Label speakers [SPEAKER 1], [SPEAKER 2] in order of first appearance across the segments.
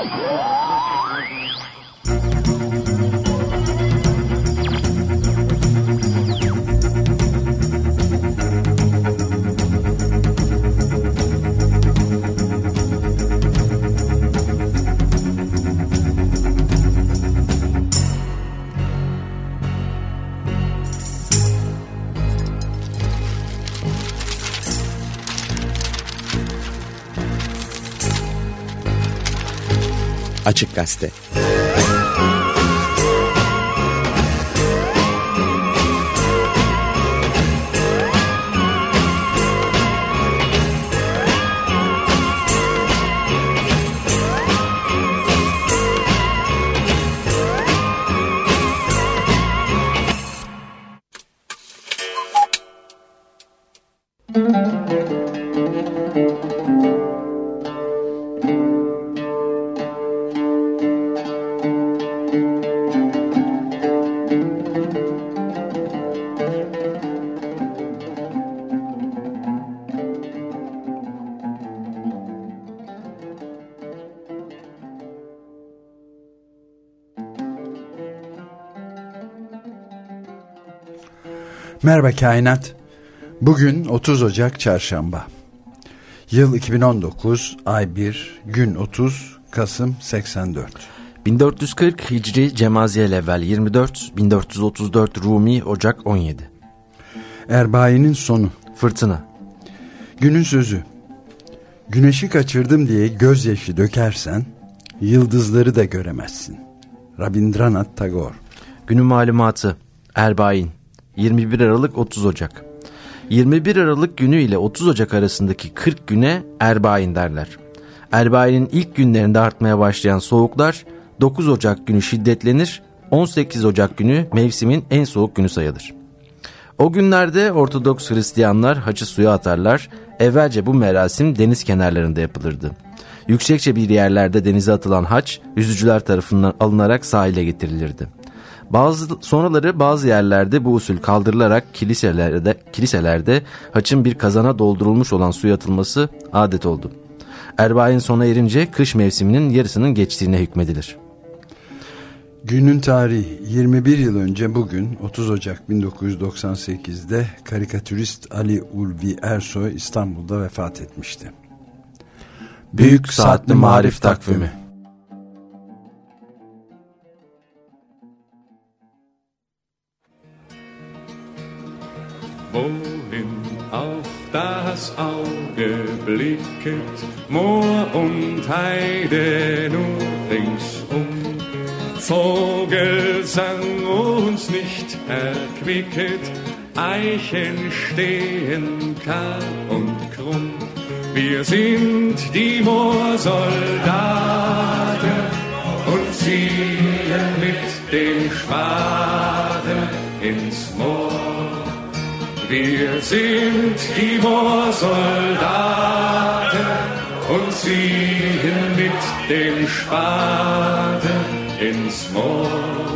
[SPEAKER 1] Açık Gazete.
[SPEAKER 2] Merhaba Kainat. Bugün 30 Ocak Çarşamba. Yıl 2019, ay 1, gün 30, Kasım 84.
[SPEAKER 3] 1440 Hicri Cemaziyel evvel 24, 1434 Rumi Ocak 17.
[SPEAKER 2] Erbayi'nin sonu.
[SPEAKER 3] Fırtına.
[SPEAKER 2] Günün sözü. Güneşi kaçırdım diye gözyaşı dökersen yıldızları da göremezsin. Rabindranath Tagore.
[SPEAKER 3] Günün malumatı. Erbayin 21 Aralık 30 Ocak. 21 Aralık günü ile 30 Ocak arasındaki 40 güne Erbayin derler. Erbayinin ilk günlerinde artmaya başlayan soğuklar 9 Ocak günü şiddetlenir, 18 Ocak günü mevsimin en soğuk günü sayılır. O günlerde Ortodoks Hristiyanlar haçı suya atarlar. Evvelce bu merasim deniz kenarlarında yapılırdı. Yüksekçe bir yerlerde denize atılan haç yüzücüler tarafından alınarak sahile getirilirdi. Sonraları bazı yerlerde bu usul kaldırılarak kiliselerde haçın bir kazana doldurulmuş olan suya atılması adet oldu. Erbayin sona erince kış mevsiminin yarısının geçtiğine hükmedilir.
[SPEAKER 2] Günün tarihi 21 yıl önce bugün 30 Ocak 1998'de karikatürist Ali Ulvi Ersoy İstanbul'da vefat etmişti.
[SPEAKER 3] Büyük Saatli Marif Takvimi.
[SPEAKER 4] Wohin auch das Auge blicket, Moor und Heide nur ringsum. Vogelsang uns nicht erquicket, Eichen stehen kahl und krumm. Wir sind die Moorsoldaten und ziehen mit dem Spaten ins Moor. Wir sind die Moorsoldaten und ziehen mit dem Spaten ins Moor.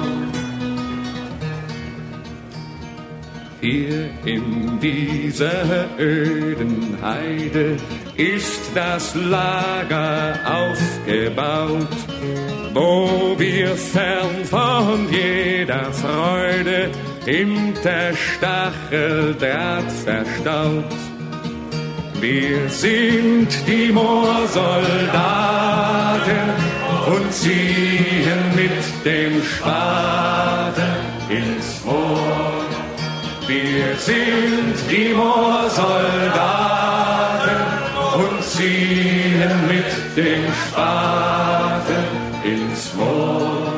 [SPEAKER 4] Hier in dieser öden Heide ist das Lager aufgebaut, wo wir fern von jeder Freude hinter Stacheldraht verstaut. Wir sind die Moorsoldaten und ziehen mit dem Spaten ins Moor. Wir sind die Moorsoldaten und ziehen mit dem Spaten ins Moor.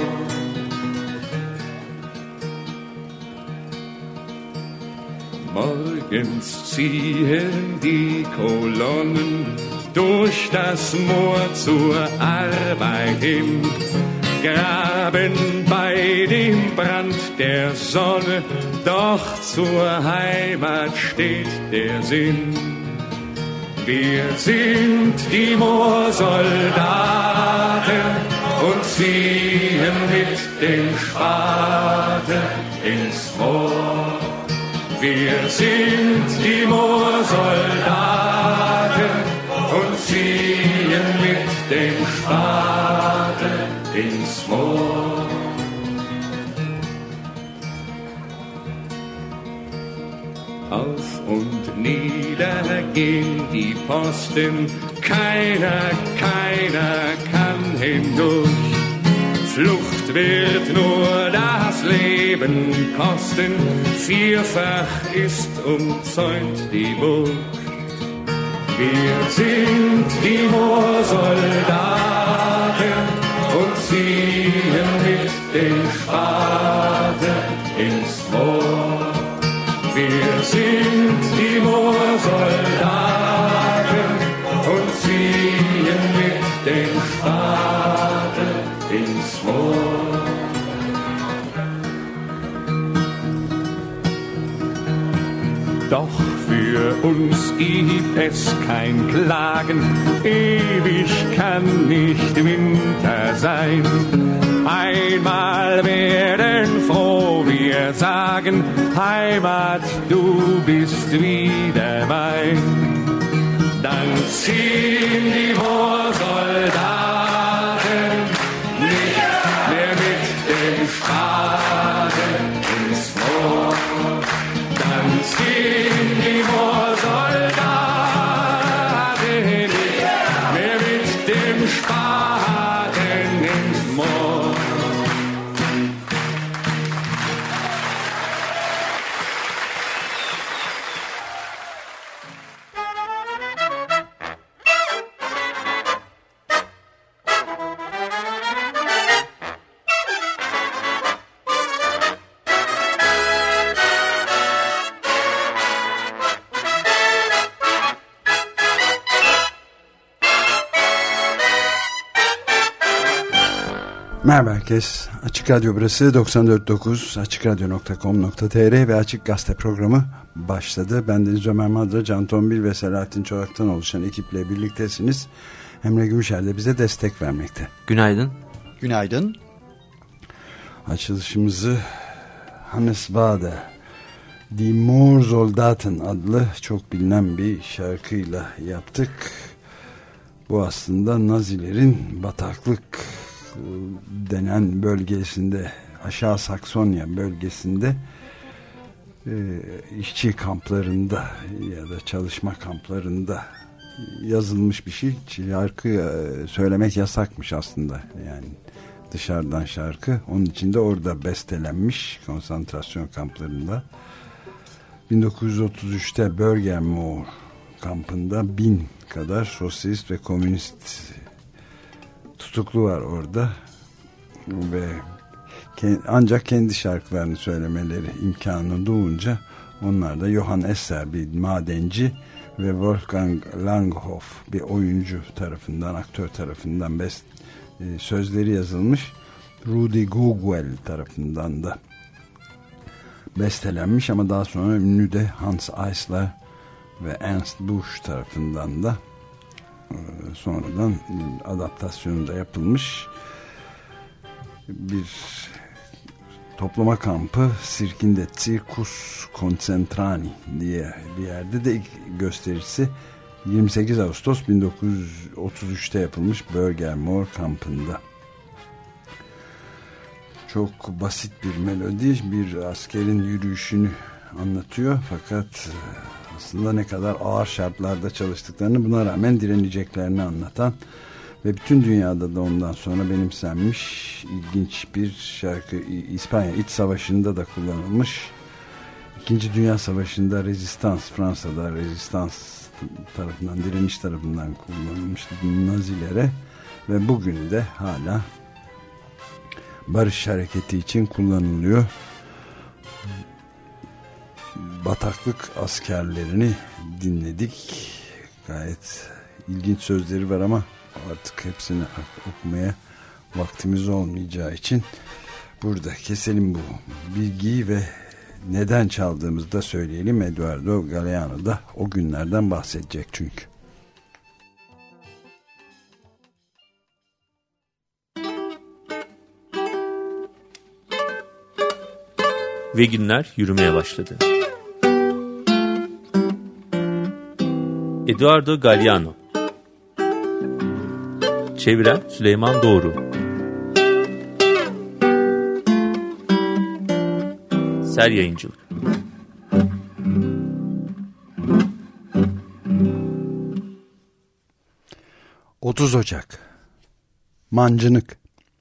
[SPEAKER 4] Morgens ziehen die Kolonnen durch das Moor zur Arbeit hin, graben bei dem Brand der Sonne, doch zur Heimat steht der Sinn. Wir sind die Moorsoldaten und ziehen mit dem Spaten ins Moor. Wir sind die Moorsoldaten und ziehen mit dem Spaten ins Moor. Auf und nieder gehen die Posten, keiner kann hindurch. Flucht wird nur das Leben kosten, vierfach ist umzäunt die Burg. Wir sind die Moorsoldaten und ziehen mit dem Spaten ins Moor. Wir sind die Moorsoldaten und ziehen mit dem Spaten ins Moor. Doch für uns gibt es kein Klagen, ewig kann nicht Winter sein. Einmal werden froh wir sagen, Heimat, du bist wieder mein. Dann ziehen die Moorsoldaten nicht mehr mit dem Spaten ins Moor. Dann ziehen die Moorsoldaten nicht mehr mit dem Spaten ins Moor.
[SPEAKER 2] Merhaba herkes. Açık Radyo burası 94.9 açıkradyo.com.tr ve Açık Gazete programı başladı. Ben Deniz Ömer Madra, Can Tombil ve Selahattin Çolak'tan oluşan ekiple birliktesiniz. Emre Gümüşer de bize destek vermekte.
[SPEAKER 3] Günaydın.
[SPEAKER 1] Günaydın.
[SPEAKER 2] Açılışımızı Hannes Wader, Die Moorsoldaten adlı çok bilinen bir şarkıyla yaptık. Bu aslında Nazilerin bataklık denen bölgesinde, Aşağı Saksonya bölgesinde işçi kamplarında ya da çalışma kamplarında yazılmış bir şey. Şarkı söylemek yasakmış aslında, yani dışarıdan şarkı. Onun için de orada bestelenmiş konsantrasyon kamplarında. 1933'te Börgermoor kampında 1000 kadar sosyalist ve komünist tutuklu var orada ve ancak kendi şarkılarını söylemeleri imkanı doğunca onlar da Johann Esser bir madenci ve Wolfgang Langhoff bir oyuncu tarafından, aktör tarafından sözleri yazılmış. Rudi Gugel tarafından da bestelenmiş ama daha sonra ünlü de Hans Eisler ve Ernst Busch tarafından da sonradan adaptasyonu da yapılmış. Bir toplama kampı Sirkinde Circus Concentrani diye bir yerde de ilk gösterisi 28 Ağustos 1933'te yapılmış Börgermoor kampında. Çok basit bir melodi, bir askerin yürüyüşünü anlatıyor fakat aslında ne kadar ağır şartlarda çalıştıklarını, buna rağmen direneceklerini anlatan ve bütün dünyada da ondan sonra benimsenmiş ilginç bir şarkı. İspanya İç Savaşı'nda da kullanılmış. İkinci Dünya Savaşı'nda Fransa'da rezistans tarafından, direniş tarafından kullanılmış Nazilere ve bugün de hala barış hareketi için kullanılıyor. Bataklık askerlerini dinledik. Gayet ilginç sözleri var ama artık hepsini okumaya vaktimiz olmayacağı için burada keselim bu bilgiyi ve neden çaldığımızı da söyleyelim. Eduardo Galeano da o günlerden bahsedecek çünkü.
[SPEAKER 5] Ve günler yürümeye başladı. Eduardo Galeano. Çeviren Süleyman Doğru. Ser Yayıncılık.
[SPEAKER 2] ...30 Ocak... Mancınık.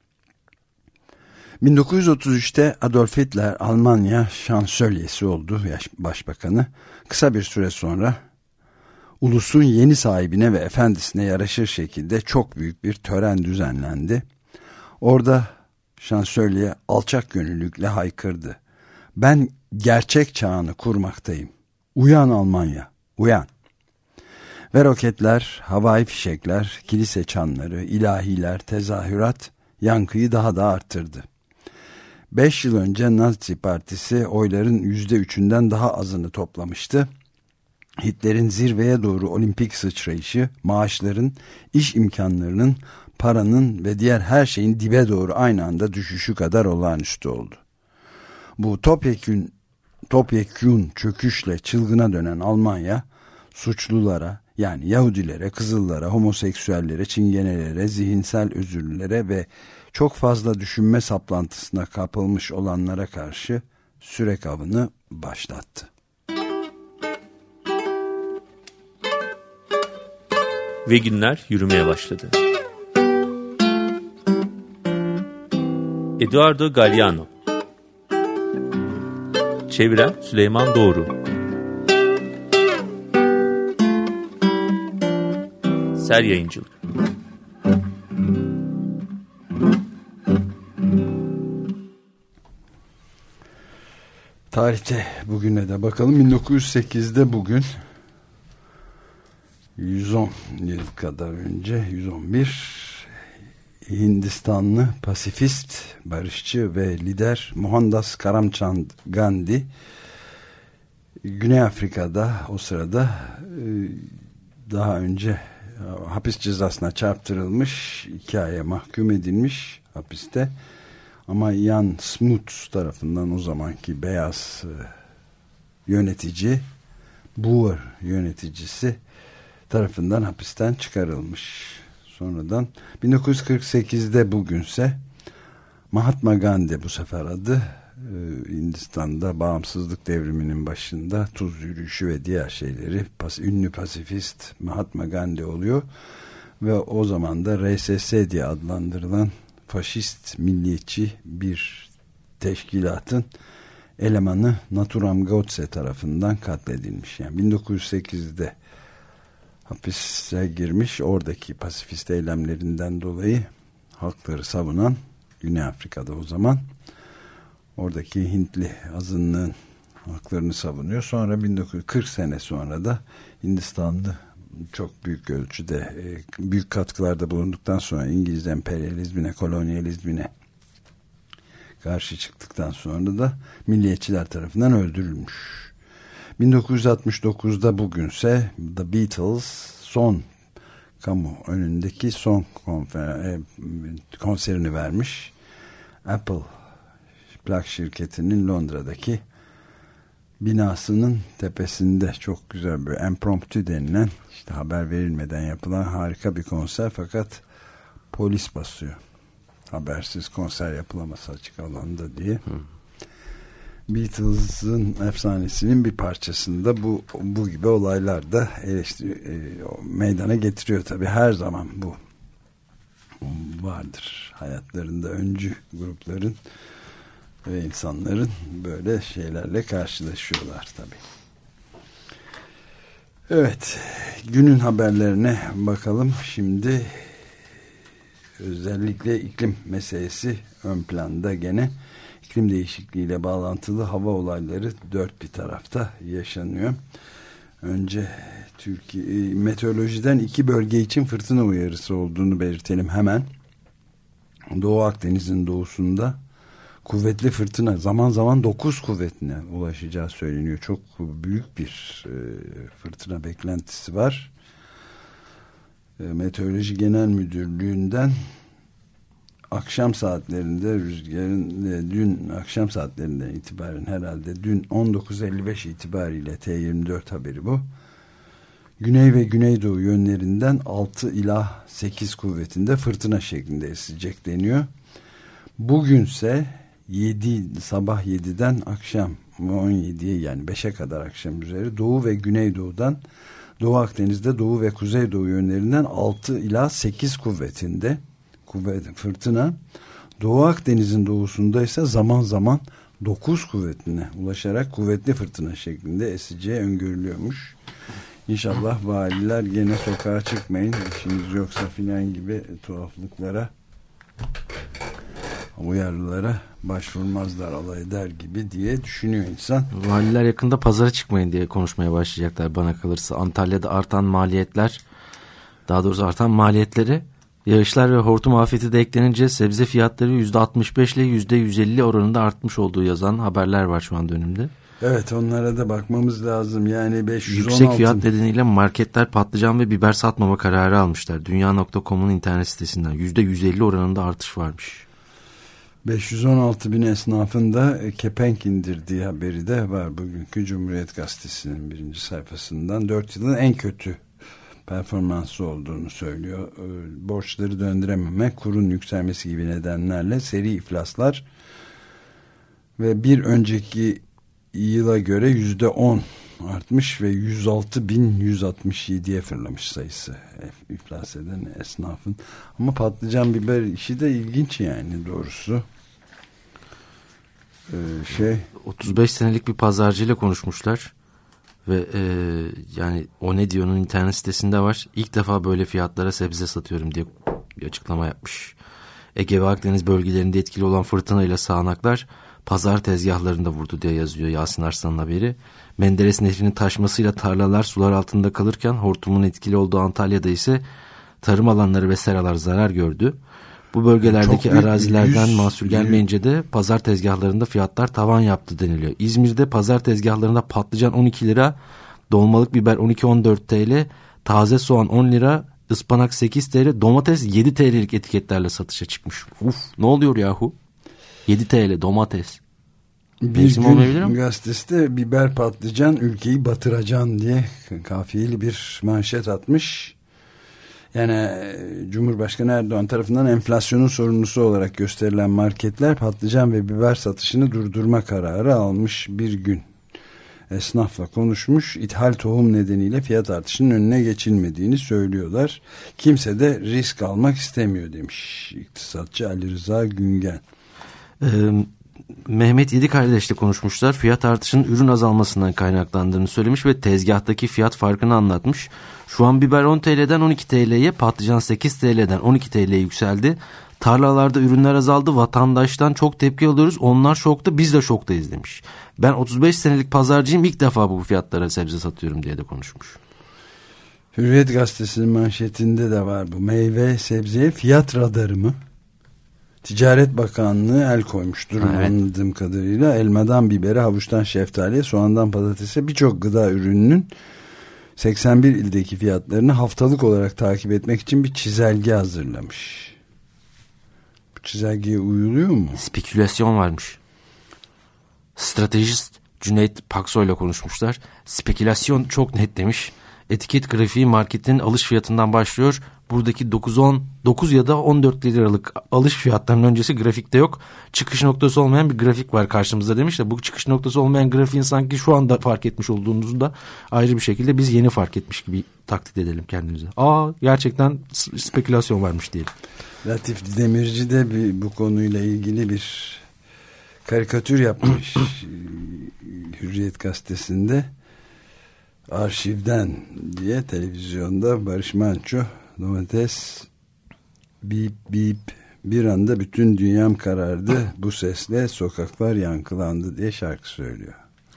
[SPEAKER 2] 1933'te Adolf Hitler Almanya şansölyesi oldu, başbakanı. Kısa bir süre sonra ulusun yeni sahibine ve efendisine yaraşır şekilde çok büyük bir tören düzenlendi. Orada şansölye alçak gönüllülükle haykırdı. Ben gerçek çağını kurmaktayım. Uyan Almanya, uyan. Ve roketler, havai fişekler, kilise çanları, ilahiler, tezahürat yankıyı daha da arttırdı. 5 yıl önce Nazi Partisi oyların %3'ünden daha azını toplamıştı. Hitler'in zirveye doğru olimpik sıçrayışı, maaşların, iş imkanlarının, paranın ve diğer her şeyin dibe doğru aynı anda düşüşü kadar olağanüstü oldu. Bu topyekün çöküşle çılgına dönen Almanya, suçlulara, yani Yahudilere, Kızıllara, homoseksüellere, Çingenelere, zihinsel özürlülere ve çok fazla düşünme saplantısına kapılmış olanlara karşı sürek avını başlattı.
[SPEAKER 5] Ve günler yürümeye başladı. Eduardo Galeano. Çeviren Süleyman Doğru. Ser Yayıncılık.
[SPEAKER 2] Tarihte bugüne de bakalım. 1908'de bugün 110 yıl kadar önce, 111, Hindistanlı pasifist, barışçı ve lider Mohandas Karamchand Gandhi Güney Afrika'da o sırada daha önce hapis cezasına çarptırılmış, 2 aya mahkum edilmiş hapiste, ama Ian Smuts tarafından, o zamanki beyaz yönetici, Boer yöneticisi tarafından hapisten çıkarılmış. Sonradan 1948'de bugünse Mahatma Gandhi, bu sefer adı, Hindistan'da bağımsızlık devriminin başında tuz yürüyüşü ve diğer şeyleri, ünlü pasifist Mahatma Gandhi oluyor ve o zaman da RSS diye adlandırılan faşist milliyetçi bir teşkilatın elemanı Nathuram Godse tarafından katledilmiş. Yani 1908'de hapise girmiş, oradaki pasifist eylemlerinden dolayı hakları savunan, Güney Afrika'da o zaman, oradaki Hintli azınlığın haklarını savunuyor. Sonra 1940 sene sonra da Hindistanlı çok büyük ölçüde büyük katkılarda bulunduktan sonra İngiliz emperyalizmine, kolonyalizmine karşı çıktıktan sonra da milliyetçiler tarafından öldürülmüş. 1969'da bugünse The Beatles son kamu önündeki son konserini vermiş. Apple plak şirketinin Londra'daki binasının tepesinde çok güzel bir impromptu denilen, işte haber verilmeden yapılan harika bir konser, fakat polis basıyor. Habersiz konser yapılamaz açık alanda diye. Beatles'ın efsanesinin bir parçasında bu gibi olaylar da meydana getiriyor tabii. Her zaman bu vardır hayatlarında, öncü grupların ve insanların böyle şeylerle karşılaşıyorlar tabii. Evet, günün haberlerine bakalım şimdi. Özellikle iklim meselesi ön planda gene. İklim değişikliğiyle bağlantılı hava olayları dört bir tarafta yaşanıyor. Önce Türkiye meteorolojiden 2 bölge için fırtına uyarısı olduğunu belirtelim hemen. Doğu Akdeniz'in doğusunda kuvvetli fırtına, zaman zaman 9 kuvvetine ulaşacağı söyleniyor. Çok büyük bir fırtına beklentisi var. Meteoroloji Genel Müdürlüğü'nden akşam saatlerinde rüzgarın dün akşam saatlerinden itibaren, herhalde dün 19.55 itibariyle T24 haberi bu. Güney ve güneydoğu yönlerinden 6 ila 8 kuvvetinde fırtına şeklinde esecek deniyor. Bugünse sabah 7'den akşam 17'ye yani 5'e kadar akşam üzeri Doğu ve Güneydoğu'dan, Doğu Akdeniz'de Doğu ve Kuzeydoğu yönlerinden 6 ila 8 kuvvetinde fırtına, Doğu Akdeniz'in doğusunda ise zaman zaman 9 kuvvetine ulaşarak kuvvetli fırtına şeklinde eseceği öngörülüyormuş. İnşallah valiler gene sokağa çıkmayın, işiniz yoksa filan gibi tuhaflıklara, uyarılara başvurmazlar, alay eder gibi diye düşünüyor insan.
[SPEAKER 3] Valiler yakında pazara çıkmayın diye konuşmaya başlayacaklar bana kalırsa. Antalya'da artan maliyetler, daha doğrusu artan maliyetleri, yağışlar ve hortum afeti de eklenince sebze fiyatları %65 ile %150 oranında artmış olduğu yazan haberler var şu anda önümde.
[SPEAKER 2] Evet, onlara da bakmamız lazım. Yani 516...
[SPEAKER 3] Yüksek fiyat nedeniyle marketler patlıcan ve biber satmama kararı almışlar. Dünya.com'un internet sitesinden %150 oranında artış varmış.
[SPEAKER 2] 516 bin esnafın da kepenk indirdiği haberi de var bugünkü Cumhuriyet Gazetesi'nin 1. sayfasından. 4 yılın en kötü performansı olduğunu söylüyor. Borçları döndürememe, kurun yükselmesi gibi nedenlerle seri iflaslar ve bir önceki yıla göre %10 artmış ve 106.167'ye fırlamış sayısı iflas eden esnafın. Ama patlıcan biber işi de ilginç yani doğrusu.
[SPEAKER 3] 35 senelik bir pazarcıyla konuşmuşlar ve yani o ne diyor'nun internet sitesinde var. İlk defa böyle fiyatlara sebze satıyorum diye bir açıklama yapmış. Ege ve Akdeniz bölgelerinde etkili olan fırtınayla sağanaklar pazar tezgahlarında vurdu diye yazıyor Yasin Arslan'ın haberi. Menderes Nehri'nin taşmasıyla tarlalar sular altında kalırken hortumun etkili olduğu Antalya'da ise tarım alanları ve seralar zarar gördü. Bu bölgelerdeki arazilerden mahsul gelmeyince de pazar tezgahlarında fiyatlar tavan yaptı deniliyor. İzmir'de pazar tezgahlarında patlıcan 12 lira, dolmalık biber 12-14 TL, taze soğan 10 lira, ıspanak 8 TL, domates 7 TL'lik etiketlerle satışa çıkmış. Uf, ne oluyor yahu? 7 TL domates.
[SPEAKER 2] Bir gün gazetesi de biber patlıcan ülkeyi batıracan diye kafiyeli bir manşet atmış. Yani Cumhurbaşkanı Erdoğan tarafından enflasyonun sorumlusu olarak gösterilen marketler patlıcan ve biber satışını durdurma kararı almış bir gün. Esnafla konuşmuş, ithal tohum nedeniyle fiyat artışının önüne geçilmediğini söylüyorlar. Kimse de risk almak istemiyor demiş iktisatçı Ali Rıza Güngen.
[SPEAKER 3] Mehmet Yedi kardeşle konuşmuşlar. Fiyat artışının ürün azalmasından kaynaklandığını söylemiş ve tezgahtaki fiyat farkını anlatmış. Şu an biber 10 TL'den 12 TL'ye, patlıcan 8 TL'den 12 TL'ye yükseldi. Tarlalarda ürünler azaldı. Vatandaştan çok tepki alıyoruz. Onlar şokta, biz de şoktayız demiş. Ben 35 senelik pazarcıyım, ilk defa bu fiyatlara sebze satıyorum diye de konuşmuş.
[SPEAKER 2] Hürriyet gazetesinin manşetinde de var bu. Meyve sebzeye fiyat radarı mı? Ticaret Bakanlığı el koymuş durum, evet. Anladığım kadarıyla elmadan bibere, havuçtan şeftaliye, soğandan patatese birçok gıda ürününün 81 ildeki fiyatlarını haftalık olarak takip etmek için bir çizelge hazırlamış. Bu çizelgeye uyuluyor mu?
[SPEAKER 3] Spekülasyon varmış. Stratejist Cüneyt Paksoy ile konuşmuşlar. Spekülasyon çok net demiş. Etiket grafiği marketin alış fiyatından başlıyor. Buradaki 9 ya da 14 liralık alış fiyatlarının öncesi grafikte yok. Çıkış noktası olmayan bir grafik var karşımızda demiş de bu çıkış noktası olmayan grafiğin sanki şu anda fark etmiş olduğunuzu da ayrı bir şekilde biz yeni fark etmiş gibi taklit edelim kendimize. Gerçekten spekülasyon varmış diyelim.
[SPEAKER 2] Latif Demirci de bu konuyla ilgili bir karikatür yapmış Hürriyet gazetesinde. Arşivden diye televizyonda Barış Manço domates bip bip bir anda bütün dünyam karardı bu sesle sokaklar yankılandı diye şarkı söylüyor.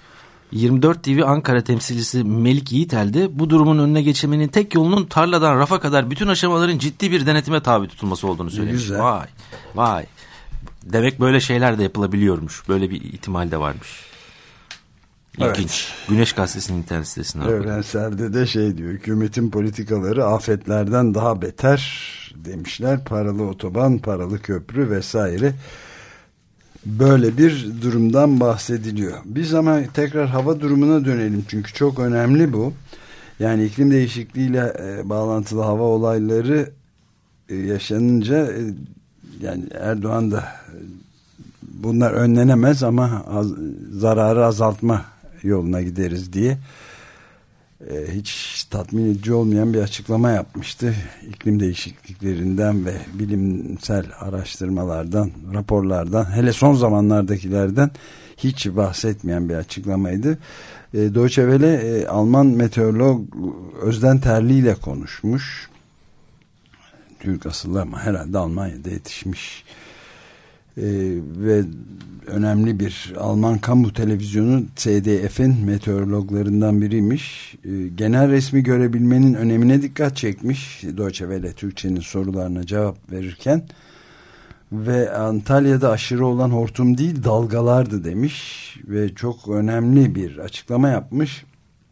[SPEAKER 3] 24 TV Ankara temsilcisi Melik Yiğitel de bu durumun önüne geçmenin tek yolunun tarladan rafa kadar bütün aşamaların ciddi bir denetime tabi tutulması olduğunu söylemiş. Güzel. Vay. Demek böyle şeyler de yapılabiliyormuş. Böyle bir ihtimal de varmış. İlginç. Evet. Güneş Gazetesi'nin internet sitesine.
[SPEAKER 2] Evrenselde de diyor, hükümetin politikaları afetlerden daha beter demişler. Paralı otoban, paralı köprü vesaire. Böyle bir durumdan bahsediliyor. Biz ama tekrar hava durumuna dönelim çünkü çok önemli bu. Yani iklim değişikliğiyle bağlantılı hava olayları yaşanınca yani Erdoğan da bunlar önlenemez ama zararı azaltma yoluna gideriz diye hiç tatmin edici olmayan bir açıklama yapmıştı. İklim değişikliklerinden ve bilimsel araştırmalardan, raporlardan, hele son zamanlardakilerden hiç bahsetmeyen bir açıklamaydı. Deutsche Welle Alman meteorolog Özden Terli ile konuşmuş. Türk asıllı ama herhalde Almanya'da yetişmiş. Ve önemli bir Alman kamu televizyonu ZDF'in meteorologlarından biriymiş. Genel resmi görebilmenin önemine dikkat çekmiş Deutsche Welle Türkçe'nin sorularına cevap verirken ve Antalya'da aşırı olan hortum değil dalgalardı demiş ve çok önemli bir açıklama yapmış.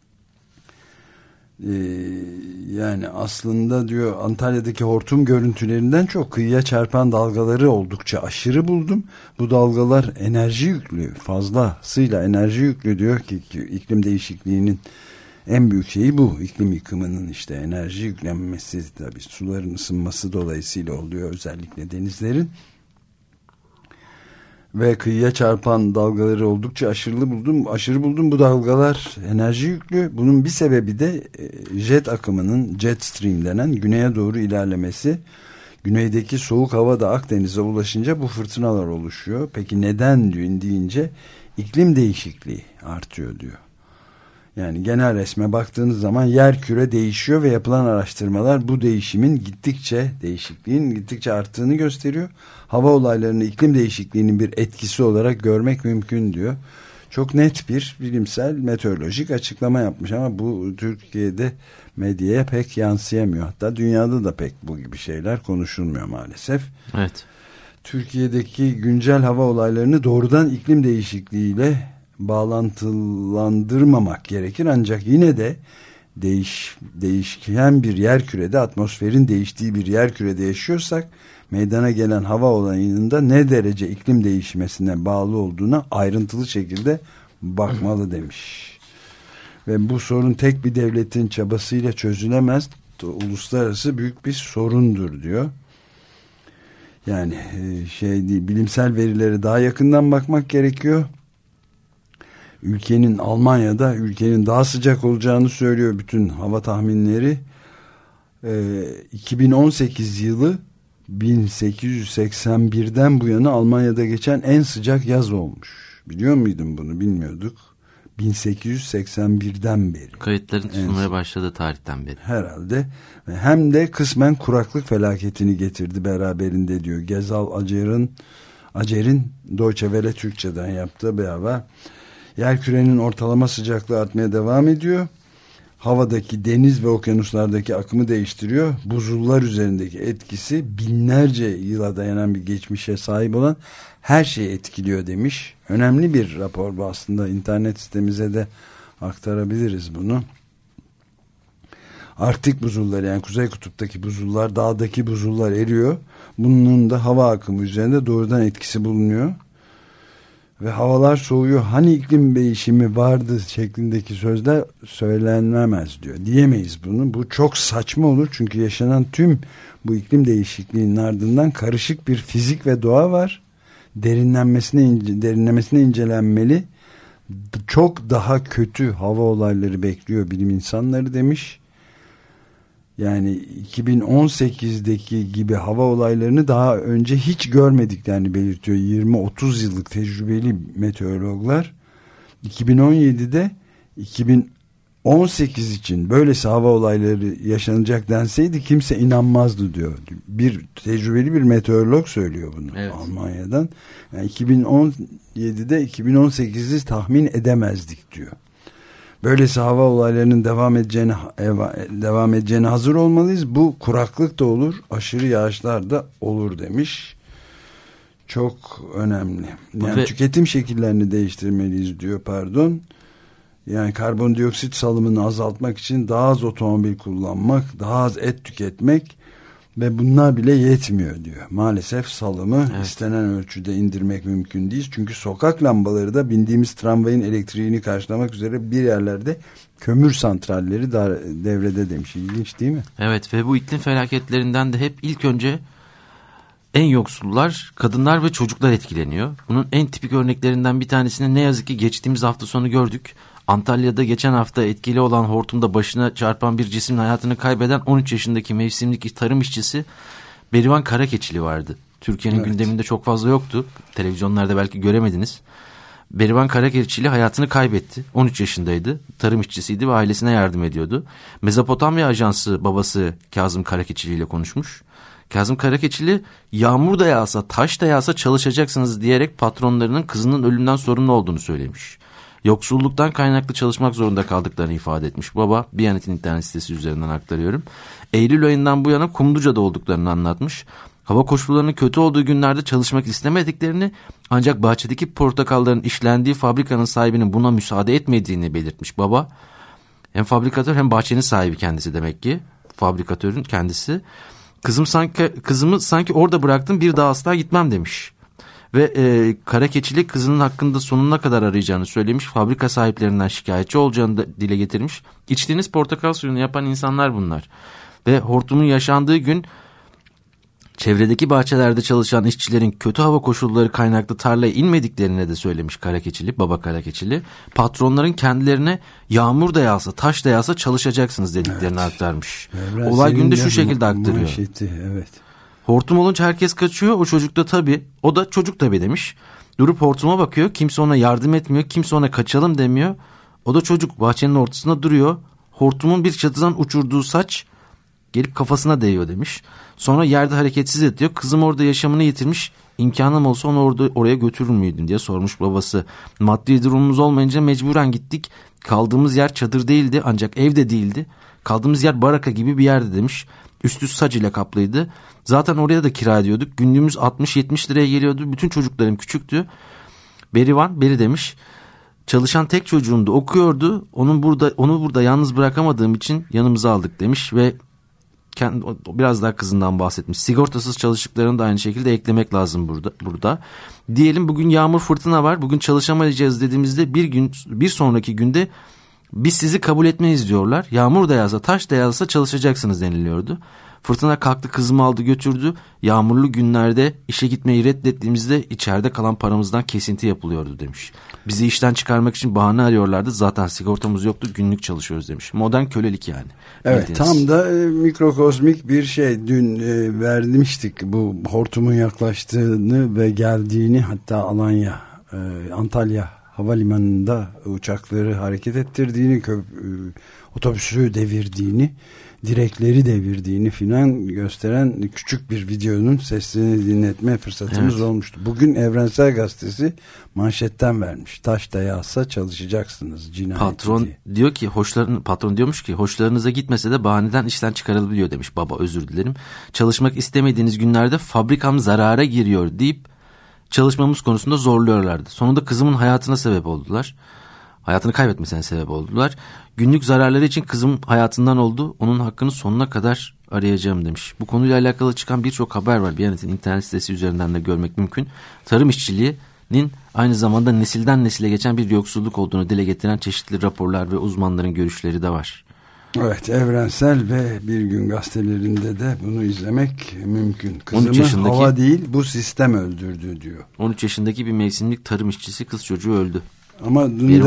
[SPEAKER 2] Yani aslında diyor Antalya'daki hortum görüntülerinden çok kıyıya çarpan dalgaları oldukça aşırı buldum. Bu dalgalar enerji yüklü, fazlasıyla enerji yüklü diyor ki iklim değişikliğinin en büyük şeyi bu. İklim yıkımının işte enerji yüklenmesi, tabii suların ısınması dolayısıyla oluyor, özellikle denizlerin. Ve kıyıya çarpan dalgaları oldukça aşırı buldum. Bu dalgalar enerji yüklü. Bunun bir sebebi de jet akımının, jet stream denen güneye doğru ilerlemesi. Güneydeki soğuk hava da Akdeniz'e ulaşınca bu fırtınalar oluşuyor. Peki neden deyince iklim değişikliği artıyor diyor. Yani genel resme baktığınız zaman yerküre değişiyor ve yapılan araştırmalar bu değişimin değişikliğin gittikçe arttığını gösteriyor. Hava olaylarını iklim değişikliğinin bir etkisi olarak görmek mümkün diyor. Çok net bir bilimsel meteorolojik açıklama yapmış ama bu Türkiye'de medyaya pek yansıyamıyor. Hatta dünyada da pek bu gibi şeyler konuşulmuyor maalesef.
[SPEAKER 3] Evet.
[SPEAKER 2] Türkiye'deki güncel hava olaylarını doğrudan iklim değişikliğiyle bağlantılandırmamak gerekir ancak yine de değişken bir yerkürede, atmosferin değiştiği bir yerkürede yaşıyorsak meydana gelen hava olayının da ne derece iklim değişmesine bağlı olduğuna ayrıntılı şekilde bakmalı demiş. Ve bu sorun tek bir devletin çabasıyla çözülemez, uluslararası büyük bir sorundur diyor. Yani bilimsel verilere daha yakından bakmak gerekiyor. Ülkenin daha sıcak olacağını söylüyor bütün hava tahminleri. 2018 yılı 1881'den bu yana Almanya'da geçen en sıcak yaz olmuş. Biliyor muydun bunu? Bilmiyorduk. 1881'den beri. Kayıtların
[SPEAKER 3] tutulmaya başladığı tarihten beri.
[SPEAKER 2] Herhalde. Hem de kısmen kuraklık felaketini getirdi beraberinde diyor. Gezal Acer'in Deutsche Welle Türkçe'den yaptığı bir haber. Yerkürenin ortalama sıcaklığı artmaya devam ediyor. Havadaki, deniz ve okyanuslardaki akımı değiştiriyor. Buzullar üzerindeki etkisi binlerce yıla dayanan bir geçmişe sahip olan her şeyi etkiliyor demiş. Önemli bir rapor bu aslında. İnternet sitemize de aktarabiliriz bunu. Arktik buzulları, yani Kuzey Kutup'taki buzullar, dağdaki buzullar eriyor. Bunun da hava akımı üzerinde doğrudan etkisi bulunuyor. Ve havalar soğuyor. Hani iklim değişimi vardı şeklindeki sözler söylenemez diyor. Diyemeyiz bunu. Bu çok saçma olur. Çünkü yaşanan tüm bu iklim değişikliğinin ardından karışık bir fizik ve doğa var. Derinlemesine incelenmeli. Çok daha kötü hava olayları bekliyor bilim insanları demiş. Yani 2018'deki gibi hava olaylarını daha önce hiç görmediklerini belirtiyor 20-30 yıllık tecrübeli meteorologlar. 2017'de 2018 için böylesi hava olayları yaşanacak denseydi kimse inanmazdı diyor. Bir tecrübeli bir meteorolog söylüyor bunu, evet. Almanya'dan. Yani 2017'de 2018'i tahmin edemezdik diyor. Böylesi hava olaylarının devam edeceğine hazır olmalıyız. Bu kuraklık da olur, aşırı yağışlar da olur demiş. Çok önemli. Yani tüketim şekillerini değiştirmeliyiz diyor, Yani karbondioksit salımını azaltmak için daha az otomobil kullanmak, daha az et tüketmek ve bunlar bile yetmiyor diyor. Maalesef salımı istenen ölçüde indirmek mümkün değil. Çünkü sokak lambaları da bindiğimiz tramvayın elektriğini karşılamak üzere bir yerlerde kömür santralleri devrede demiş. İlginç değil mi?
[SPEAKER 3] Evet ve bu iklim felaketlerinden de hep ilk önce en yoksullar, kadınlar ve çocuklar etkileniyor. Bunun en tipik örneklerinden bir tanesini ne yazık ki geçtiğimiz hafta sonu gördük. Antalya'da geçen hafta etkili olan hortumda başına çarpan bir cismin hayatını kaybeden 13 yaşındaki mevsimlik tarım işçisi Berivan Karakeçili vardı. Türkiye'nin gündeminde çok fazla yoktu. Televizyonlarda belki göremediniz. Berivan Karakeçili hayatını kaybetti. 13 yaşındaydı. Tarım işçisiydi ve ailesine yardım ediyordu. Mezopotamya Ajansı babası Kazım Karakeçili ile konuşmuş. Kazım Karakeçili yağmur da yağsa taş da yağsa çalışacaksınız diyerek patronlarının kızının ölümünden sorumlu olduğunu söylemiş. Yoksulluktan kaynaklı çalışmak zorunda kaldıklarını ifade etmiş baba. Biyanet'in internet sitesi üzerinden aktarıyorum. Eylül ayından bu yana Kumluca'da olduklarını anlatmış. Hava koşullarının kötü olduğu günlerde çalışmak istemediklerini, ancak bahçedeki portakalların işlendiği fabrikanın sahibinin buna müsaade etmediğini belirtmiş baba. Hem fabrikatör hem bahçenin sahibi kendisi demek ki. Fabrikatörün kendisi. Kızımı sanki orada bıraktım, bir daha asla gitmem demiş. Ve Karakeçili kızının hakkında sonuna kadar arayacağını söylemiş. Fabrika sahiplerinden şikayetçi olacağını da dile getirmiş. İçtiğiniz portakal suyunu yapan insanlar bunlar. Ve hortumun yaşandığı gün çevredeki bahçelerde çalışan işçilerin kötü hava koşulları kaynaklı tarlaya inmediklerine de söylemiş Karakeçili, baba Karakeçili. Patronların kendilerine yağmur da yağsa taş da yağsa çalışacaksınız dediklerini aktarmış. Olay günde şu şekilde aktarıyor.
[SPEAKER 2] Manşeti, evet.
[SPEAKER 3] Hortum olunca herkes kaçıyor, o çocuk da tabii, o da çocuk tabii demiş. Durup hortuma bakıyor, kimse ona yardım etmiyor, kimse ona kaçalım demiyor. O da çocuk bahçenin ortasında duruyor. Hortumun bir çatıdan uçurduğu saç gelip kafasına değiyor demiş. Sonra yerde hareketsiz yatıyor. Kızım orada yaşamını yitirmiş. İmkanım olsa onu oraya götürür müydün diye sormuş babası. Maddi durumumuz olmayınca mecburen gittik. Kaldığımız yer çadır değildi, ancak ev de değildi. Kaldığımız yer baraka gibi bir yerdi demiş. Üstü sac ile kaplıydı. Zaten oraya da kira ediyorduk. Günlüğümüz 60-70 liraya geliyordu. Bütün çocuklarım küçüktü. Beri demiş. Çalışan tek çocuğum da okuyordu. Onu burada yalnız bırakamadığım için yanımıza aldık demiş ve biraz daha kızından bahsetmiş. Sigortasız çalıştıklarını da aynı şekilde eklemek lazım burada. Diyelim bugün yağmur fırtına var. Bugün çalışamayacağız dediğimizde bir sonraki günde biz sizi kabul etmeyiz diyorlar. Yağmur da yağsa taş da yağsa çalışacaksınız deniliyordu. Fırtına kalktı, kızımı aldı götürdü. Yağmurlu günlerde işe gitmeyi reddettiğimizde içeride kalan paramızdan kesinti yapılıyordu demiş. Bizi işten çıkarmak için bahane arıyorlardı. Zaten sigortamız yoktu, günlük çalışıyoruz demiş. Modern kölelik yani.
[SPEAKER 2] Evet,
[SPEAKER 3] bildiğiniz.
[SPEAKER 2] tam da mikrokozmik bir şey. Dün vermiştik bu hortumun yaklaştığını ve geldiğini, hatta Antalya havalimanında uçakları hareket ettirdiğini, otobüsü devirdiğini, direkleri devirdiğini filan gösteren küçük bir videonun sesini dinletme fırsatımız olmuştu. Bugün Evrensel Gazetesi manşetten vermiş. Taş da yağsa çalışacaksınız cinayeti
[SPEAKER 3] Patron
[SPEAKER 2] diye.
[SPEAKER 3] diyor ki patron diyormuş ki hoşlarınıza gitmese de bahaneden işten çıkarılabiliyor demiş. Baba özür dilerim. Çalışmak istemediğiniz günlerde fabrikam zarara giriyor deyip çalışmamız konusunda zorluyorlardı. Sonunda kızımın hayatına sebep oldular. Hayatını kaybetmesine sebep oldular. Günlük zararları için kızım hayatından oldu. Onun hakkını sonuna kadar arayacağım demiş. Bu konuyla alakalı çıkan birçok haber var. Biyanet'in internet sitesi üzerinden de görmek mümkün. Tarım işçiliğinin aynı zamanda nesilden nesile geçen bir yoksulluk olduğunu dile getiren çeşitli raporlar ve uzmanların görüşleri de var.
[SPEAKER 2] Evet, Evrensel ve Bir Gün gazetelerinde de bunu izlemek mümkün. Kızımı hava değil bu sistem öldürdü diyor.
[SPEAKER 3] 13 yaşındaki bir mevsimlik tarım işçisi kız çocuğu öldü.
[SPEAKER 2] Ama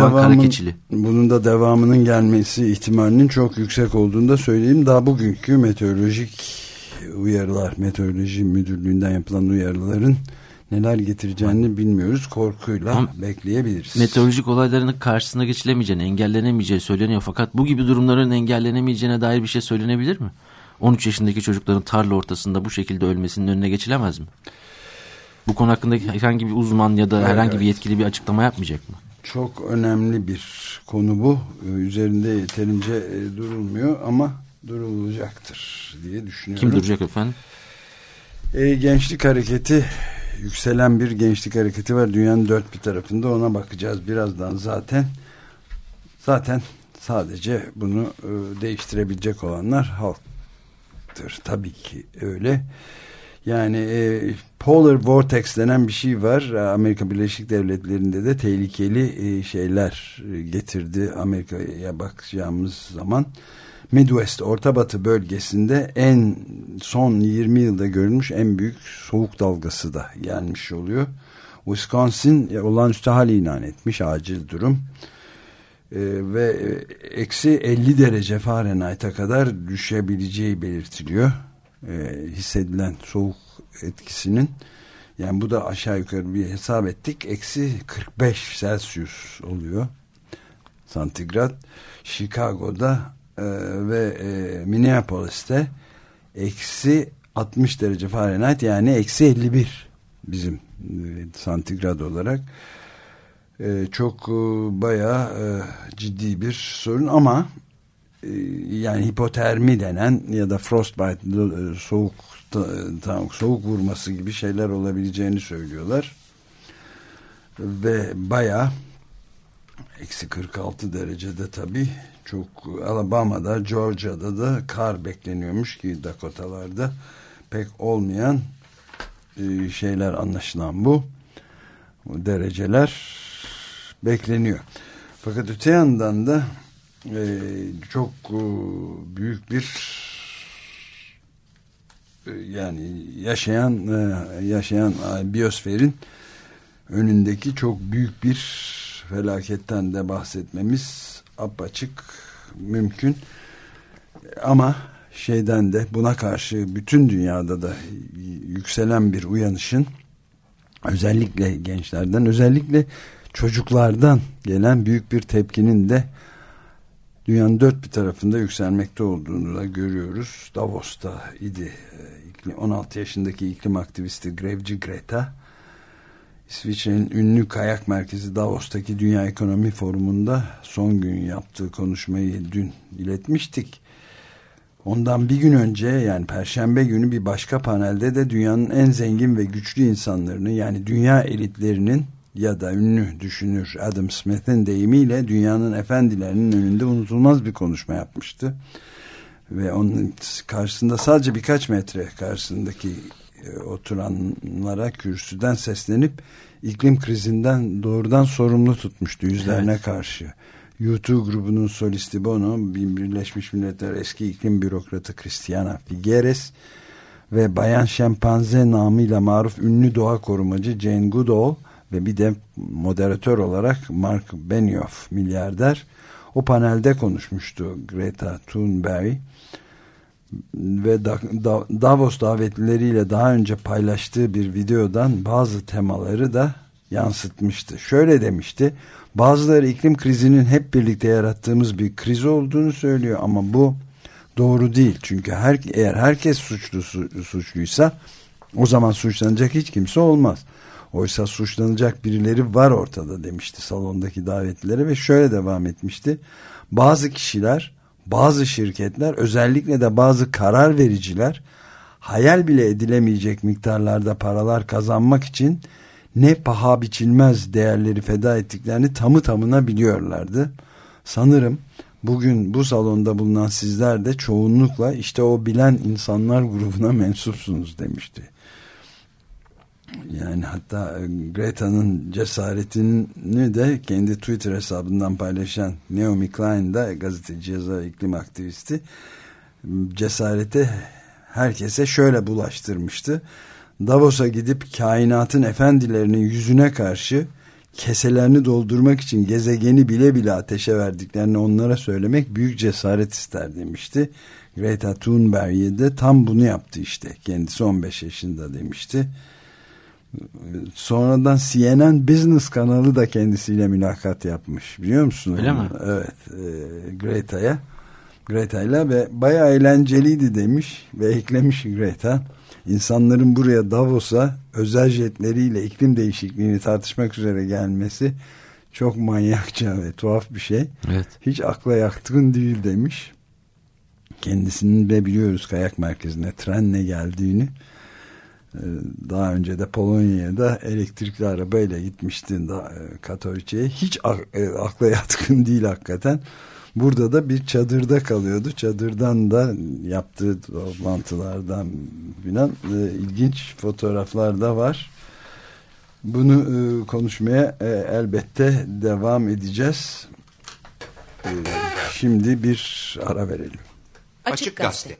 [SPEAKER 2] bunun da devamının gelmesi ihtimalinin çok yüksek olduğunu da söyleyeyim. Daha bugünkü meteorolojik uyarılar, Meteoroloji Müdürlüğü'nden yapılan uyarıların neler getireceğini bilmiyoruz. Korkuyla bekleyebiliriz.
[SPEAKER 3] Meteorolojik olayların karşısına geçilemeyeceğini, engellenemeyeceği söyleniyor. Fakat bu gibi durumların engellenemeyeceğine dair bir şey söylenebilir mi? 13 yaşındaki çocukların tarla ortasında bu şekilde ölmesinin önüne geçilemez mi? Bu konu hakkında herhangi bir uzman ya da herhangi bir yetkili bir açıklama yapmayacak mı?
[SPEAKER 2] Çok önemli bir konu bu. Üzerinde yeterince durulmuyor ama durulacaktır diye düşünüyorum.
[SPEAKER 3] Kim duracak efendim?
[SPEAKER 2] Gençlik hareketi, yükselen bir gençlik hareketi var. Dünyanın dört bir tarafında, ona bakacağız birazdan zaten. Zaten sadece bunu değiştirebilecek olanlar halktır. Tabii ki öyle. Yani Polar Vortex denen bir şey var. Amerika Birleşik Devletleri'nde de tehlikeli şeyler getirdi Amerika'ya bakacağımız zaman. Midwest, Orta Batı bölgesinde en son 20 yılda görülmüş en büyük soğuk dalgası da gelmiş oluyor. Wisconsin olağanüstü hal ilan etmiş, acil durum. Ve eksi 50 derece Fahrenheit'a kadar düşebileceği belirtiliyor. Hissedilen soğuk etkisinin. Yani bu da aşağı yukarı bir hesap ettik. Eksi 45 Celsius oluyor. Santigrat. Chicago'da ve Minneapolis'te eksi 60 derece Fahrenheit, yani eksi 51 bizim santigrat olarak. Çok bayağı ciddi bir sorun ama yani hipotermi denen ya da frostbite, soğuk vurması gibi şeyler olabileceğini söylüyorlar. Ve bayağı eksi 46 derecede tabii çok, Alabama'da, Georgia'da da kar bekleniyormuş ki Dakotalarda pek olmayan şeyler, anlaşılan bu dereceler bekleniyor. Fakat öte yandan da çok büyük bir yani yaşayan biyosferin önündeki çok büyük bir felaketten de bahsetmemiz apaçık mümkün. Ama şeyden de, buna karşı bütün dünyada da yükselen bir uyanışın, özellikle gençlerden, özellikle çocuklardan gelen büyük bir tepkinin de dünyanın dört bir tarafında yükselmekte olduğunu da görüyoruz. Davos'ta idi 16 yaşındaki iklim aktivisti grevci Greta, İsviçre'nin ünlü kayak merkezi Davos'taki Dünya Ekonomi Forumu'nda son gün yaptığı konuşmayı dün iletmiştik. Ondan bir gün önce, yani Perşembe günü, bir başka panelde de dünyanın en zengin ve güçlü insanlarını, yani dünya elitlerinin ya da ünlü düşünür Adam Smith'in deyimiyle dünyanın efendilerinin önünde unutulmaz bir konuşma yapmıştı. Ve onun karşısında sadece birkaç metre karşısındaki oturanlara kürsüden seslenip iklim krizinden doğrudan sorumlu tutmuştu yüzlerine karşı. U2 grubunun solisti Bono, Birleşmiş Milletler eski iklim bürokratı Christiana Figueres ve Bayan Şempanze namıyla maruf ünlü doğa korumacı Jane Goodall ve bir de moderatör olarak Mark Benioff milyarder o panelde konuşmuştu. Greta Thunberg ve Davos davetlileriyle daha önce paylaştığı bir videodan bazı temaları da yansıtmıştı. Şöyle demişti: bazıları iklim krizinin hep birlikte yarattığımız bir kriz olduğunu söylüyor ama bu doğru değil. Çünkü eğer herkes suçluysa o zaman suçlanacak hiç kimse olmaz. Oysa suçlanacak birileri var ortada demişti salondaki davetlilere ve şöyle devam etmişti: bazı kişiler, bazı şirketler, özellikle de bazı karar vericiler hayal bile edilemeyecek miktarlarda paralar kazanmak için ne paha biçilmez değerleri feda ettiklerini tamı tamına biliyorlardı. Sanırım bugün bu salonda bulunan sizler de çoğunlukla işte o bilen insanlar grubuna mensupsunuz demişti. Yani hatta Greta'nın cesaretini de kendi Twitter hesabından paylaşan Naomi Klein da, gazeteci, yazar, iklim aktivisti, cesareti herkese şöyle bulaştırmıştı: Davos'a gidip kainatın efendilerinin yüzüne karşı keselerini doldurmak için gezegeni bile bile ateşe verdiklerini onlara söylemek büyük cesaret ister demişti. Greta Thunberg de tam bunu yaptı işte. Kendisi 15 yaşında demişti. Sonradan CNN Business kanalı da kendisiyle mülakat yapmış, biliyor musun?
[SPEAKER 3] Öyle mi?
[SPEAKER 2] Evet, Greta'yla ve bayağı eğlenceliydi demiş ve eklemiş Greta: İnsanların buraya, Davos'a özel jetleriyle iklim değişikliğini tartışmak üzere gelmesi çok manyakça ve tuhaf bir şey.
[SPEAKER 3] Evet.
[SPEAKER 2] Hiç akla yatkın değil demiş. Kendisinin de biliyoruz kayak merkezine trenle geldiğini. Daha önce de Polonya'da elektrikli arabayla gitmişti Katowice'ye. Hiç akla yatkın değil hakikaten. Burada da bir çadırda kalıyordu. Çadırdan da yaptığı toplantılardan filan ilginç fotoğraflar da var. Bunu konuşmaya elbette devam edeceğiz. Şimdi bir ara verelim.
[SPEAKER 1] Açık Gazete.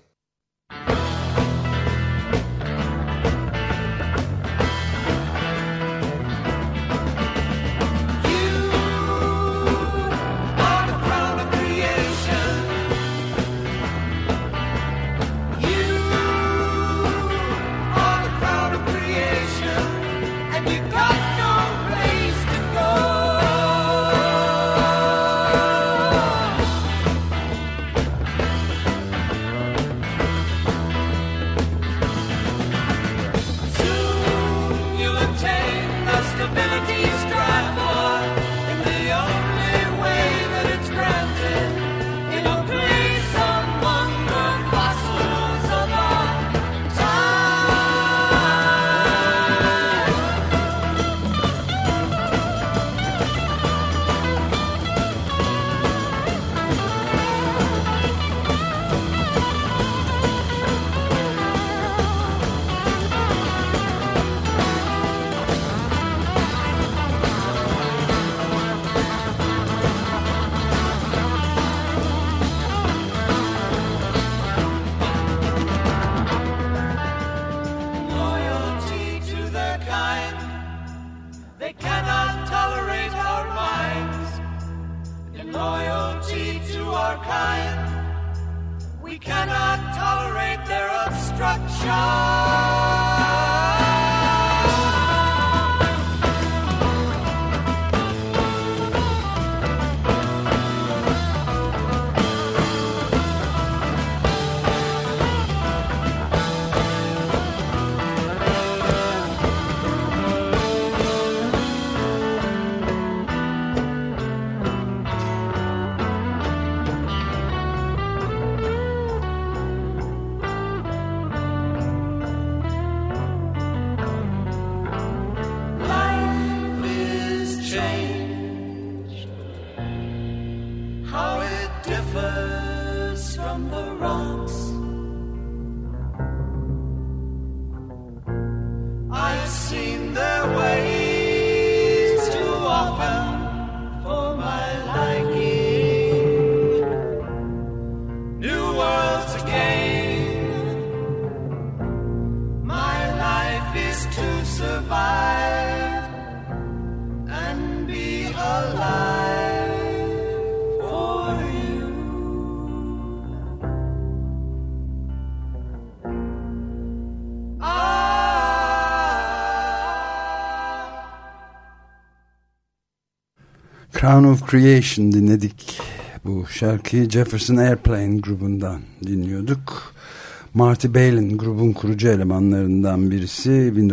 [SPEAKER 2] Crown of Creation dinledik. Bu şarkıyı Jefferson Airplane grubundan dinliyorduk. Marty Balin grubun kurucu elemanlarından birisi,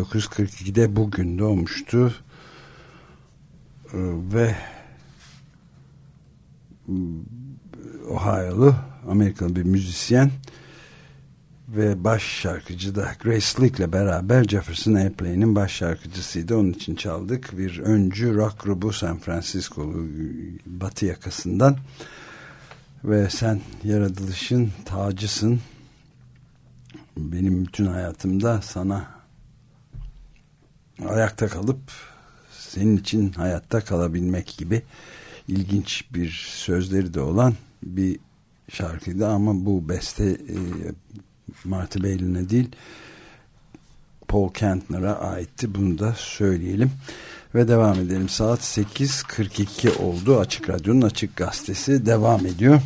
[SPEAKER 2] 1942'de bugün doğmuştu ve Ohio'lu, Amerikalı bir müzisyen ve baş şarkıcı da Grace Slick'le beraber Jefferson Airplane'in baş şarkıcısıydı. Onun için çaldık. Bir öncü rock grubu, San Francisco'lu, batı yakasından. Ve sen yaratılışın tacısın. Benim bütün hayatımda sana ayakta kalıp senin için hayatta kalabilmek gibi ilginç bir sözleri de olan bir şarkıydı. Ama bu beste Marty Balin'e değil, Paul Kantner'a aitti. Bunu da söyleyelim. Ve devam edelim. Saat 8:42 oldu. Açık Radyo'nun Açık Gazetesi devam ediyor.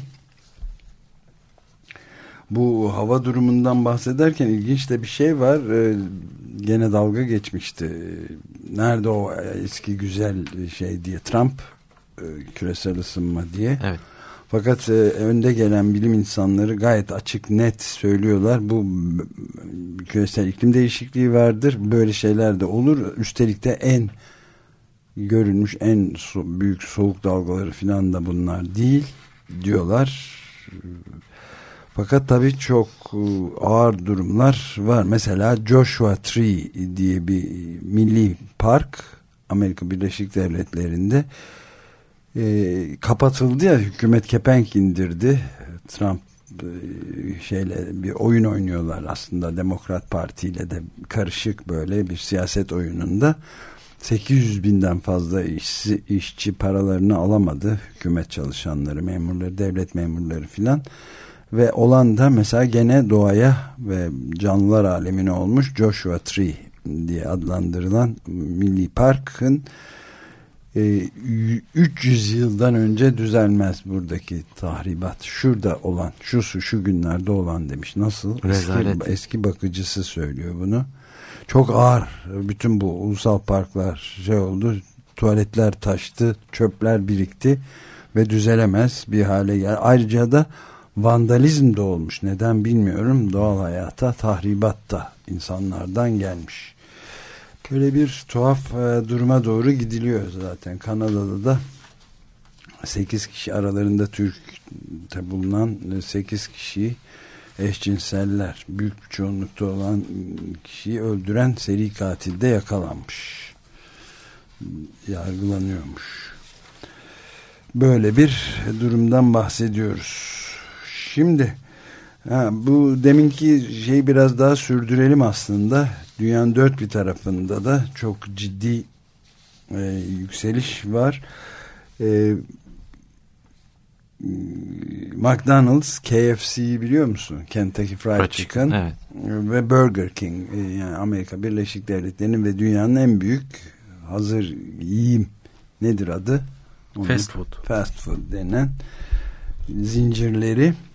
[SPEAKER 2] Bu hava durumundan bahsederken ilginç de bir şey var. Gene dalga geçmişti. Nerede o eski güzel şey diye, Trump, küresel ısınma diye. Evet. Fakat önde gelen bilim insanları gayet açık, net söylüyorlar. Bu küresel iklim değişikliği vardır. Böyle şeyler de olur. Üstelik de en görülmüş, en büyük soğuk dalgaları falan da bunlar değil diyorlar. Fakat tabii çok ağır durumlar var. Mesela Joshua Tree diye bir milli park Amerika Birleşik Devletleri'nde kapatıldı ya, hükümet kepenk indirdi. Trump şeyle bir oyun oynuyorlar aslında, Demokrat Parti ile de karışık böyle bir siyaset oyununda. 800.000'den fazla işçi paralarını alamadı. Hükümet çalışanları, memurları, devlet memurları filan. Ve olan da mesela gene doğaya ve canlılar alemine olmuş Joshua Tree diye adlandırılan Milli Park'ın 300 yıldan önce düzelmez buradaki tahribat. Şurada olan, şu günlerde olan demiş. Nasıl? Eski bakıcısı söylüyor bunu. Çok ağır. Bütün bu ulusal parklar oldu. Tuvaletler taştı, çöpler birikti ve düzelemez bir hale geldi. Ayrıca da vandalizm de olmuş. Neden bilmiyorum. Doğal hayata tahribat da insanlardan gelmiş. Böyle bir tuhaf duruma doğru gidiliyor zaten. Kanada'da da 8 kişi aralarında Türk'te bulunan 8 kişiyi eşcinseller büyük bir çoğunlukta olan kişiyi öldüren seri katilde yakalanmış. Yargılanıyormuş. Böyle bir durumdan bahsediyoruz. Şimdi bu deminki şeyi biraz daha sürdürelim aslında. Dünyanın dört bir tarafında da çok ciddi yükseliş var. McDonald's, KFC'yi biliyor musun? Kentucky Fried Chicken
[SPEAKER 3] evet.
[SPEAKER 2] Ve Burger King, yani Amerika Birleşik Devletleri'nin ve dünyanın en büyük hazır yiyeyim, nedir adı?
[SPEAKER 3] Fast food.
[SPEAKER 2] Fast food denen zincirleri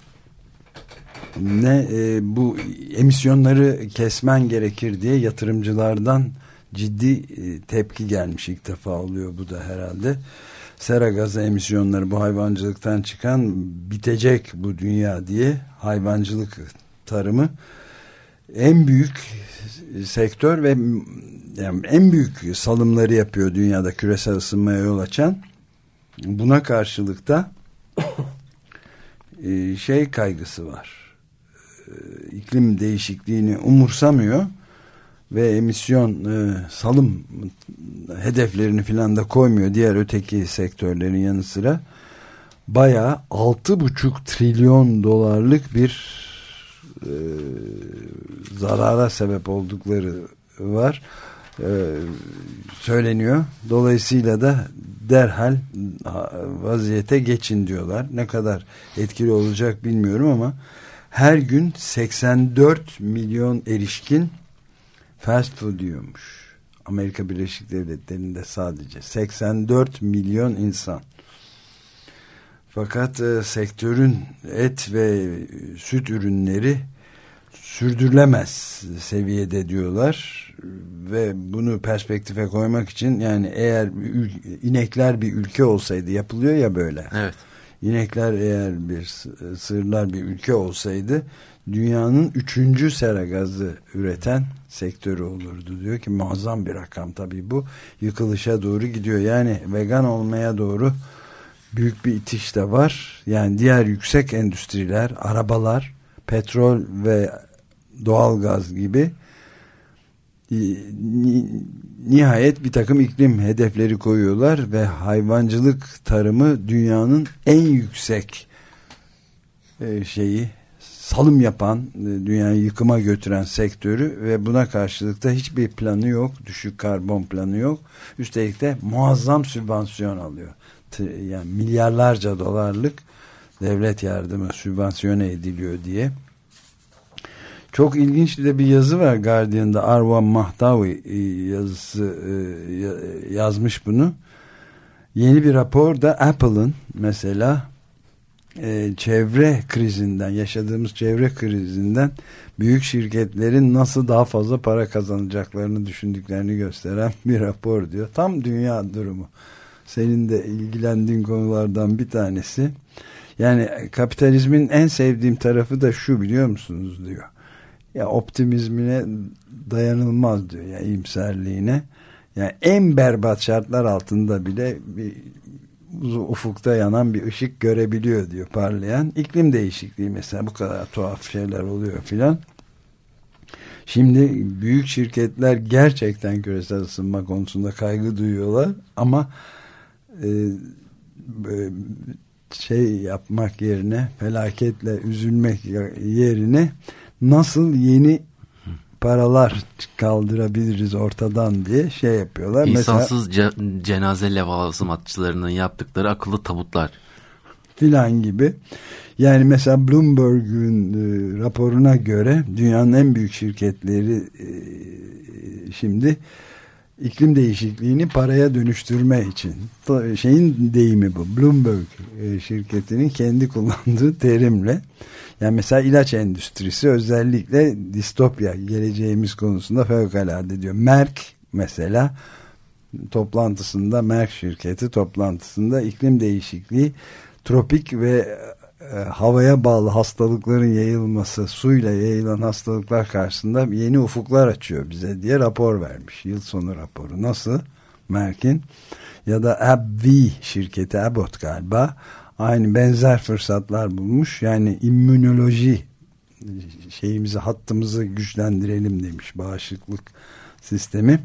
[SPEAKER 2] bu emisyonları kesmen gerekir diye yatırımcılardan ciddi tepki gelmiş. İlk defa oluyor bu da herhalde. Sera gazı emisyonları, bu hayvancılıktan çıkan, bitecek bu dünya diye hayvancılık tarımı en büyük sektör ve yani en büyük salımları yapıyor dünyada, küresel ısınmaya yol açan. Buna karşılık da kaygısı var. İklim değişikliğini umursamıyor ve emisyon salım hedeflerini filan da koymuyor diğer öteki sektörlerin yanı sıra. Bayağı 6,5 trilyon dolarlık bir zarara sebep oldukları var. Söyleniyor. Dolayısıyla da derhal vaziyete geçin diyorlar. Ne kadar etkili olacak bilmiyorum ama her gün 84 milyon erişkin fast food yiyormuş. Amerika Birleşik Devletleri'nde sadece 84 milyon insan. Fakat sektörün et ve süt ürünleri sürdürülemez seviyede diyorlar ve bunu perspektife koymak için, yani eğer inekler bir ülke olsaydı, yapılıyor ya böyle.
[SPEAKER 3] Evet.
[SPEAKER 2] İnekler eğer sığırlar bir ülke olsaydı dünyanın 3. sera gazı üreten sektörü olurdu diyor ki, muazzam bir rakam tabii bu. Yıkılışa doğru gidiyor. Yani vegan olmaya doğru büyük bir itiş de var. Yani diğer yüksek endüstriler, arabalar, petrol ve doğalgaz gibi nihayet bir takım iklim hedefleri koyuyorlar ve hayvancılık tarımı dünyanın en yüksek salım yapan, dünyayı yıkıma götüren sektörü ve buna karşılık da hiçbir planı yok, düşük karbon planı yok. Üstelik de muazzam sübvansiyon alıyor. Yani milyarlarca dolarlık devlet yardımı sübvansiyone ediliyor diye. Çok ilginç de bir yazı var Guardian'da. Arwa Mahdavi yazmış bunu. Yeni bir raporda Apple'ın mesela çevre krizinden, yaşadığımız çevre krizinden büyük şirketlerin nasıl daha fazla para kazanacaklarını düşündüklerini gösteren bir rapor diyor. Tam dünya durumu. Senin de ilgilendiğin konulardan bir tanesi. Yani kapitalizmin en sevdiğim tarafı da şu, biliyor musunuz diyor. Ya optimizmine dayanılmaz diyor, ya iyimserliğine. Yani en berbat şartlar altında bile bir ufukta yanan bir ışık görebiliyor diyor, parlayan. İklim değişikliği mesela, bu kadar tuhaf şeyler oluyor filan. Şimdi büyük şirketler gerçekten küresel ısınma konusunda kaygı duyuyorlar ama yapmak yerine, felaketle üzülmek yerine nasıl yeni paralar kaldırabiliriz ortadan diye yapıyorlar.
[SPEAKER 3] İnsansız cenaze levazımatçılarının yaptıkları akıllı tabutlar.
[SPEAKER 2] filan gibi. Yani mesela Bloomberg'un raporuna göre dünyanın en büyük şirketleri şimdi iklim değişikliğini paraya dönüştürme için. Şeyin deyimi bu. Bloomberg şirketinin kendi kullandığı terimle. Yani mesela ilaç endüstrisi özellikle distopya, geleceğimiz konusunda fevkalade diyor. Merck mesela toplantısında, Merck şirketi toplantısında iklim değişikliği, tropik ve havaya bağlı hastalıkların yayılması, suyla yayılan hastalıklar karşısında yeni ufuklar açıyor bize diye rapor vermiş. Yıl sonu raporu. Nasıl? Merck'in ya da AbbVie şirketi, Abbott galiba, aynı benzer fırsatlar bulmuş. Yani immünoloji şeyimizi, hattımızı güçlendirelim demiş, bağışıklık sistemi.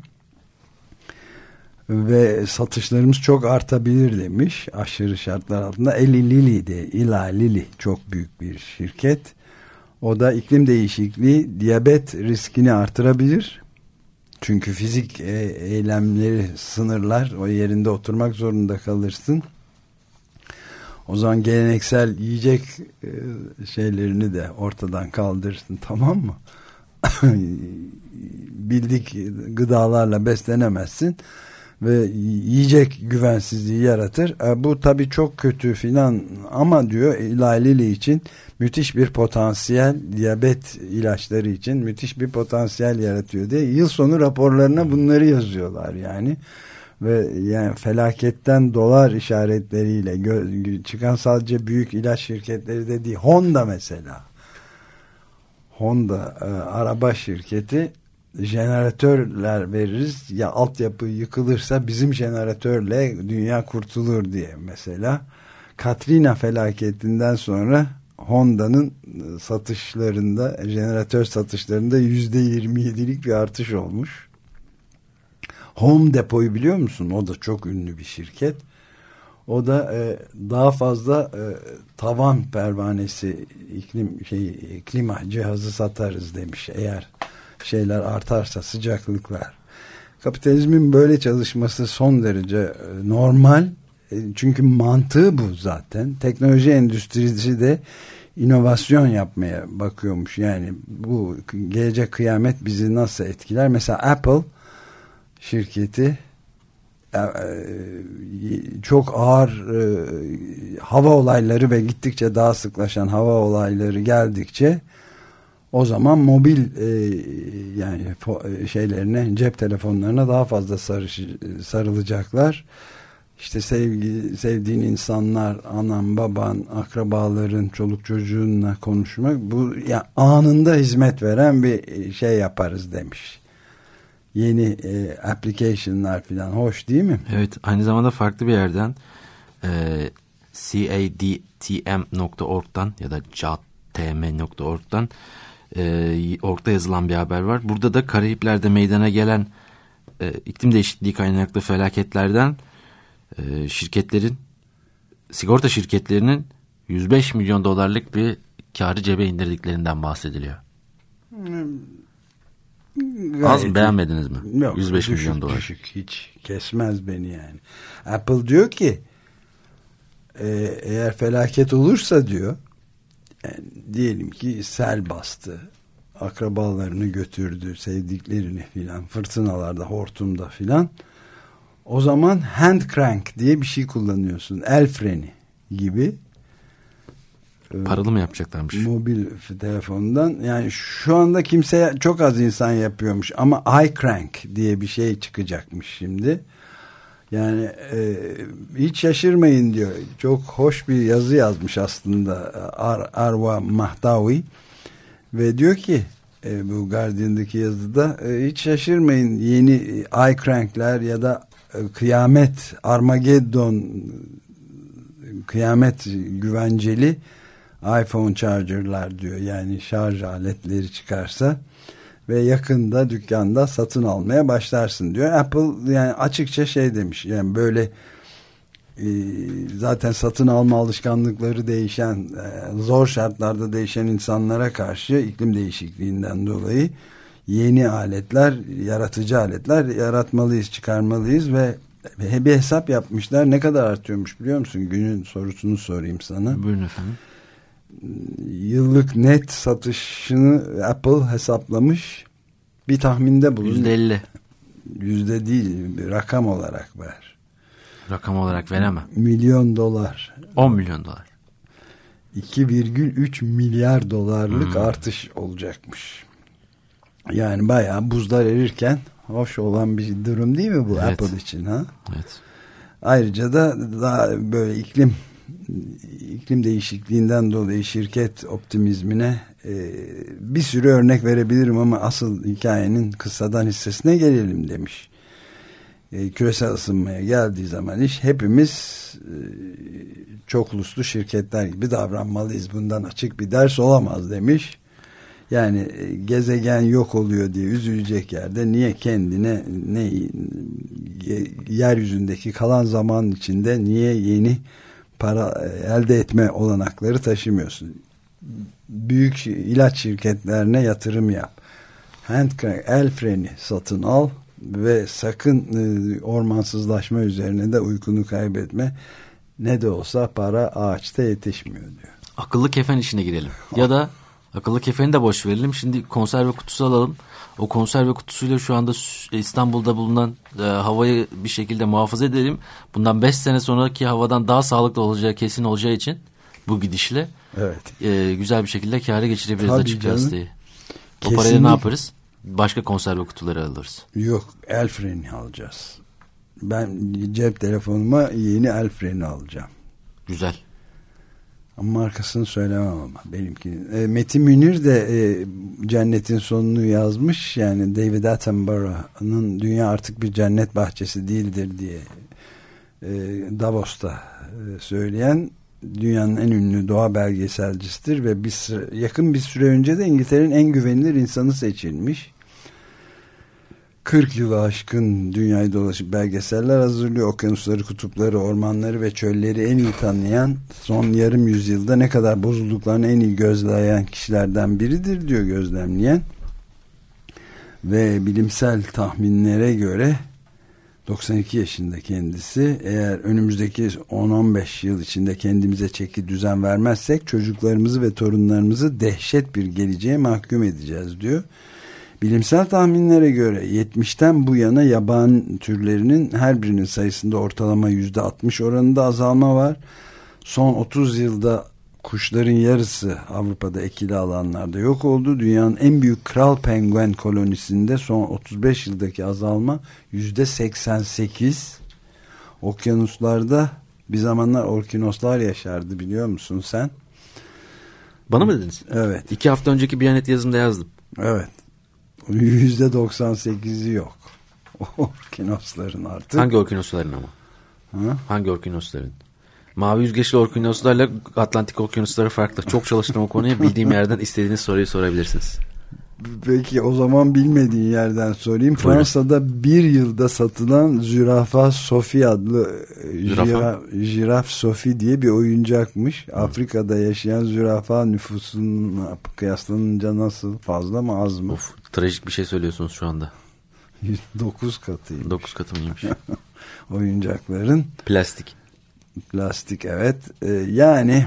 [SPEAKER 2] Ve satışlarımız çok artabilir demiş aşırı şartlar altında. Eli Lilly çok büyük bir şirket. O da iklim değişikliği diyabet riskini artırabilir. Çünkü fizik eylemleri sınırlar. O yerinde oturmak zorunda kalırsın. O zaman geleneksel yiyecek şeylerini de ortadan kaldırırsın, tamam mı? Bildik gıdalarla beslenemezsin ve yiyecek güvensizliği yaratır. Bu tabii çok kötü filan ama diyor Eli Lilly için müthiş bir potansiyel, diyabet ilaçları için müthiş bir potansiyel yaratıyor diye yıl sonu raporlarına bunları yazıyorlar yani. Ve yani felaketten dolar işaretleriyle çıkan sadece büyük ilaç şirketleri de değil. Honda mesela. Honda araba şirketi, jeneratörler veririz ya, altyapı yıkılırsa bizim jeneratörle dünya kurtulur diye mesela. Katrina felaketinden sonra Honda'nın satışlarında, jeneratör satışlarında %27'lik bir artış olmuş. Home Depot'u biliyor musun? O da çok ünlü bir şirket. O da daha fazla tavan pervanesi, klima cihazı satarız demiş. Eğer şeyler artarsa, sıcaklıklar. Kapitalizmin böyle çalışması son derece normal. Çünkü mantığı bu zaten. Teknoloji endüstrisi de inovasyon yapmaya bakıyormuş. Yani bu gelecek kıyamet bizi nasıl etkiler? Mesela Apple şirketi çok ağır hava olayları ve gittikçe daha sıklaşan hava olayları geldikçe o zaman mobil yani şeylerine, cep telefonlarına daha fazla sarılacaklar. İşte sevdiğin insanlar, anan, baban, akrabaların, çoluk çocuğunla konuşmak, bu yani anında hizmet veren bir şey yaparız demiş. Yeni application'lar falan hoş değil mi?
[SPEAKER 3] Evet, aynı zamanda farklı bir yerden cadtm.org'dan ya da cadtm.org'dan orada yazılan bir haber var. Burada da Karayipler'de meydana gelen iklim değişikliği kaynaklı felaketlerden şirketlerin, sigorta şirketlerinin 105 milyon dolarlık bir karı cebe indirdiklerinden bahsediliyor. Az mı, beğenmediniz mi?
[SPEAKER 2] Yok,
[SPEAKER 3] 105 milyon dolar.
[SPEAKER 2] Düşük, hiç kesmez beni yani. Apple diyor ki eğer felaket olursa diyor, yani diyelim ki sel bastı, akrabalarını götürdü, sevdiklerini filan, fırtınalarda, hortumda filan, o zaman hand crank diye bir şey kullanıyorsun, el freni gibi.
[SPEAKER 3] Paralı mı yapacaklarmış?
[SPEAKER 2] Mobil telefondan. Yani şu anda kimseye, çok az insan yapıyormuş ama iCrank diye bir şey çıkacakmış şimdi. Yani hiç şaşırmayın diyor. Çok hoş bir yazı yazmış aslında Arwa Mahdawi ve diyor ki bu Guardian'daki yazıda hiç şaşırmayın, yeni iCrank'ler ya da kıyamet, Armageddon, kıyamet güvenceli iPhone charger'lar diyor. Yani şarj aletleri çıkarsa ve yakında dükkanda satın almaya başlarsın diyor. Apple yani açıkça şey demiş. Yani böyle zaten satın alma alışkanlıkları değişen, zor şartlarda değişen insanlara karşı iklim değişikliğinden dolayı yeni aletler, yaratıcı aletler yaratmalıyız, çıkarmalıyız ve Bir hesap yapmışlar. Ne kadar artıyormuş biliyor musun? Günün sorusunu sorayım sana.
[SPEAKER 3] Buyurun efendim.
[SPEAKER 2] Yıllık net satışını Apple hesaplamış. Bir tahminde bulun.
[SPEAKER 3] %50.
[SPEAKER 2] Yüzde değil, rakam olarak ver.
[SPEAKER 3] Rakam olarak veremem.
[SPEAKER 2] Milyon dolar.
[SPEAKER 3] 10 milyon dolar.
[SPEAKER 2] 2,3 milyar dolarlık artış olacakmış. Yani bayağı buzlar erirken hoş olan bir durum değil mi bu,
[SPEAKER 3] evet.
[SPEAKER 2] Apple için, ha?
[SPEAKER 3] Evet.
[SPEAKER 2] Ayrıca da daha böyle iklim değişikliğinden dolayı şirket optimizmine bir sürü örnek verebilirim ama asıl hikayenin kıssadan hissesine gelelim demiş. Küresel ısınmaya geldiği zaman iş, hepimiz çok uluslu şirketler gibi davranmalıyız. Bundan açık bir ders olamaz demiş. Yani gezegen yok oluyor diye üzülecek yerde niye kendine yeryüzündeki kalan zaman içinde niye yeni para elde etme olanakları taşımıyorsun? Büyük ilaç şirketlerine yatırım yap. El freni satın al ve sakın ormansızlaşma üzerine de uykunu kaybetme. Ne de olsa para ağaçta yetişmiyor diyor.
[SPEAKER 3] Akıllı kefen işine girelim. Ya da akıllı kefeni de boş verelim. Şimdi konserve kutusu alalım. O konserve kutusuyla şu anda İstanbul'da bulunan havayı bir şekilde muhafaza edelim. Bundan 5 sene sonraki havadan daha sağlıklı olacağı kesin olacağı için bu gidişle
[SPEAKER 2] evet.
[SPEAKER 3] Güzel bir şekilde kâra geçirebiliriz
[SPEAKER 2] Tabii
[SPEAKER 3] açık gazeteyi. O
[SPEAKER 2] Kesinlikle.
[SPEAKER 3] parayla ne yaparız? Başka konserve kutuları alırız.
[SPEAKER 2] Yok, el freni alacağız. Ben cep telefonuma yeni el freni alacağım.
[SPEAKER 3] Güzel.
[SPEAKER 2] Ama markasını söylemem ama benimkinin. Metin Münir de cennetin sonunu yazmış. Yani David Attenborough'ın dünya artık bir cennet bahçesi değildir diye Davos'ta söyleyen dünyanın en ünlü doğa belgeselcisidir ve yakın bir süre önce de İngiltere'nin en güvenilir insanı seçilmiş. 40 yılı aşkın dünyayı dolaşıp belgeseller hazırlıyor. Okyanusları, kutupları, ormanları ve çölleri en iyi tanıyan, son yarım yüzyılda ne kadar bozulduklarını en iyi gözleyen kişilerden biridir diyor, gözlemleyen. Ve bilimsel tahminlere göre 92 yaşında kendisi. Eğer önümüzdeki 10-15 yıl içinde kendimize çeki düzen vermezsek çocuklarımızı ve torunlarımızı dehşet bir geleceğe mahkum edeceğiz diyor. Bilimsel tahminlere göre 70'ten bu yana yaban türlerinin her birinin sayısında ortalama %60 oranında azalma var. Son 30 yılda kuşların yarısı Avrupa'da ekili alanlarda yok oldu. Dünyanın en büyük kral penguen kolonisinde son 35 yıldaki azalma %88. Okyanuslarda bir zamanlar orkinoslar yaşardı, biliyor musun sen?
[SPEAKER 3] Bana mı dediniz?
[SPEAKER 2] Evet.
[SPEAKER 3] 2 hafta önceki Biyanet yazımda yazdım.
[SPEAKER 2] Evet. %98'i yok. Orkinosların artık.
[SPEAKER 3] Hangi orkinosların ama?
[SPEAKER 2] Ha?
[SPEAKER 3] Hangi orkinosların? Mavi yüzgeçli orkinoslarla Atlantik okyanusları farklı. Çok çalıştım o konuya. Bildiğim yerden istediğiniz soruyu sorabilirsiniz.
[SPEAKER 2] Peki o zaman bilmediğin yerden sorayım.
[SPEAKER 3] Buyurun.
[SPEAKER 2] Fransa'da bir yılda satılan Zürafa Sophie adlı Jiraf Sophie diye bir oyuncakmış. Afrika'da yaşayan zürafa nüfusunun kıyaslanınca nasıl, fazla mı az mı?
[SPEAKER 3] Of, trajik bir şey söylüyorsunuz şu anda.
[SPEAKER 2] 9 katıymış.
[SPEAKER 3] 9 katı mıymış?
[SPEAKER 2] Oyuncakların.
[SPEAKER 3] Plastik,
[SPEAKER 2] evet. Yani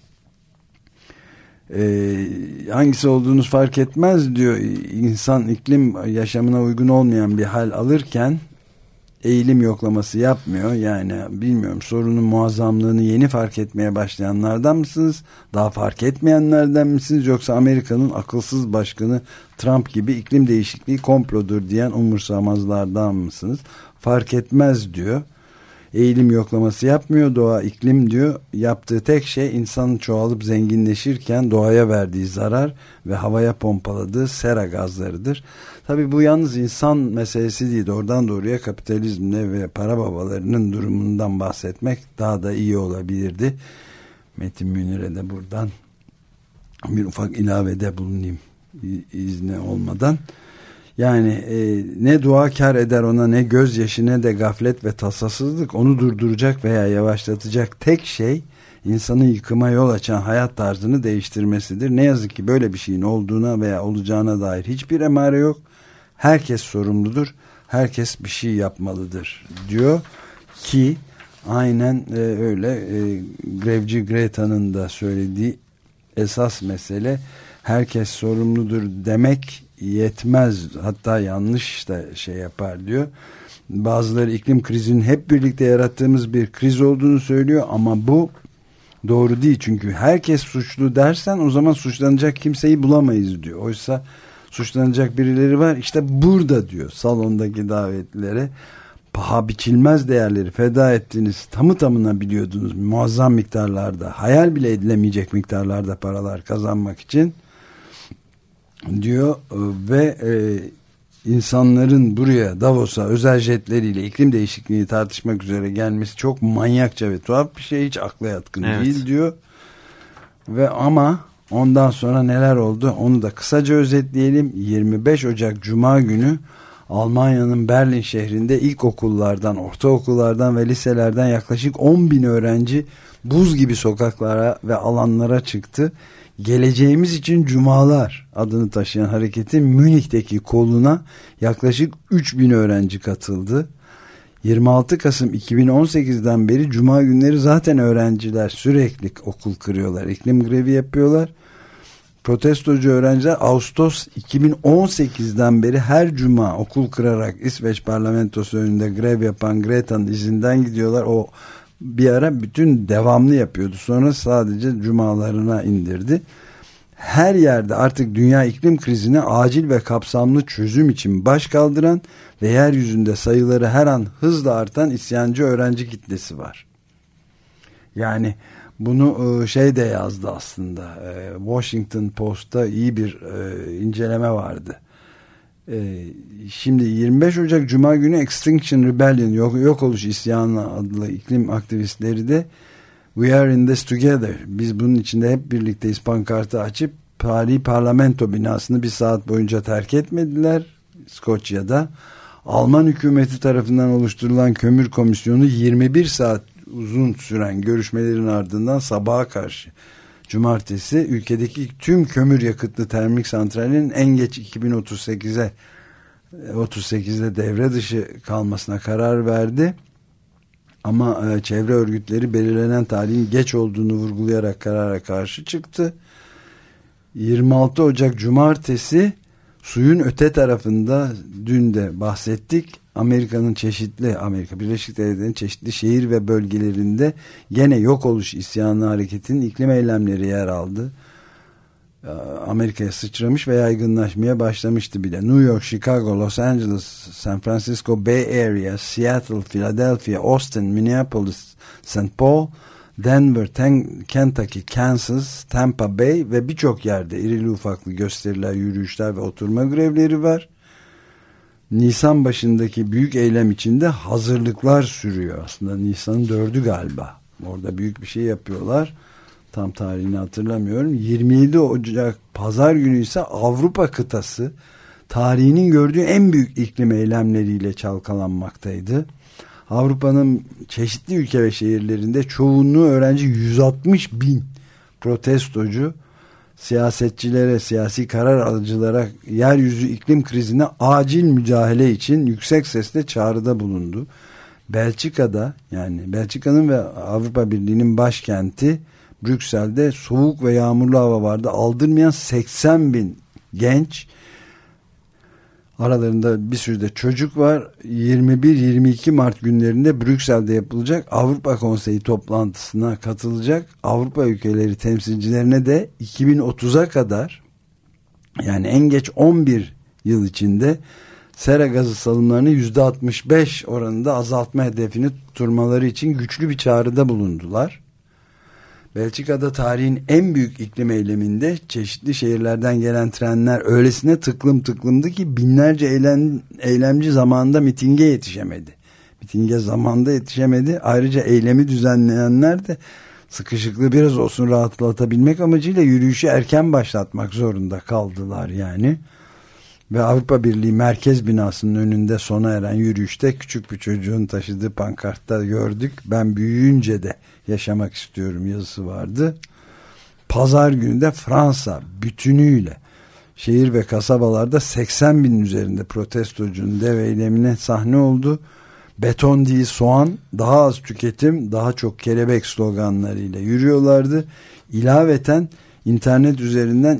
[SPEAKER 2] hangisi olduğunuz fark etmez diyor. İnsan iklim yaşamına uygun olmayan bir hal alırken eğilim yoklaması yapmıyor. Yani bilmiyorum, sorunun muazzamlığını yeni fark etmeye başlayanlardan mısınız? Daha fark etmeyenlerden misiniz? Yoksa Amerika'nın akılsız başkanı Trump gibi iklim değişikliği komplodur diyen umursamazlardan mısınız? Fark etmez diyor. Eğilim yoklaması yapmıyor. Doğa iklim diyor. Yaptığı tek şey insanın çoğalıp zenginleşirken doğaya verdiği zarar ve havaya pompaladığı sera gazlarıdır. Tabii bu yalnız insan meselesi değil. Doğrudan doğruya kapitalizmle ve para babalarının durumundan bahsetmek daha da iyi olabilirdi. Metin Münir'e de buradan bir ufak ilavede bulunayım izni olmadan. Yani ne dua kar eder ona, ne gözyaşı, ne de gaflet ve tasasızlık. Onu durduracak veya yavaşlatacak tek şey insanın yıkıma yol açan hayat tarzını değiştirmesidir. Ne yazık ki böyle bir şeyin olduğuna veya olacağına dair hiçbir emare yok. Herkes sorumludur. Herkes bir şey yapmalıdır diyor. Ki aynen öyle grevci Greta'nın da söylediği esas mesele herkes sorumludur demek yetmez. Hatta yanlış da şey yapar diyor. Bazıları iklim krizinin hep birlikte yarattığımız bir kriz olduğunu söylüyor ama bu doğru değil. Çünkü herkes suçlu dersen o zaman suçlanacak kimseyi bulamayız diyor. Oysa suçlanacak birileri var. İşte burada diyor salondaki davetlilere paha biçilmez değerleri feda ettiniz. Tamı tamına biliyordunuz muazzam miktarlarda, hayal bile edilemeyecek miktarlarda paralar kazanmak için diyor ve insanların buraya Davos'a özel jetleriyle iklim değişikliğini tartışmak üzere gelmesi çok manyakça ve tuhaf bir şey, hiç akla yatkın değil diyor. Ve ama ondan sonra neler oldu onu da kısaca özetleyelim. 25 Ocak Cuma günü Almanya'nın Berlin şehrinde ilkokullardan, ortaokullardan ve liselerden yaklaşık 10.000 öğrenci buz gibi sokaklara ve alanlara çıktı. Geleceğimiz için Cumalar adını taşıyan hareketin Münih'teki koluna yaklaşık 3.000 öğrenci katıldı. 26 Kasım 2018'den beri Cuma günleri zaten öğrenciler sürekli okul kırıyorlar, iklim grevi yapıyorlar. Protestocu öğrenciler Ağustos 2018'den beri her Cuma okul kırarak İsveç parlamentosu önünde grev yapan Greta'nın izinden gidiyorlar. O bir ara bütün devamlı yapıyordu. Sonra sadece cumalarına indirdi. Her yerde artık dünya iklim krizine acil ve kapsamlı çözüm için baş kaldıran ve yeryüzünde sayıları her an hızla artan isyancı öğrenci kitlesi var. Yani bunu şey de yazdı aslında. Washington Post'ta iyi bir inceleme vardı. Şimdi 25 Ocak Cuma günü Extinction Rebellion, yok oluş isyanı adlı iklim aktivistleri de We are in this together, biz bunun içinde hep birlikteyiz pankartı açıp Paris Parlamento binasını bir saat boyunca terk etmediler. Skoçya'da Alman hükümeti tarafından oluşturulan kömür komisyonu 21 saat uzun süren görüşmelerin ardından sabaha karşı Cumartesi ülkedeki tüm kömür yakıtlı termik santrallerin en geç 2038'de devre dışı kalmasına karar verdi. Ama çevre örgütleri belirlenen tarihin geç olduğunu vurgulayarak karara karşı çıktı. 26 Ocak Cumartesi suyun öte tarafında dün de bahsettik. Amerika Birleşik Devletleri'nin çeşitli şehir ve bölgelerinde gene yok oluş isyanı hareketinin iklim eylemleri yer aldı. Amerika'ya sıçramış ve yaygınlaşmaya başlamıştı bile. New York, Chicago, Los Angeles, San Francisco Bay Area, Seattle, Philadelphia, Austin, Minneapolis, St. Paul, Denver, Kentucky, Kansas, Tampa Bay ve birçok yerde irili ufaklı gösteriler, yürüyüşler ve oturma grevleri var. Nisan başındaki büyük eylem içinde hazırlıklar sürüyor. Aslında Nisan'ın 4'ü galiba. Orada büyük bir şey yapıyorlar. Tam tarihini hatırlamıyorum. 27 Ocak Pazar günü ise Avrupa kıtası tarihinin gördüğü en büyük iklim eylemleriyle çalkalanmaktaydı. Avrupa'nın çeşitli ülke ve şehirlerinde çoğunluğu öğrenci 160.000 protestocu siyasetçilere, siyasi karar alıcılara yeryüzü iklim krizine acil müdahale için yüksek sesle çağrıda bulundu. Belçika'da, yani Belçika'nın ve Avrupa Birliği'nin başkenti Brüksel'de soğuk ve yağmurlu hava vardı. Aldırmayan 80.000 genç, aralarında bir sürü de çocuk var. 21-22 Mart günlerinde Brüksel'de yapılacak Avrupa Konseyi toplantısına katılacak. Avrupa ülkeleri temsilcilerine de 2030'a kadar, yani en geç 11 yıl içinde sera gazı salımlarını %65 oranında azaltma hedefini tutturmaları için güçlü bir çağrıda bulundular. Belçika'da tarihin en büyük iklim eyleminde çeşitli şehirlerden gelen trenler öylesine tıklımdı ki binlerce eylemci zamanında mitinge yetişemedi. Mitinge zamanında yetişemedi. Ayrıca eylemi düzenleyenler de sıkışıklığı biraz olsun rahatlatabilmek amacıyla yürüyüşü erken başlatmak zorunda kaldılar yani. Ve Avrupa Birliği Merkez Binası'nın önünde sona eren yürüyüşte küçük bir çocuğun taşıdığı pankartta gördük. Ben büyüyünce de yaşamak istiyorum yazısı vardı. Pazar günü de Fransa bütünüyle şehir ve kasabalarda 80.000'in üzerinde protestocunun dev eylemine sahne oldu. beton değil soğan, daha az tüketim, daha çok kelebek sloganlarıyla yürüyorlardı. İlaveten internet üzerinden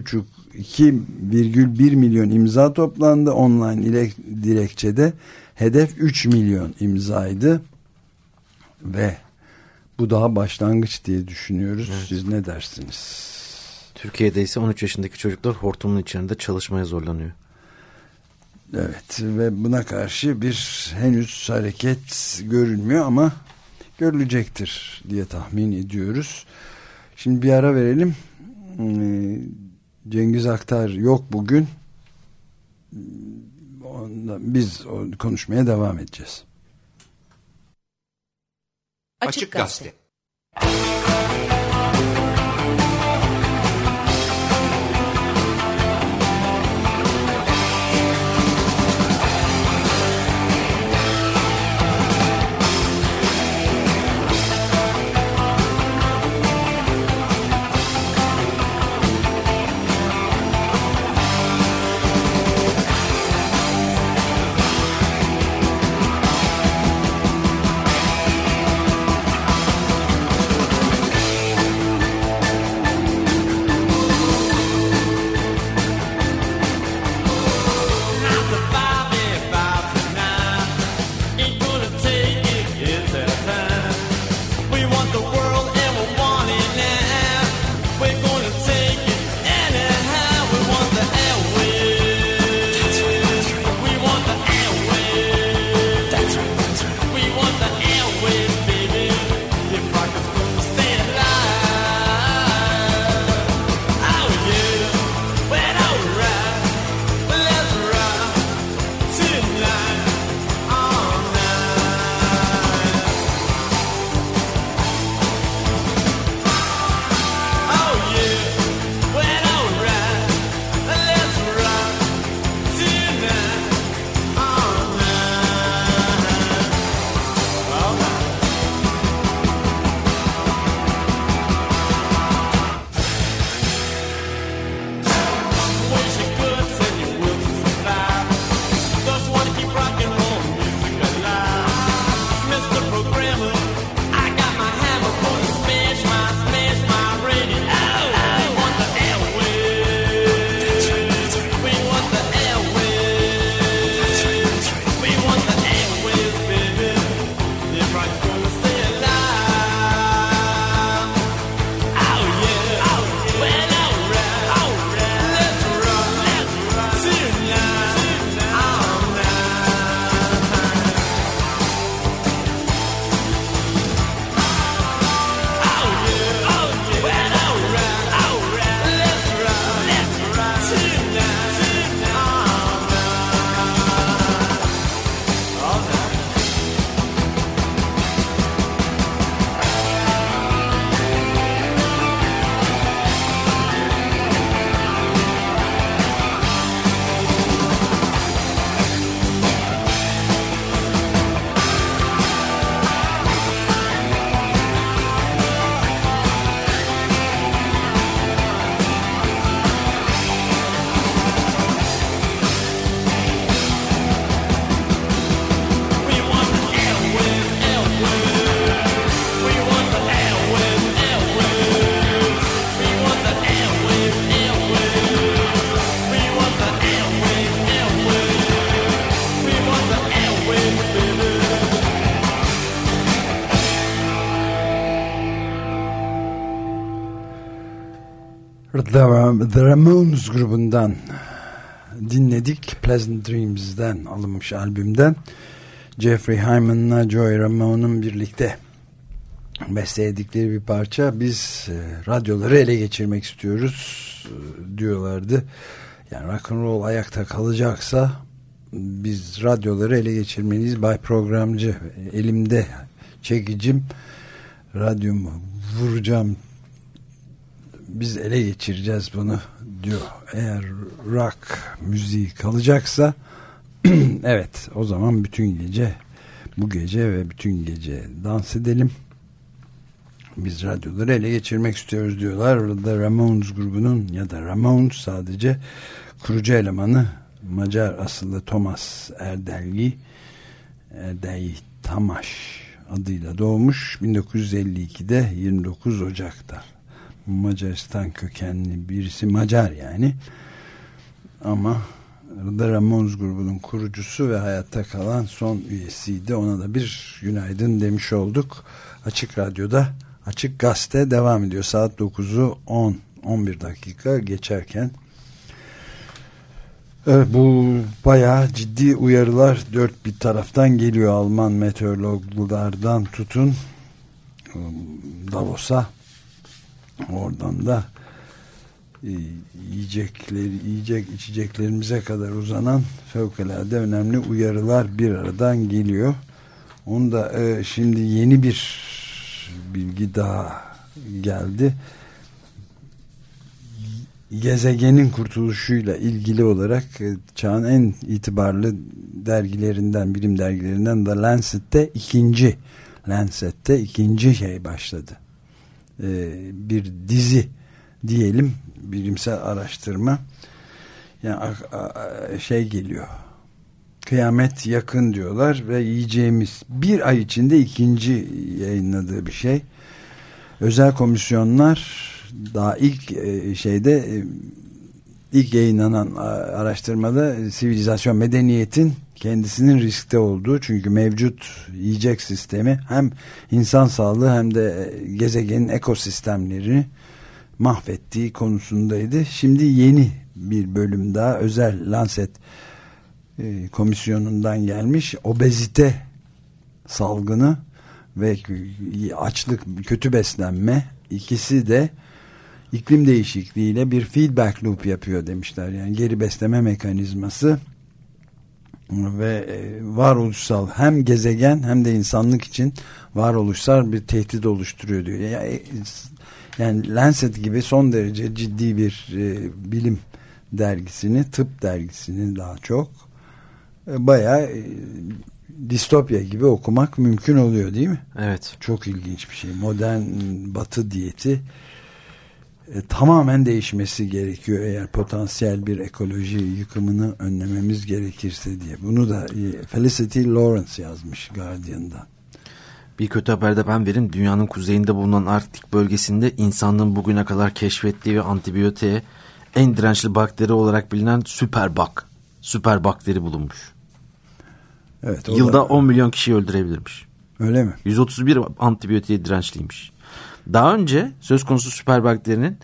[SPEAKER 2] 2,1 milyon imza toplandı. Online dilekçede hedef 3 milyon imzaydı ve bu daha başlangıç diye düşünüyoruz. Evet. Siz ne dersiniz?
[SPEAKER 3] Türkiye'de ise 13 yaşındaki çocuklar hortumun içerisinde çalışmaya zorlanıyor.
[SPEAKER 2] Evet ve buna karşı bir henüz hareket görülmüyor ama görülecektir diye tahmin ediyoruz. Şimdi bir ara verelim. Cengiz Aktar yok bugün. Biz konuşmaya devam edeceğiz.
[SPEAKER 1] Açık Gazete.
[SPEAKER 2] The Ramones grubundan dinledik. Pleasant Dreams'den alınmış albümden. Jeffrey Hyman'la Joey Ramone'un birlikte bestledikleri bir parça. Biz radyoları ele geçirmek istiyoruz diyorlardı. Yani rock and roll ayakta kalacaksa biz radyoları ele geçirmeliyiz. Bay programcı, elimde çekicim, radyomu vuracağım, biz ele geçireceğiz bunu diyor. Eğer rock müziği kalacaksa evet, o zaman bütün gece, bu gece ve bütün gece dans edelim. Biz radyoları ele geçirmek istiyoruz diyorlar. The Ramones grubunun, ya da Ramones sadece, kurucu elemanı Macar asıllı Thomas Erdelgi Erdei Tamaş adıyla doğmuş. 1952'de 29 Ocak'ta. Macaristan kökenli birisi, Macar yani. Ama The Ramones grubunun kurucusu ve hayatta kalan son üyesiydi. Ona da bir günaydın demiş olduk. Açık Radyo'da Açık Gazete devam ediyor. Saat 9'u 11 dakika geçerken. Evet, bu bayağı ciddi uyarılar dört bir taraftan geliyor. Alman meteorologlardan tutun Davos'a, oradan da yiyecek içeceklerimize kadar uzanan fevkalade önemli uyarılar bir aradan geliyor. Onu da şimdi yeni bir bilgi daha geldi. Gezegenin kurtuluşuyla ilgili olarak çağın en itibarlı dergilerinden, bilim dergilerinden The Lancet'te ikinci şey başladı. Bir dizi diyelim, bilimsel araştırma. Yani şey geliyor. Kıyamet yakın diyorlar ve yiyeceğimiz bir ay içinde ikinci yayınladığı bir şey. Özel komisyonlar daha ilk ilk yayınlanan araştırmada sivilizasyon, medeniyetin kendisinin riskte olduğu, çünkü mevcut yiyecek sistemi hem insan sağlığı hem de gezegenin ekosistemleri mahvettiği konusundaydı. Şimdi yeni bir bölüm daha özel Lancet komisyonundan gelmiş. Obezite salgını ve açlık, kötü beslenme, ikisi de iklim değişikliğiyle bir feedback loop yapıyor demişler. Yani geri besleme mekanizması ve varoluşsal, hem gezegen hem de insanlık için varoluşsal bir tehdit oluşturuyor diyor. Yani Lancet gibi son derece ciddi bir bilim dergisini, tıp dergisini daha çok bayağı distopya gibi okumak mümkün oluyor değil mi?
[SPEAKER 3] Evet.
[SPEAKER 2] Çok ilginç bir şey. Modern batı diyeti tamamen değişmesi gerekiyor eğer potansiyel bir ekoloji yıkımını önlememiz gerekirse diye. Bunu da Felicity Lawrence yazmış Guardian'da.
[SPEAKER 3] Bir kötü haber de ben vereyim. Dünyanın kuzeyinde bulunan Arktik bölgesinde insanlığın bugüne kadar keşfettiği ve antibiyotiğe en dirençli bakteri olarak bilinen süper bakteri bulunmuş.
[SPEAKER 2] Evet,
[SPEAKER 3] yılda 10 milyon kişiyi öldürebilirmiş.
[SPEAKER 2] Öyle mi?
[SPEAKER 3] 131 antibiyotiğe dirençliymiş. Daha önce söz konusu süper bakterinin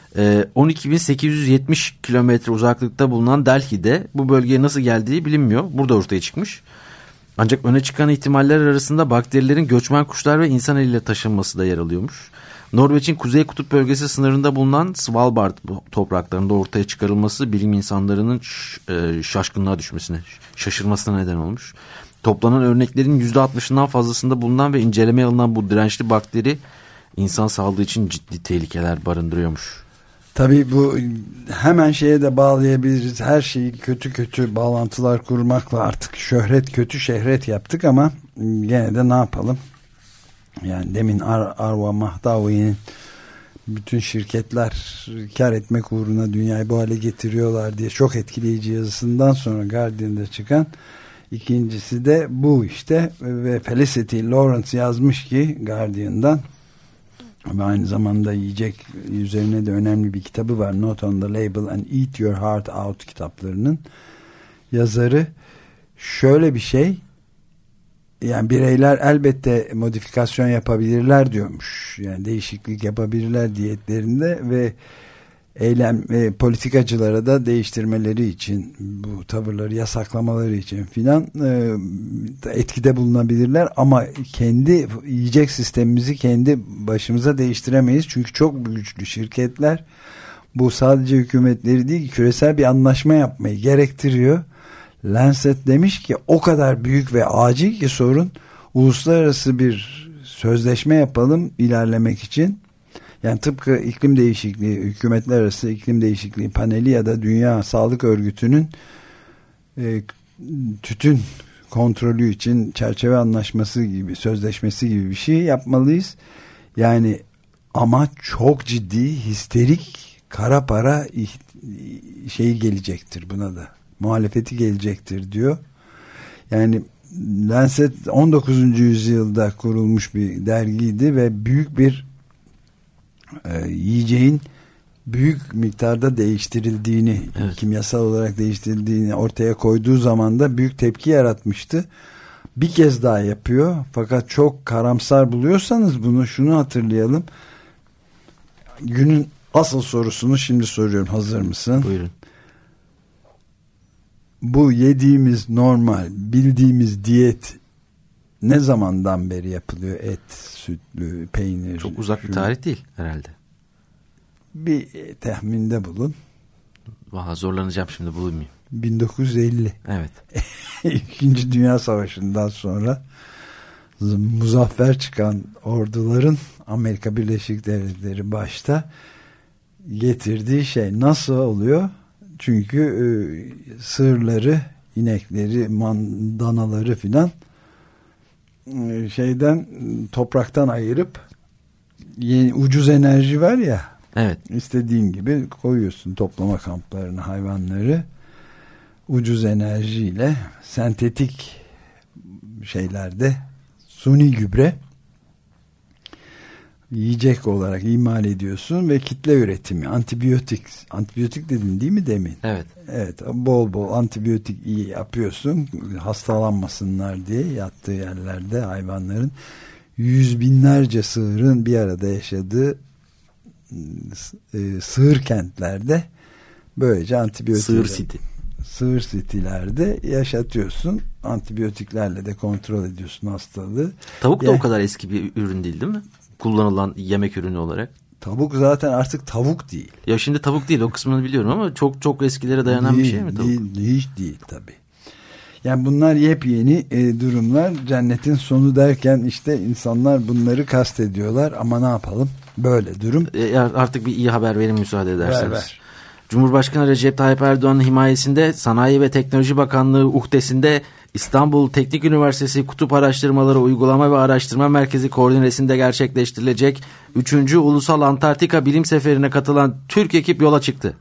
[SPEAKER 3] 12.870 kilometre uzaklıkta bulunan Delhi'de bu bölgeye nasıl geldiği bilinmiyor. Burada ortaya çıkmış. Ancak öne çıkan ihtimaller arasında bakterilerin göçmen kuşlar ve insan eliyle taşınması da yer alıyormuş. Norveç'in Kuzey Kutup bölgesi sınırında bulunan Svalbard topraklarında ortaya çıkarılması bilim insanlarının şaşkınlığa düşmesine, şaşırmasına neden olmuş. Toplanan örneklerin %60'ından fazlasında bulunan ve incelemeye alınan bu dirençli bakteri insan sağlığı için ciddi tehlikeler barındırıyormuş.
[SPEAKER 2] Tabii bu hemen şeye de bağlayabiliriz. Her şeyi kötü bağlantılar kurmakla artık kötü şöhret yaptık ama gene de ne yapalım? Yani demin Arwa Mahdavi'nin bütün şirketler kar etmek uğruna dünyayı bu hale getiriyorlar diye çok etkileyici yazısından sonra Guardian'da çıkan ikincisi de bu işte. Ve Felicity Lawrence yazmış ki Guardian'dan, ve aynı zamanda yiyecek üzerine de önemli bir kitabı var, Not on the Label and Eat Your Heart Out kitaplarının yazarı. Şöyle bir şey, yani bireyler elbette modifikasyon yapabilirler diyormuş. Yani değişiklik yapabilirler diyetlerinde ve politikacılara da değiştirmeleri için, bu tavırları yasaklamaları için filan etkide bulunabilirler ama kendi yiyecek sistemimizi kendi başımıza değiştiremeyiz. Çünkü çok güçlü şirketler, bu sadece hükümetleri değil, küresel bir anlaşma yapmayı gerektiriyor. Lancet demiş ki o kadar büyük ve acil ki sorun, uluslararası bir sözleşme yapalım ilerlemek için. Yani tıpkı iklim değişikliği, hükümetler arası iklim değişikliği paneli ya da Dünya Sağlık Örgütü'nün tütün kontrolü için çerçeve anlaşması gibi, sözleşmesi gibi bir şey yapmalıyız. Yani ama çok ciddi, histerik, kara para şeyi gelecektir buna da. Muhalefeti gelecektir diyor. Yani Lancet 19. yüzyılda kurulmuş bir dergiydi ve büyük bir yiyeceğin büyük miktarda değiştirildiğini, evet, kimyasal olarak değiştirildiğini ortaya koyduğu zaman da büyük tepki yaratmıştı. Bir kez daha yapıyor. Fakat çok karamsar buluyorsanız bunu, şunu hatırlayalım. Günün asıl sorusunu şimdi soruyorum. Hazır mısın?
[SPEAKER 3] Buyurun.
[SPEAKER 2] Bu yediğimiz normal, bildiğimiz diyet ne zamandan beri yapılıyor? Et, sütlü, peynir.
[SPEAKER 3] Çok uzak bir tarih değil herhalde.
[SPEAKER 2] Bir tahminde bulun.
[SPEAKER 3] Vallahi zorlanacağım şimdi, bulmayayım.
[SPEAKER 2] 1950.
[SPEAKER 3] Evet.
[SPEAKER 2] İkinci Dünya Savaşı'ndan sonra muzaffer çıkan orduların, Amerika Birleşik Devletleri başta, getirdiği şey nasıl oluyor? Çünkü sığırları, inekleri, danaları filan topraktan ayırıp ucuz enerji var ya,
[SPEAKER 3] evet,
[SPEAKER 2] istediğin gibi koyuyorsun toplama kamplarına hayvanları, ucuz enerjiyle sentetik şeylerde suni gübre yiyecek olarak imal ediyorsun ve kitle üretimi, antibiyotik dedin değil mi demin?
[SPEAKER 3] Evet.
[SPEAKER 2] Evet, bol bol antibiyotik iyi yapıyorsun hastalanmasınlar diye, yattığı yerlerde hayvanların, yüz binlerce sığırın bir arada yaşadığı sığır kentlerde böylece antibiyotik, sığır city'lerde yaşatıyorsun, antibiyotiklerle de kontrol ediyorsun hastalığı.
[SPEAKER 3] Tavuk da o kadar eski bir ürün değil mi? Kullanılan yemek ürünü olarak.
[SPEAKER 2] Tavuk zaten artık tavuk değil.
[SPEAKER 3] Ya şimdi tavuk değil, o kısmını biliyorum ama çok çok eskilere dayanan bir şey mi tavuk?
[SPEAKER 2] Hiç değil tabii. Yani bunlar yepyeni durumlar. Cennetin sonu derken işte insanlar bunları kastediyorlar ama ne yapalım? Böyle durum.
[SPEAKER 3] Artık bir iyi haber verin müsaade ederseniz.
[SPEAKER 2] Ver.
[SPEAKER 3] Cumhurbaşkanı Recep Tayyip Erdoğan'ın himayesinde Sanayi ve Teknoloji Bakanlığı uhdesinde İstanbul Teknik Üniversitesi Kutup Araştırmaları Uygulama ve Araştırma Merkezi koordinesinde gerçekleştirilecek 3. Ulusal Antarktika Bilim Seferi'ne katılan Türk ekip yola çıktı.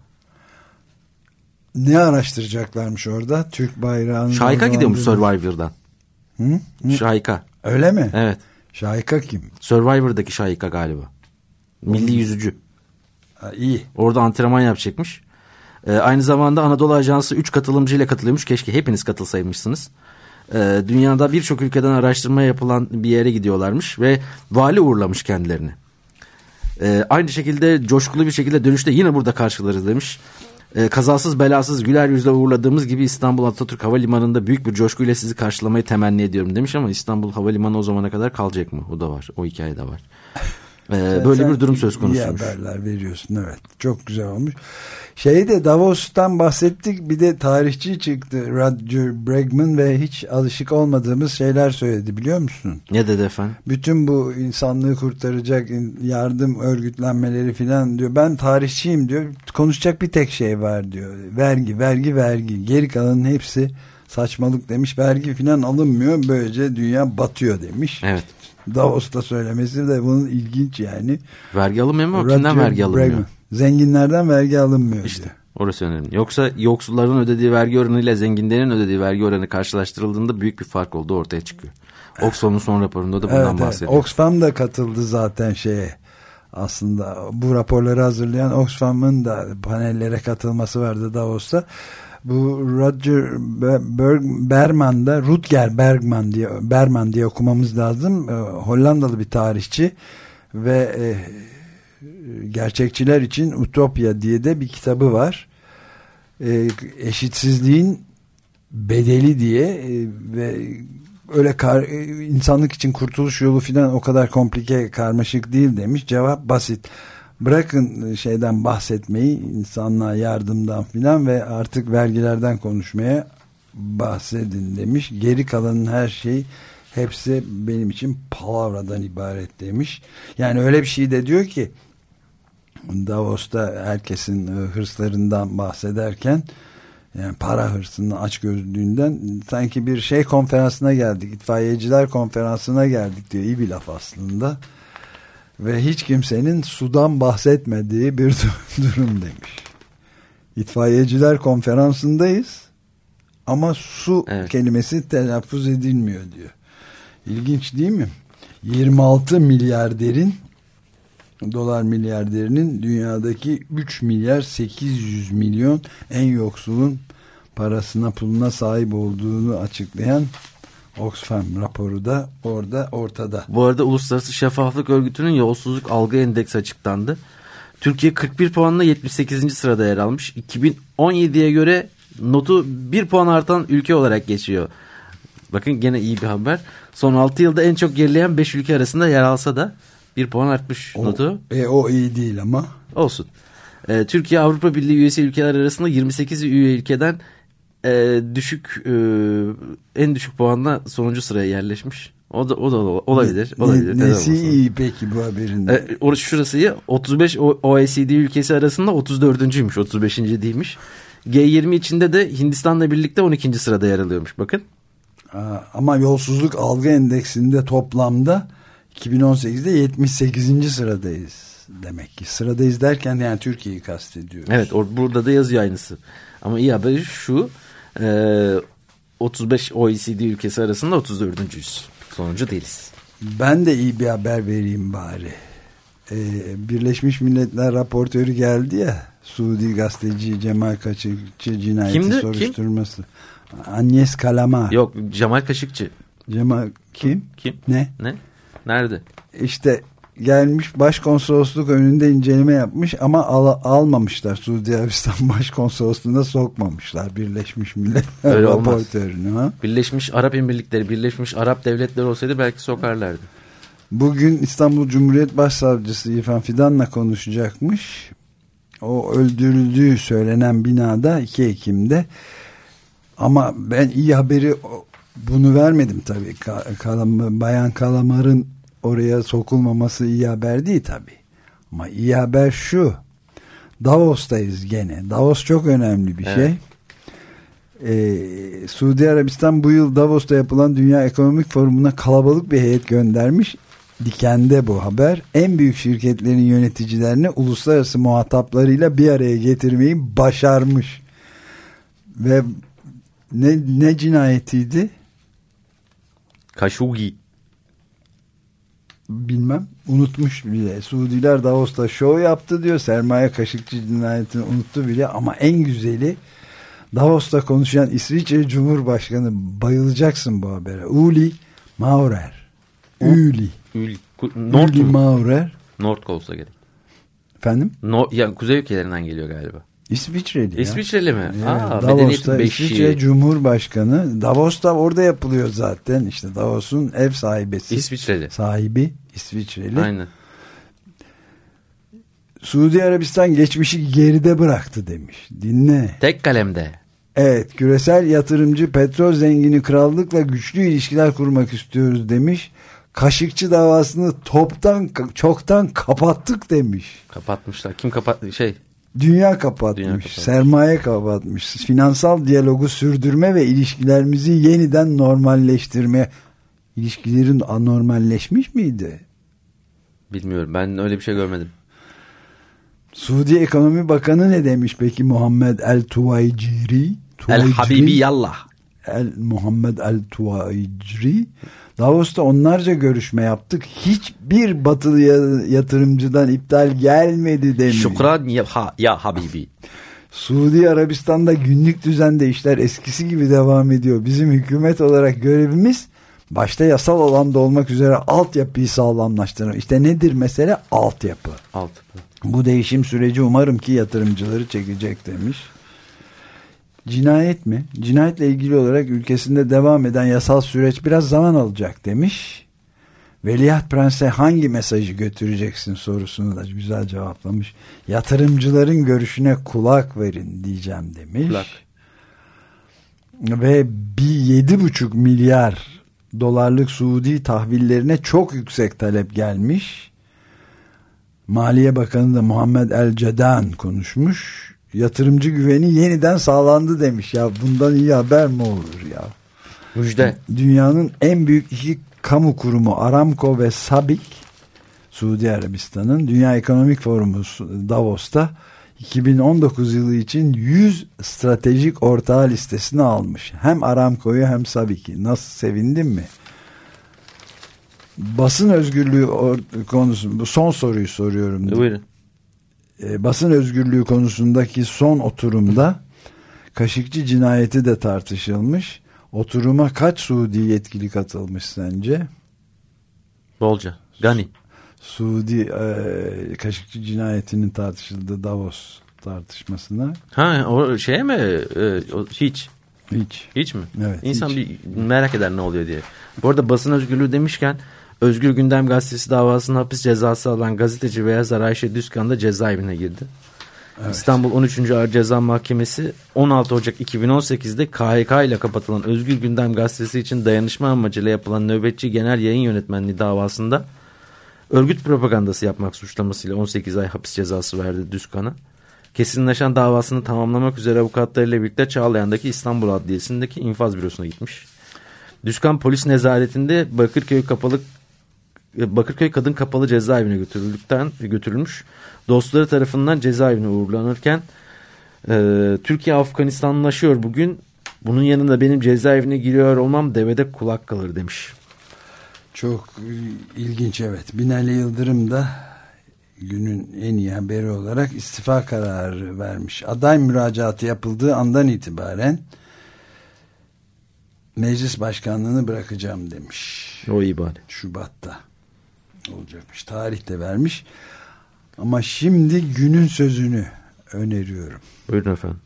[SPEAKER 2] Ne araştıracaklarmış orada? Türk bayrağını...
[SPEAKER 3] Şahika gidiyormuş Survivor'dan.
[SPEAKER 2] Hı?
[SPEAKER 3] Şahika.
[SPEAKER 2] Öyle mi?
[SPEAKER 3] Evet.
[SPEAKER 2] Şahika kim?
[SPEAKER 3] Survivor'daki Şahika galiba. Milli yüzücü.
[SPEAKER 2] İyi.
[SPEAKER 3] Orada antrenman yapacakmış. Aynı zamanda Anadolu Ajansı 3 katılımcıyla katılıyormuş. Keşke hepiniz katılsaymışsınız. Dünyada birçok ülkeden araştırma yapılan bir yere gidiyorlarmış ve vali uğurlamış kendilerini. Aynı şekilde coşkulu bir şekilde dönüşte yine burada karşılarız demiş. Kazasız belasız güler yüzle uğurladığımız gibi İstanbul Atatürk Havalimanı'nda büyük bir coşkuyla sizi karşılamayı temenni ediyorum demiş ama İstanbul Havalimanı o zamana kadar kalacak mı? O da var. O hikaye de var. Böyle bir durum söz konusuymuş.
[SPEAKER 2] İyi haberler veriyorsun, evet. Çok güzel olmuş. De Davos'tan bahsettik. Bir de tarihçi çıktı, Roger Bregman, ve hiç alışık olmadığımız şeyler söyledi, biliyor musun?
[SPEAKER 3] Ne dedi efendim?
[SPEAKER 2] Bütün bu insanlığı kurtaracak yardım örgütlenmeleri filan diyor. Ben tarihçiyim diyor. Konuşacak bir tek şey var diyor. Vergi. Geri kalanın hepsi saçmalık demiş. Vergi filan alınmıyor. Böylece dünya batıyor demiş.
[SPEAKER 3] Evet.
[SPEAKER 2] Davos'ta söylemesi de bunun ilginç yani.
[SPEAKER 3] Vergi alınmıyor mu? Kimden vergi alınmıyor?
[SPEAKER 2] Bregman. Zenginlerden vergi alınmıyor
[SPEAKER 3] İşte
[SPEAKER 2] diyor.
[SPEAKER 3] orası önemli. Yoksa yoksulların ödediği vergi oranıyla zenginlerin ödediği vergi oranı karşılaştırıldığında büyük bir fark olduğu ortaya çıkıyor. Oxfam'ın son raporunda da bundan bahsediyor.
[SPEAKER 2] Evet. Oxfam da katıldı zaten aslında bu raporları hazırlayan Oxfam'ın da panellere katılması vardı Davos'ta. Bu Roger Berman, Rutger Berman diye okumamız lazım. Hollandalı bir tarihçi ve gerçekçiler için Utopya diye de bir kitabı var. Eşitsizliğin bedeli diye ve öyle insanlık için kurtuluş yolu filan o kadar komplike, karmaşık değil demiş. Cevap basit. Bırakın bahsetmeyi, insanlığa yardımdan filan ve artık vergilerden konuşmaya bahsedin demiş. Geri kalanın her şey, hepsi benim için palavradan ibaret demiş. Yani öyle bir şey de diyor ki Davos'ta herkesin hırslarından bahsederken, yani para hırsının, açgözlülüğünden, sanki bir konferansına geldik, itfaiyeciler konferansına geldik diyor. İyi bir laf aslında. Ve hiç kimsenin sudan bahsetmediği bir durum demiş. İtfaiyeciler konferansındayız ama su kelimesi telaffuz edilmiyor diyor. İlginç değil mi? 26 milyarderin, dolar milyarderinin dünyadaki 3 milyar 800 milyon en yoksulun parasına, puluna sahip olduğunu açıklayan Oxfam raporu da ortada.
[SPEAKER 3] Bu arada Uluslararası Şeffaflık Örgütü'nün yolsuzluk algı endeksi açıklandı. Türkiye 41 puanla 78. sırada yer almış. 2017'ye göre notu 1 puan artan ülke olarak geçiyor. Bakın gene iyi bir haber. Son 6 yılda en çok gerileyen 5 ülke arasında yer alsa da 1 puan artmış notu.
[SPEAKER 2] O iyi değil ama.
[SPEAKER 3] Olsun. Türkiye Avrupa Birliği üyesi ülkeler arasında 28 üye ülkeden en düşük puanla sonuncu sıraya yerleşmiş. O da olabilir.
[SPEAKER 2] Nesi iyi peki bu haberin?
[SPEAKER 3] Şurası iyi. 35 OECD ülkesi arasında 34.'üymüş. 35. değilmiş. G20 içinde de Hindistan'la birlikte 12. sırada yer alıyormuş. Bakın.
[SPEAKER 2] Ama yolsuzluk algı endeksinde toplamda 2018'de 78. sıradayız. Demek ki sıradayız derken yani Türkiye'yi kastediyoruz.
[SPEAKER 3] Evet, burada da yazıyor aynısı. Ama iyi haberi şu. 35 OECD ülkesi arasında 34.'yüz. Sonuncu değiliz.
[SPEAKER 2] Ben de iyi bir haber vereyim bari. Birleşmiş Milletler raportörü geldi ya, Suudi gazeteci Cemal Kaşıkçı cinayeti soruşturması. Agnes Kalamar.
[SPEAKER 3] Yok, Cemal Kaşıkçı.
[SPEAKER 2] Cemal kim? Ne?
[SPEAKER 3] Nerede?
[SPEAKER 2] İşte gelmiş, başkonsolosluk önünde inceleme yapmış ama almamışlar. Suudi Arabistan başkonsolosluğuna sokmamışlar Birleşmiş Milletler raportörünü. Ha?
[SPEAKER 3] Birleşmiş Arap Emirlikleri, Birleşmiş Arap Devletleri olsaydı belki sokarlardı.
[SPEAKER 2] Bugün İstanbul Cumhuriyet Başsavcısı İrfan Fidan'la konuşacakmış. O öldürüldüğü söylenen binada 2 Ekim'de. Ama ben iyi haberi bunu vermedim tabii. Bayan Kalamar'ın oraya sokulmaması iyi haber değil tabii. Ama iyi haber şu. Davos'tayız gene. Davos çok önemli bir şey. Suudi Arabistan bu yıl Davos'ta yapılan Dünya Ekonomik Forumu'na kalabalık bir heyet göndermiş. Diken'de bu haber. En büyük şirketlerin yöneticilerini uluslararası muhataplarıyla bir araya getirmeyi başarmış. Ve ne cinayetiydi?
[SPEAKER 3] Kaşugi.
[SPEAKER 2] Bilmem. Unutmuş bile. Suudiler Davos'ta şov yaptı diyor. Sermaye Kaşıkçı cinayetini unuttu bile. Ama en güzeli, Davos'ta konuşan İsviçre Cumhurbaşkanı, bayılacaksın bu habere. Uli Maurer. Uli Maurer.
[SPEAKER 3] Nordko olsa gerek.
[SPEAKER 2] Efendim?
[SPEAKER 3] Yani kuzey ülkelerinden geliyor galiba.
[SPEAKER 2] İsviçreli ya.
[SPEAKER 3] İsviçreli mi?
[SPEAKER 2] Evet. Davos'ta İsviçre Cumhurbaşkanı. Davos'ta orada yapılıyor zaten. İşte Davos'un ev sahibesi.
[SPEAKER 3] İsviçreli.
[SPEAKER 2] Sahibi İsviçreli.
[SPEAKER 3] Aynen.
[SPEAKER 2] Suudi Arabistan geçmişi geride bıraktı demiş. Dinle.
[SPEAKER 3] Tek kalemde.
[SPEAKER 2] Evet, küresel yatırımcı petrol zengini krallıkla güçlü ilişkiler kurmak istiyoruz demiş. Kaşıkçı davasını çoktan kapattık demiş.
[SPEAKER 3] Kapatmışlar. Kim kapattı?
[SPEAKER 2] Dünya kapatmış. Sermaye kapatmış. Finansal diyalogu sürdürme ve ilişkilerimizi yeniden normalleştirme. İlişkilerin anormalleşmiş miydi?
[SPEAKER 3] Bilmiyorum. Ben öyle bir şey görmedim.
[SPEAKER 2] Suudi Ekonomi Bakanı ne demiş peki Muhammed El-Tuvaicri?
[SPEAKER 3] El-Habibi Yallah.
[SPEAKER 2] Muhammed El-Tuvaicri. Davos'ta onlarca görüşme yaptık. Hiçbir batılı yatırımcıdan iptal gelmedi demiş.
[SPEAKER 3] Şükran ya Habibi.
[SPEAKER 2] Suudi Arabistan'da günlük düzende işler eskisi gibi devam ediyor. Bizim hükümet olarak görevimiz başta yasal alanda olmak üzere altyapıyı sağlamlaştırmak. İşte nedir mesele? Altyapı. Bu değişim süreci umarım ki yatırımcıları çekecek demiş. Cinayet mi? Cinayetle ilgili olarak ülkesinde devam eden yasal süreç biraz zaman alacak demiş. Veliaht Prens'e hangi mesajı götüreceksin sorusunu da güzel cevaplamış. Yatırımcıların görüşüne kulak verin diyeceğim demiş. Ve bir 7,5 milyar dolarlık Suudi tahvillerine çok yüksek talep gelmiş. Maliye Bakanı da Muhammed El-Cedan konuşmuş. Yatırımcı güveni yeniden sağlandı demiş. Ya bundan iyi haber mi olur ya?
[SPEAKER 3] Müjde.
[SPEAKER 2] Dünyanın en büyük 2 kamu kurumu Aramco ve SABİK, Suudi Arabistan'ın Dünya Ekonomik Forumu Davos'ta 2019 yılı için 100 stratejik ortağı listesine almış. Hem Aramco'yu hem Sabik'i. Nasıl, sevindin mi? Basın özgürlüğü konusu, bu son soruyu soruyorum.
[SPEAKER 3] Buyurun.
[SPEAKER 2] Basın özgürlüğü konusundaki son oturumda Kaşıkçı cinayeti de tartışılmış. Oturuma kaç Suudi yetkili katılmış sence?
[SPEAKER 3] Bolca. Gani.
[SPEAKER 2] Suudi Kaşıkçı cinayetinin tartışıldığı Davos tartışmasına.
[SPEAKER 3] Ha, o şeye mi? Hiç. Hiç mi?
[SPEAKER 2] Evet.
[SPEAKER 3] İnsan
[SPEAKER 2] hiç.
[SPEAKER 3] bir merak eder ne oluyor diye. Bu arada basın özgürlüğü demişken Özgür Gündem Gazetesi davasında hapis cezası alan gazeteci Beyazar Ayşe Düzkan da cezaevine girdi. Evet. İstanbul 13. Ağır Ceza Mahkemesi 16 Ocak 2018'de KHK ile kapatılan Özgür Gündem Gazetesi için dayanışma amacıyla yapılan nöbetçi genel yayın yönetmenliği davasında örgüt propagandası yapmak suçlamasıyla 18 ay hapis cezası verdi Düzkan'a. Kesinleşen davasını tamamlamak üzere avukatlarıyla birlikte Çağlayan'daki İstanbul Adliyesi'ndeki infaz bürosuna gitmiş. Düzkan polis nezaretinde Bakırköy Kadın Kapalı Cezaevine götürülmüş. Dostları tarafından cezaevine uğurlanırken Türkiye Afganistanlaşıyor bugün. Bunun yanında benim cezaevine giriyor olmam devede kulak kalır demiş.
[SPEAKER 2] Çok ilginç, evet. Binali Yıldırım da günün en iyi haberi olarak istifa kararı vermiş. Aday müracaatı yapıldığı andan itibaren meclis başkanlığını bırakacağım demiş.
[SPEAKER 3] O iyi bari.
[SPEAKER 2] Şubat'ta olacakmış. Tarih de vermiş. Ama şimdi günün sözünü öneriyorum.
[SPEAKER 3] Buyurun efendim.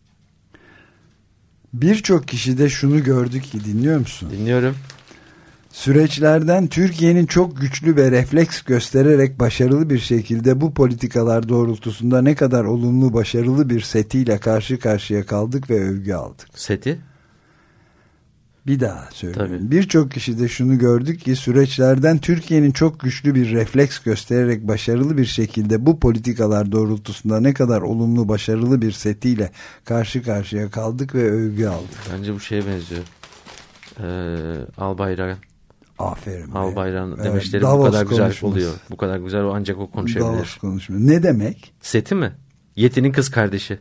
[SPEAKER 2] Birçok kişide şunu gördük ki, dinliyor musun?
[SPEAKER 3] Dinliyorum.
[SPEAKER 2] Süreçlerden Türkiye'nin çok güçlü ve refleks göstererek başarılı bir şekilde bu politikalar doğrultusunda ne kadar olumlu, başarılı bir setiyle karşı karşıya kaldık ve övgü aldık.
[SPEAKER 3] Seti?
[SPEAKER 2] Bir daha söyleyeyim. Birçok kişide şunu gördük ki süreçlerden Türkiye'nin çok güçlü bir refleks göstererek başarılı bir şekilde bu politikalar doğrultusunda ne kadar olumlu, başarılı bir setiyle karşı karşıya kaldık ve övgü aldık.
[SPEAKER 3] Bence bu şeye benziyor. Albayrak'ın.
[SPEAKER 2] Aferin.
[SPEAKER 3] Albayrak'ın demeçleri bu kadar güzel oluyor. Bu kadar güzel, ancak o konuşabilir.
[SPEAKER 2] Davos konuşması. Ne demek?
[SPEAKER 3] Seti mi? Yeti'nin kız kardeşi.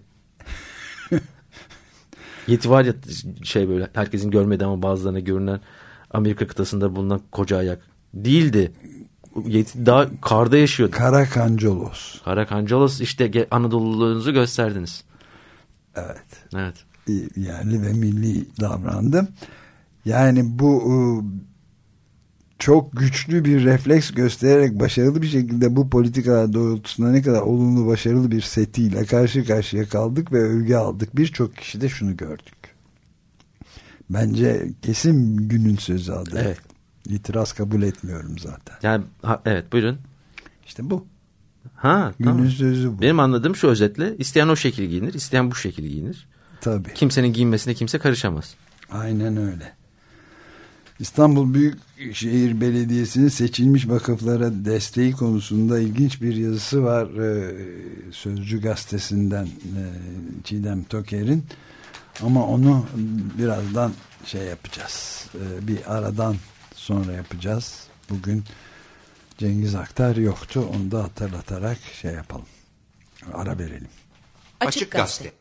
[SPEAKER 3] Yeti var ya, şey böyle herkesin görmediği ama bazılarına görünen Amerika kıtasında bulunan koca ayak. Değildi. Yeti daha karda yaşıyordu.
[SPEAKER 2] Karakancolos.
[SPEAKER 3] Karakancolos, işte Anadolu'luğunuzu gösterdiniz.
[SPEAKER 2] Evet.
[SPEAKER 3] Evet.
[SPEAKER 2] Yerli ve milli davrandım. Yani bu çok güçlü bir refleks göstererek başarılı bir şekilde bu politikalar doğrultusunda ne kadar olumlu, başarılı bir setiyle karşı karşıya kaldık ve övgü aldık. Birçok kişi de şunu gördük. Bence kesin günün sözü adı.
[SPEAKER 3] Evet.
[SPEAKER 2] İtiraz kabul etmiyorum zaten.
[SPEAKER 3] Yani evet, buyurun.
[SPEAKER 2] İşte bu.
[SPEAKER 3] Ha,
[SPEAKER 2] günün
[SPEAKER 3] tamam.
[SPEAKER 2] sözü bu.
[SPEAKER 3] Benim anladığım şu özetle: isteyen o şekil giyinir, isteyen bu şekil giyinir.
[SPEAKER 2] Tabii.
[SPEAKER 3] Kimsenin giyinmesine kimse karışamaz.
[SPEAKER 2] Aynen öyle. İstanbul Büyükşehir Belediyesi'nin seçilmiş vakıflara desteği konusunda ilginç bir yazısı var. Sözcü gazetesinden Çiğdem Toker'in. Ama onu birazdan yapacağız. Bir aradan sonra yapacağız. Bugün Cengiz Aktar yoktu. Onu da hatırlatarak yapalım. Ara verelim.
[SPEAKER 1] Açık Gazete.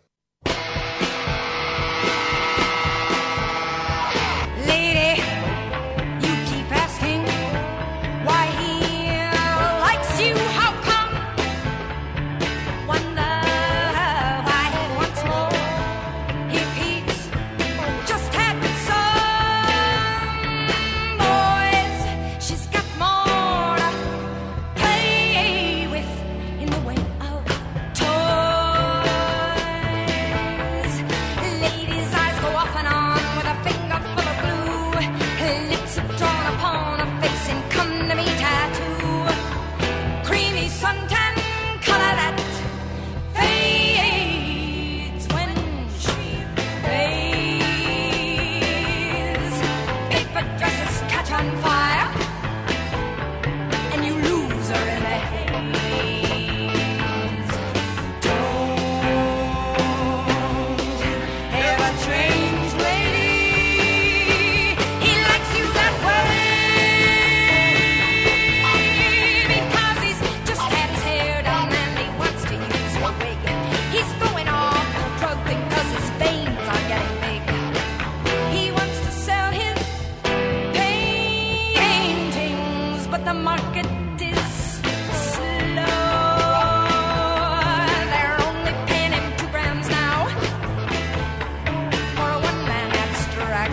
[SPEAKER 1] but the market is slow. They're only paying him 2 grams now for a one-man abstract.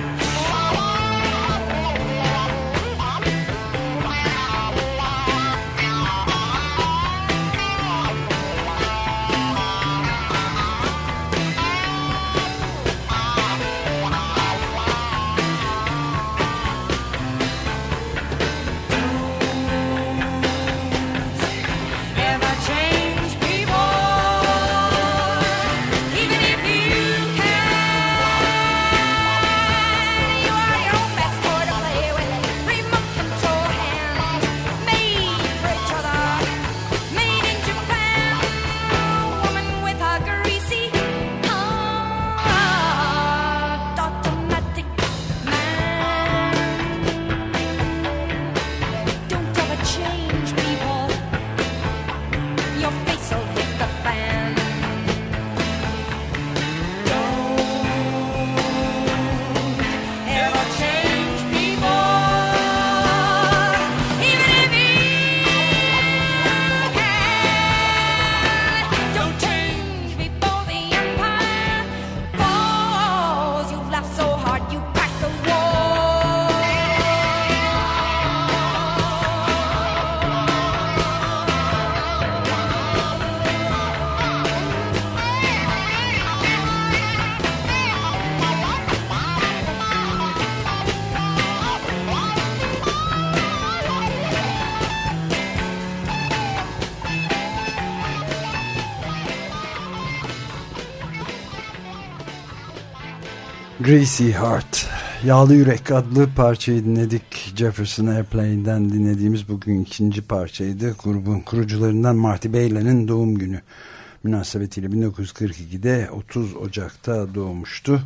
[SPEAKER 2] Greasy Heart, Yağlı Yürek adlı parçayı dinledik. Jefferson Airplane'den dinlediğimiz bugün ikinci parçaydı. Grubun kurucularından Marty Baley'nin doğum günü münasebetiyle 1942'de 30 Ocak'ta doğmuştu.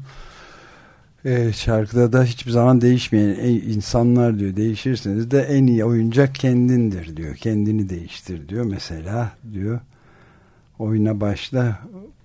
[SPEAKER 2] Şarkıda da hiçbir zaman değişmeyen insanlar diyor, değişirseniz de en iyi oyuncak kendindir diyor. Kendini değiştir diyor. Mesela diyor, oyuna başla,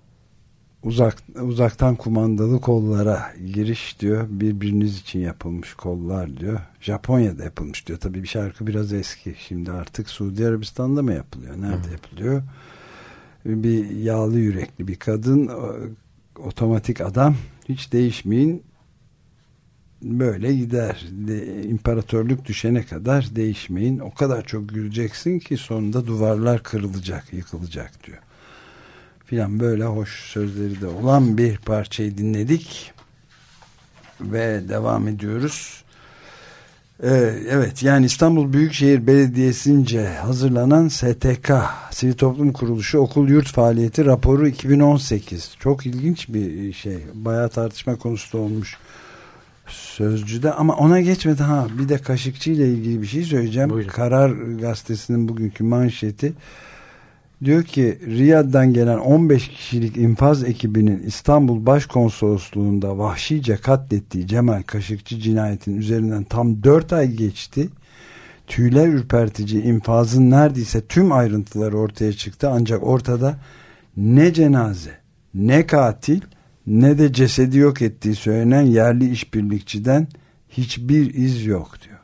[SPEAKER 2] uzaktan kumandalı kollara giriş diyor. Birbiriniz için yapılmış kollar diyor. Japonya'da yapılmış diyor. Tabii bir şarkı biraz eski. Şimdi artık Suudi Arabistan'da mı yapılıyor? Nerede yapılıyor? Bir yağlı yürekli bir kadın, otomatik adam, hiç değişmeyin, böyle gider. İmparatorluk düşene kadar değişmeyin. O kadar çok güleceksin ki sonunda duvarlar kırılacak, yıkılacak diyor. Filan, böyle hoş sözleri de olan bir parçayı dinledik ve devam ediyoruz. Evet, yani İstanbul Büyükşehir Belediyesi'nce hazırlanan STK, Sivil Toplum Kuruluşu Okul Yurt Faaliyeti raporu 2018. Çok ilginç bir şey. Bayağı tartışma konusu da olmuş Sözcü'de, ama ona geçmeden bir de Kaşıkçı ile ilgili bir şey söyleyeceğim.
[SPEAKER 3] Buyurun.
[SPEAKER 2] Karar Gazetesi'nin bugünkü manşeti diyor ki, Riyad'dan gelen 15 kişilik infaz ekibinin İstanbul Başkonsolosluğu'nda vahşice katlettiği Cemal Kaşıkçı cinayetinin üzerinden tam 4 ay geçti. Tüyler ürpertici infazın neredeyse tüm ayrıntıları ortaya çıktı. Ancak ortada ne cenaze, ne katil, ne de cesedi yok ettiği söylenen yerli işbirlikçiden hiçbir iz yok diyor.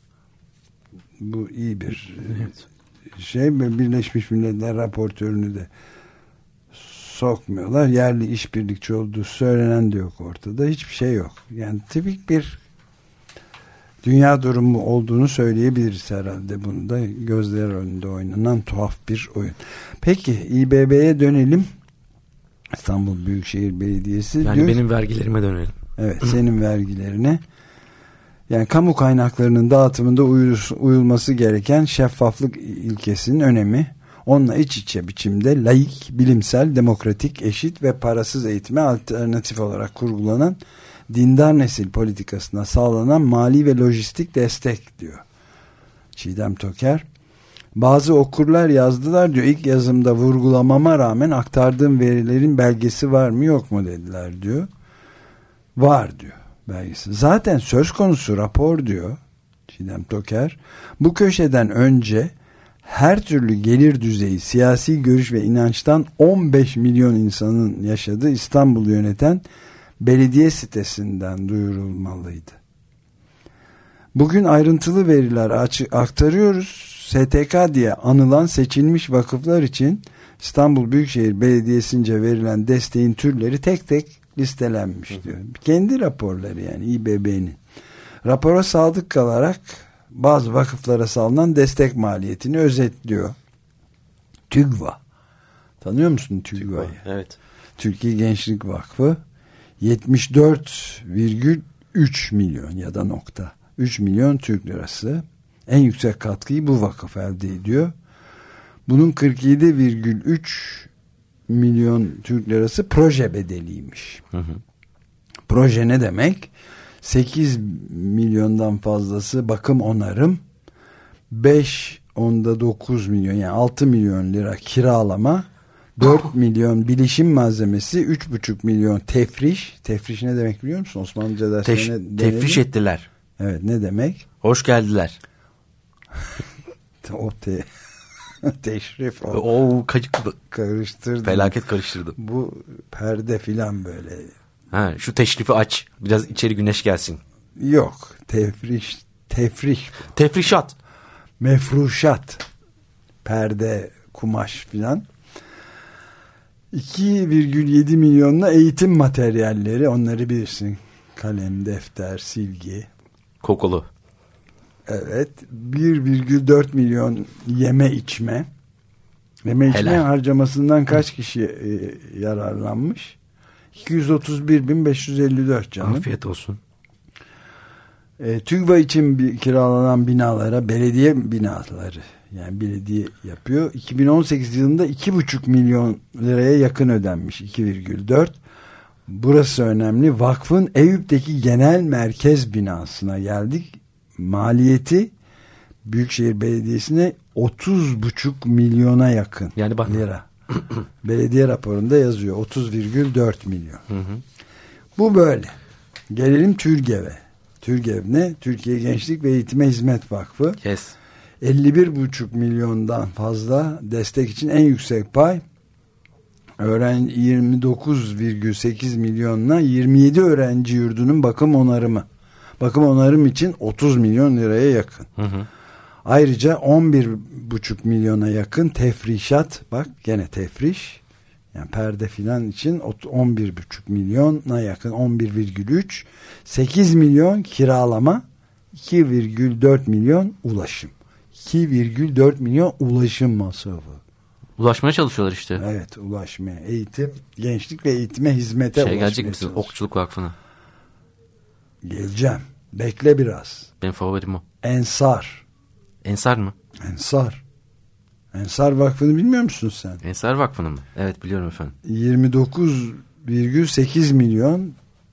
[SPEAKER 2] Bu iyi bir şey. Birleşmiş Milletler raportörünü de sokmuyorlar. Yerli işbirlikçi olduğu söylenen de yok ortada. Hiçbir şey yok. Yani tipik bir dünya durumu olduğunu söyleyebiliriz herhalde. Bunu da gözler önünde oynanan tuhaf bir oyun. Peki İBB'ye dönelim. İstanbul Büyükşehir Belediyesi
[SPEAKER 3] yani
[SPEAKER 2] diyor,
[SPEAKER 3] benim vergilerime dönelim.
[SPEAKER 2] Evet, senin vergilerine. Yani kamu kaynaklarının dağıtımında uyulması gereken şeffaflık ilkesinin önemi, onunla iç içe biçimde laik, bilimsel, demokratik, eşit ve parasız eğitime alternatif olarak kurgulanan dindar nesil politikasına sağlanan mali ve lojistik destek diyor Çiğdem Toker. Bazı okurlar yazdılar diyor, ilk yazımda vurgulamama rağmen aktardığım verilerin belgesi var mı yok mu dediler diyor. Var diyor belgesi. Zaten söz konusu rapor diyor Çiğdem Toker, bu köşeden önce her türlü gelir düzeyi, siyasi görüş ve inançtan 15 milyon insanın yaşadığı İstanbul'u yöneten belediye sitesinden duyurulmalıydı. Bugün ayrıntılı veriler aktarıyoruz. STK diye anılan seçilmiş vakıflar için İstanbul Büyükşehir Belediyesi'nce verilen desteğin türleri tek tek listelenmiş diyor. Kendi raporları yani İBB'nin. Rapora sadık kalarak bazı vakıflara sağlanan destek maliyetini özetliyor. TÜGVA. Tanıyor musun TÜGVA'yı?
[SPEAKER 3] Evet.
[SPEAKER 2] Türkiye Gençlik Vakfı 74,3 milyon ya da nokta 3 milyon Türk lirası. En yüksek katkıyı bu vakıf elde ediyor. Bunun 47,3 milyon Türk lirası proje bedeliymiş. Proje ne demek? 8 milyondan fazlası bakım onarım, 5,9 milyon yani 6 milyon lira kiralama, 4 milyon bilişim malzemesi, 3,5 milyon tefriş. Tefriş ne demek biliyor musun? Osmanlıca derslerine
[SPEAKER 3] tefriş ettiler.
[SPEAKER 2] Evet, ne demek?
[SPEAKER 3] Hoş geldiler.
[SPEAKER 2] Teşrif. Karıştırdım.
[SPEAKER 3] Felaket karıştırdım.
[SPEAKER 2] Bu perde filan böyle.
[SPEAKER 3] Ha, şu teşrifi aç. Biraz içeri güneş gelsin.
[SPEAKER 2] Yok. Tefriş.
[SPEAKER 3] Tefrişat.
[SPEAKER 2] Mefruşat. Perde, kumaş filan. 2,7 milyonla eğitim materyalleri, onları bilirsin. Kalem, defter, silgi.
[SPEAKER 3] Kokolu.
[SPEAKER 2] Evet. 1,4 milyon yeme içme. Yeme içme harcamasından kaç kişi yararlanmış? 231.554 canım.
[SPEAKER 3] Afiyet olsun.
[SPEAKER 2] TÜGVA için kiralanan binalara, belediye binaları, yani belediye yapıyor. 2018 yılında 2,5 milyon liraya yakın ödenmiş. 2,4. Burası önemli. Vakfın Eyüp'teki genel merkez binasına geldik. Maliyeti Büyükşehir Belediyesi'ne 30,5 milyona yakın
[SPEAKER 3] yani
[SPEAKER 2] lira. Belediye raporunda yazıyor 30,4 milyon. Bu böyle. Gelelim TÜRGEV'e. TÜRGEV ne? Türkiye Gençlik ve Eğitime Hizmet Vakfı.
[SPEAKER 3] Yes.
[SPEAKER 2] 51,5 milyondan fazla destek için en yüksek pay 29,8 milyonla 27 öğrenci yurdunun bakım onarımı. Bakım onarım için 30 milyon liraya yakın. Ayrıca 11,5 milyona yakın tefrişat, bak gene tefriş, yani perde filan için 11,5 milyona yakın, 11,3, 8 milyon kiralama, 2,4 milyon ulaşım. 2,4 milyon ulaşım masrafı.
[SPEAKER 3] Ulaşmaya çalışıyorlar işte.
[SPEAKER 2] Evet, ulaşmaya. Eğitim, gençlik ve eğitime hizmete ulaşmaya
[SPEAKER 3] gelecek misin? Okçuluk Vakfı'na.
[SPEAKER 2] Geleceğim. Bekle biraz.
[SPEAKER 3] Benim favorim o.
[SPEAKER 2] Ensar.
[SPEAKER 3] Ensar mı?
[SPEAKER 2] Ensar. Ensar Vakfı'nı bilmiyor musun sen?
[SPEAKER 3] Ensar Vakfı'nı mı? Evet, biliyorum efendim.
[SPEAKER 2] 29,8 milyon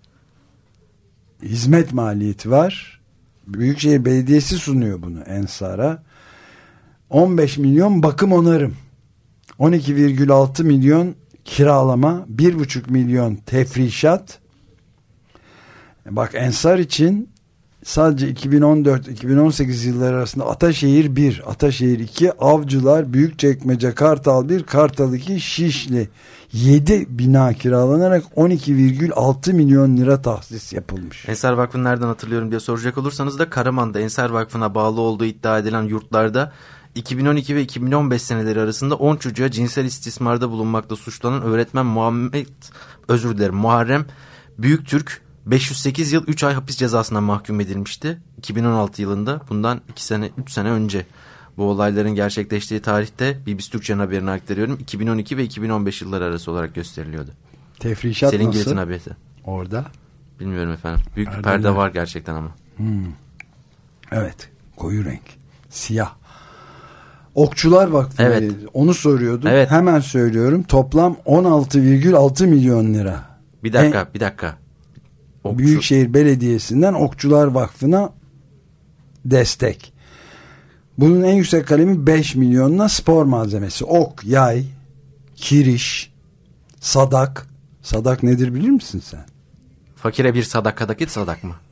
[SPEAKER 2] hizmet maliyeti var. Büyükşehir Belediyesi sunuyor bunu Ensar'a. 15 milyon bakım onarım. 12,6 milyon kiralama. 1,5 milyon tefrişat. Bak, Ensar için sadece 2014-2018 yılları arasında Ataşehir 1, Ataşehir 2, Avcılar, Büyükçekmece, Kartal 1, Kartal 2, Şişli 7 bina kiralanarak 12,6 milyon lira tahsis yapılmış.
[SPEAKER 3] Ensar Vakfı'nı nereden hatırlıyorum diye soracak olursanız da Karaman'da Ensar Vakfı'na bağlı olduğu iddia edilen yurtlarda 2012 ve 2015 seneleri arasında 10 çocuğa cinsel istismarda bulunmakta suçlanan öğretmen Muharrem Büyüktürk 508 yıl 3 ay hapis cezasına mahkum edilmişti. 2016 yılında, bundan 3 sene önce. Bu olayların gerçekleştiği tarihte BBC Türkçe'nin haberini aktarıyorum. 2012 ve 2015 yılları arası olarak gösteriliyordu.
[SPEAKER 2] Tefrişat
[SPEAKER 3] Selin
[SPEAKER 2] nasıl?
[SPEAKER 3] Girit'in haberi.
[SPEAKER 2] Orada?
[SPEAKER 3] Bilmiyorum efendim. Büyük bir perde var gerçekten ama.
[SPEAKER 2] Evet. Koyu renk. Siyah. Okçular Vakfı.
[SPEAKER 3] Evet.
[SPEAKER 2] Onu soruyordum.
[SPEAKER 3] Evet.
[SPEAKER 2] Hemen söylüyorum. Toplam 16,6 milyon lira.
[SPEAKER 3] Bir dakika.
[SPEAKER 2] Büyükşehir Belediyesi'nden Okçular Vakfı'na destek. Bunun en yüksek kalemi 5 milyonla spor malzemesi. Ok, yay, kiriş, sadak. Sadak nedir bilir misin sen?
[SPEAKER 3] Fakire bir sadakadaki sadak mı?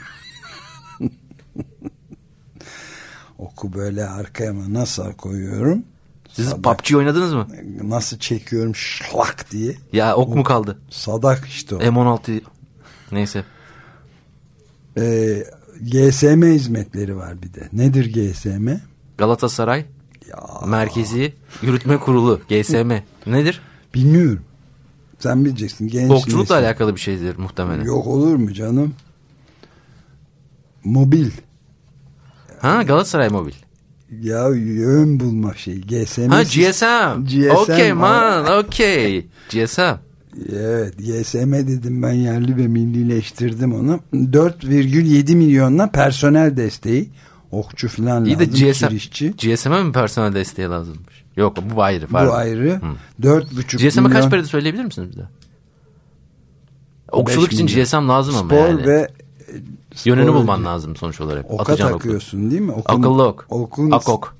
[SPEAKER 2] Oku böyle arkaya mı nasıl koyuyorum?
[SPEAKER 3] Siz
[SPEAKER 2] Sadak.
[SPEAKER 3] PUBG oynadınız mı?
[SPEAKER 2] Nasıl çekiyorum şlak diye.
[SPEAKER 3] Ya ok mu kaldı?
[SPEAKER 2] Sadak işte o.
[SPEAKER 3] M16 neyse.
[SPEAKER 2] GSM hizmetleri var bir de. Nedir GSM?
[SPEAKER 3] Galatasaray Merkezi Yürütme Kurulu GSM. Nedir?
[SPEAKER 2] Bilmiyorum. Sen bileceksin. Genç
[SPEAKER 3] Okçulukla
[SPEAKER 2] nesil.
[SPEAKER 3] alakalı bir şeydir muhtemelen.
[SPEAKER 2] Yok olur mu canım? Mobil.
[SPEAKER 3] Ha, Galatasaray Mobil.
[SPEAKER 2] Ya yön bulma şey. GSM.
[SPEAKER 3] Ha, GSM. Okay man, okay. GSM.
[SPEAKER 2] Evet, GSM dedim ben, yerli ve millileştirdim onu. 4,7 milyonla personel desteği. Okçu falan
[SPEAKER 3] İyi
[SPEAKER 2] lazım,
[SPEAKER 3] de
[SPEAKER 2] kirişçi.
[SPEAKER 3] GSM'e mi personel desteği lazımmış? Yok, bu ayrı. Pardon.
[SPEAKER 2] Bu ayrı. 4,5
[SPEAKER 3] GSM'e
[SPEAKER 2] milyon.
[SPEAKER 3] kaç paraydı söyleyebilir misiniz bize? Okçuluk için
[SPEAKER 2] milyon.
[SPEAKER 3] GSM lazım ama
[SPEAKER 2] Spor
[SPEAKER 3] yani.
[SPEAKER 2] ve
[SPEAKER 3] Yönünü
[SPEAKER 2] spor
[SPEAKER 3] bulman lazım sonuç olarak.
[SPEAKER 2] Oka
[SPEAKER 3] Atacağın
[SPEAKER 2] takıyorsun değil mi?
[SPEAKER 3] Akıllı ok.
[SPEAKER 2] Okun,
[SPEAKER 3] Akok.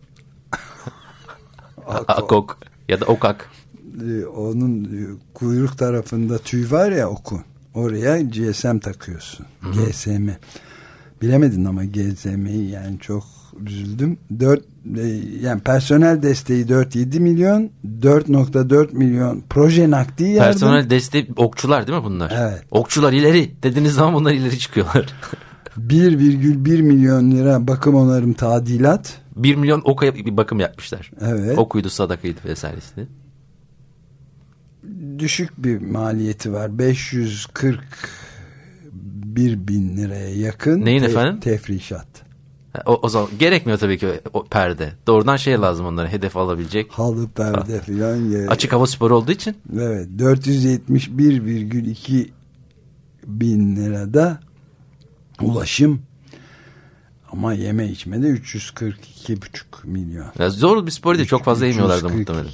[SPEAKER 3] Akok. Ya da okak.
[SPEAKER 2] Onun kuyruk tarafında tüy var ya okun. Oraya GSM takıyorsun. Hı-hı. GSM. Bilemedin ama GSM'yi, yani çok üzüldüm. Yani personel desteği 4,7 milyon, 4,4 milyon proje nakdi yardım.
[SPEAKER 3] Personel desteği okçular değil mi bunlar?
[SPEAKER 2] Evet.
[SPEAKER 3] Okçular ileri dediğiniz zaman bunlar ileri çıkıyorlar.
[SPEAKER 2] 1,1 milyon lira bakım onarım tadilat.
[SPEAKER 3] 1 milyon oka bir bakım yapmışlar.
[SPEAKER 2] Evet.
[SPEAKER 3] Okuydu, sadakaydı vesairesi.
[SPEAKER 2] Düşük bir maliyeti var. 541 bin liraya yakın.
[SPEAKER 3] Neyin efendim?
[SPEAKER 2] Tefrişat.
[SPEAKER 3] O zaman gerekmiyor tabii ki o perde. Doğrudan şey lazım onlara, hedef alabilecek.
[SPEAKER 2] Halı perde filan.
[SPEAKER 3] Açık hava sporu olduğu için.
[SPEAKER 2] Evet. 471,2 bin lirada ulaşım. Ama yeme içme de 342,5 milyon.
[SPEAKER 3] Ya zor bir spor değil. Çok fazla yemiyorlardı muhtemelen.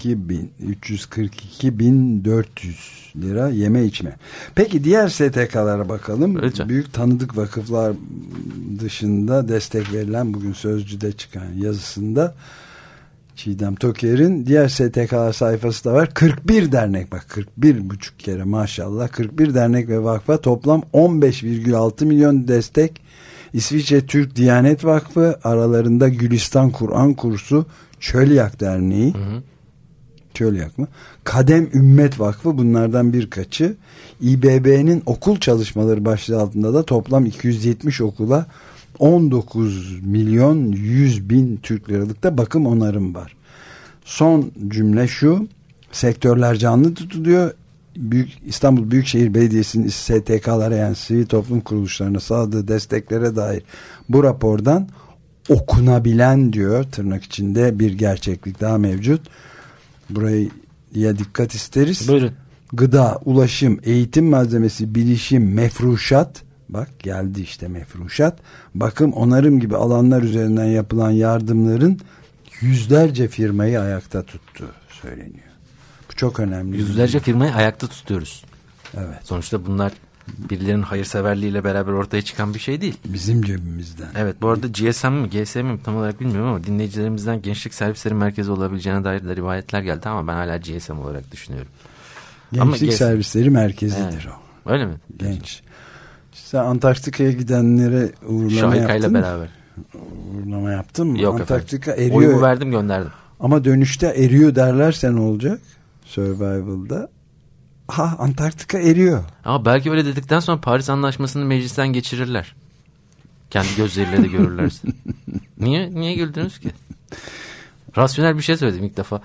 [SPEAKER 2] 342.400 lira yeme içme. Peki diğer STK'lara bakalım.
[SPEAKER 3] Lütfen.
[SPEAKER 2] Büyük tanıdık vakıflar dışında destek verilen, bugün Sözcü'de çıkan yazısında Çiğdem Toker'in diğer STK'lar sayfası da var. 41 dernek, bak 41,5 kere maşallah, 41 dernek ve vakfa toplam 15,6 milyon destek. İsviçre Türk Diyanet Vakfı, aralarında Gülistan Kur'an Kursu, Çölyak Derneği, Çölyak mı? Kadem Ümmet Vakfı, bunlardan birkaçı. İBB'nin okul çalışmaları başlığı altında da toplam 270 okula 19 milyon 100 bin Türk liralık da bakım onarım var. Son cümle şu: sektörler canlı tutuluyor. İstanbul Büyükşehir Belediyesi'nin STK'lara, yani sivil toplum kuruluşlarına sağladığı desteklere dair bu rapordan okunabilen, diyor tırnak içinde, bir gerçeklik daha mevcut. Buraya dikkat isteriz.
[SPEAKER 3] Buyurun.
[SPEAKER 2] Gıda, ulaşım, eğitim malzemesi, bilişim, mefruşat, bak geldi işte mefruşat, bakım, onarım gibi alanlar üzerinden yapılan yardımların yüzlerce firmayı ayakta tuttuğu söyleniyor. Bu çok önemli.
[SPEAKER 3] Yüzlerce firmayı ayakta tutuyoruz.
[SPEAKER 2] Evet.
[SPEAKER 3] Sonuçta bunlar birilerinin hayırseverliğiyle beraber ortaya çıkan bir şey değil.
[SPEAKER 2] Bizim cebimizden.
[SPEAKER 3] Evet, bu arada GSM mi GSM mi tam olarak bilmiyorum ama dinleyicilerimizden gençlik servisleri merkezi olabileceğine dair de rivayetler geldi ama ben hala GSM olarak düşünüyorum.
[SPEAKER 2] Gençlik servisleri merkezidir o.
[SPEAKER 3] Öyle mi?
[SPEAKER 2] Genç. Sen Antarktika'ya gidenlere uğurlama
[SPEAKER 3] Şahika'yla
[SPEAKER 2] yaptın mı?
[SPEAKER 3] beraber.
[SPEAKER 2] Uğurlama yaptın mı?
[SPEAKER 3] Yok
[SPEAKER 2] Antarktika
[SPEAKER 3] efendim.
[SPEAKER 2] eriyor.
[SPEAKER 3] Oyumu verdim, gönderdim.
[SPEAKER 2] Ama dönüşte eriyor derlerse ne olacak? Survival'da. Antarktika eriyor.
[SPEAKER 3] Ama belki öyle dedikten sonra Paris Anlaşması'nı meclisten geçirirler. Kendi gözleriyle de görürlerse. Niye güldünüz ki? Rasyonel bir şey söyledim ilk defa.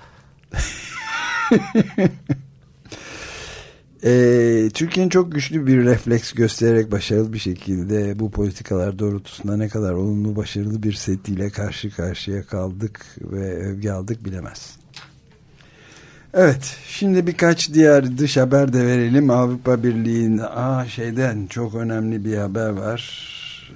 [SPEAKER 2] Türkiye'nin çok güçlü bir refleks göstererek başarılı bir şekilde bu politikalar doğrultusunda ne kadar olumlu, başarılı bir setiyle karşı karşıya kaldık ve övgü aldık bilemez. Evet, şimdi birkaç diğer dış haber de verelim. Avrupa Birliği'nin şeyden çok önemli bir haber var.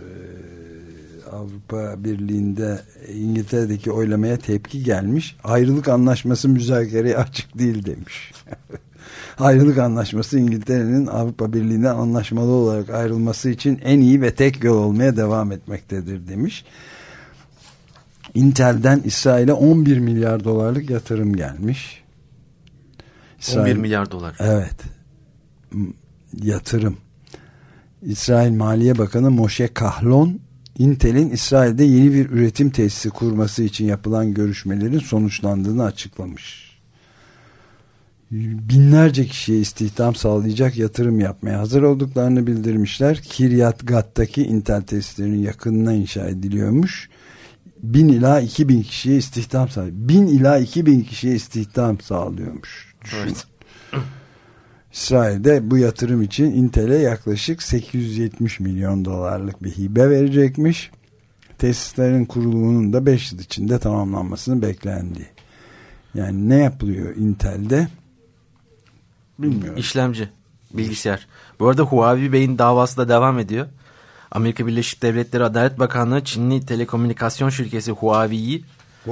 [SPEAKER 2] Avrupa Birliği'nde İngiltere'deki oylamaya tepki gelmiş. Ayrılık anlaşması müzakereye açık değil demiş. Ayrılık anlaşması İngiltere'nin Avrupa Birliği'nden anlaşmalı olarak ayrılması için en iyi ve tek yol olmaya devam etmektedir demiş. Intel'den İsrail'e 11 milyar dolarlık yatırım gelmiş.
[SPEAKER 3] 11 milyar dolar.
[SPEAKER 2] Evet. Yatırım. İsrail Maliye Bakanı Moshe Kahlon, Intel'in İsrail'de yeni bir üretim tesisi kurması için yapılan görüşmelerin sonuçlandığını açıklamış. binlerce kişiye istihdam sağlayacak yatırım yapmaya hazır olduklarını bildirmişler. Kiryat Gat'taki Intel tesislerinin yakınına inşa ediliyormuş. 1000 ila 2000 kişiye istihdam sağlıyor. 1000 ila 2000 kişiye istihdam sağlıyormuş.
[SPEAKER 3] Evet.
[SPEAKER 2] İsrail'de bu yatırım için Intel'e yaklaşık 870 milyon dolarlık bir hibe verecekmiş. Tesislerin kurulumunun da 5 yıl içinde tamamlanmasını beklendiği. Yani ne yapılıyor Intel'de? Bilmiyorum.
[SPEAKER 3] İşlemci, bilgisayar. Bu arada Huawei Bey'in davası da devam ediyor. Amerika Birleşik Devletleri Adalet Bakanlığı Çinli telekomünikasyon şirketi Huawei'yi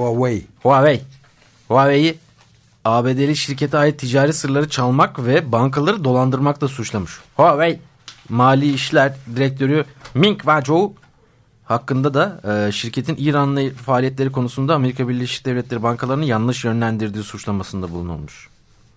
[SPEAKER 3] ABD'li şirkete ait ticari sırları çalmak ve bankaları dolandırmakla suçlamış. Huawei Mali İşler Direktörü Ming Wanzhou hakkında da şirketin İran'la faaliyetleri konusunda Amerika Birleşik Devletleri bankalarını yanlış yönlendirdiği suçlamasında bulunulmuş.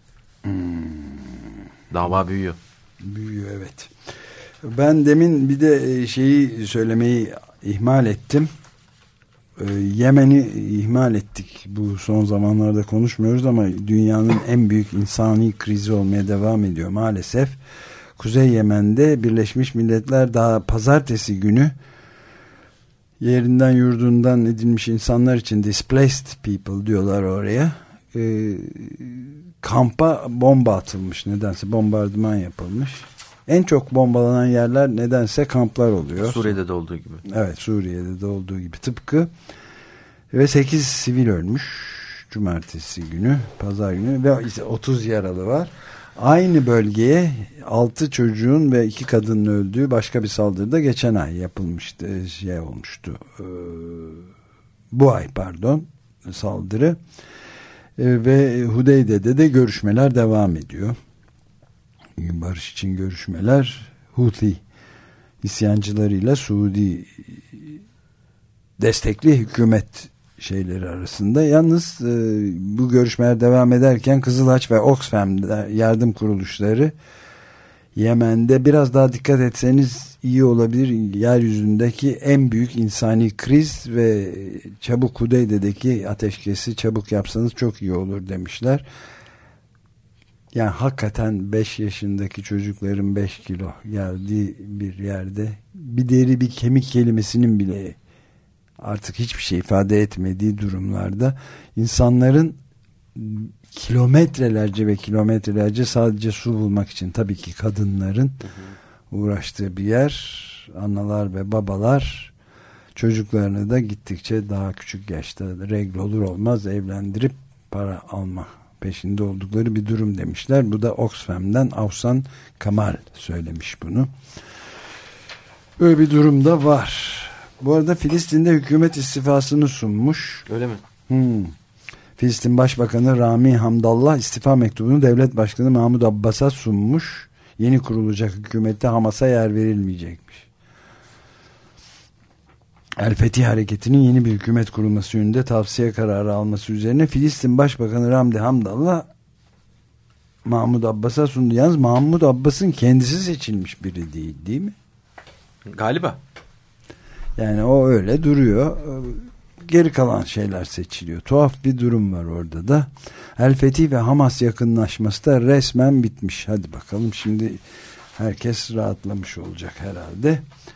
[SPEAKER 3] Dava büyüyor.
[SPEAKER 2] Büyüyor, evet. Ben demin bir de şeyi söylemeyi ihmal ettim. Yemen'i ihmal ettik. Bu son zamanlarda konuşmuyoruz ama dünyanın en büyük insani krizi olmaya devam ediyor maalesef. Kuzey Yemen'de Birleşmiş Milletler daha pazartesi günü yerinden yurdundan edilmiş insanlar için displaced people diyorlar oraya. Kampa bomba atılmış, nedense bombardıman yapılmış. En çok bombalanan yerler nedense kamplar oluyor.
[SPEAKER 3] Suriye'de de olduğu gibi.
[SPEAKER 2] Evet, Suriye'de de olduğu gibi tıpkı. Ve 8 sivil ölmüş cumartesi günü, pazar günü ve 30 yaralı var. Aynı bölgeye 6 çocuğun ve 2 kadının öldüğü başka bir saldırıda geçen ay yapılmıştı. Olmuştu. Bu ay saldırı. Ve Hudeyde'de de görüşmeler devam ediyor. Barış için görüşmeler Huthi isyancılarıyla Suudi destekli hükümet şeyleri arasında. Yalnız bu görüşmeler devam ederken Kızılaç ve Oxfam yardım kuruluşları Yemen'de biraz daha dikkat etseniz iyi olabilir. Yeryüzündeki en büyük insani kriz ve çabuk Hudeyde'deki ateşkesi çabuk yapsanız çok iyi olur demişler. Yani hakikaten 5 yaşındaki çocukların 5 kilo geldiği bir yerde bir deri bir kemik kelimesinin bile artık hiçbir şey ifade etmediği durumlarda insanların kilometrelerce ve kilometrelerce sadece su bulmak için, tabii ki kadınların uğraştığı bir yer. Analar ve babalar çocuklarını da gittikçe daha küçük yaşta regl olur olmaz evlendirip para alma peşinde oldukları bir durum demişler. Bu da Oxfam'den Avsan Kamal söylemiş bunu. Böyle bir durum da var. Bu arada Filistin'de hükümet istifasını sunmuş.
[SPEAKER 3] Öyle mi?
[SPEAKER 2] Filistin Başbakanı Rami Hamdallah istifa mektubunu Devlet Başkanı Mahmud Abbas'a sunmuş. Yeni kurulacak hükümette Hamas'a yer verilmeyecekmiş. El Fetih Hareketi'nin yeni bir hükümet kurulması yönünde tavsiye kararı alması üzerine Filistin Başbakanı Rami Hamdallah Mahmud Abbas'a sundu. Yalnız Mahmud Abbas'ın kendisi seçilmiş biri değil mi?
[SPEAKER 3] Galiba.
[SPEAKER 2] Yani o öyle duruyor. Geri kalan şeyler seçiliyor. Tuhaf bir durum var orada da. El Fetih ve Hamas yakınlaşması da resmen bitmiş. Hadi bakalım, şimdi herkes rahatlamış olacak herhalde.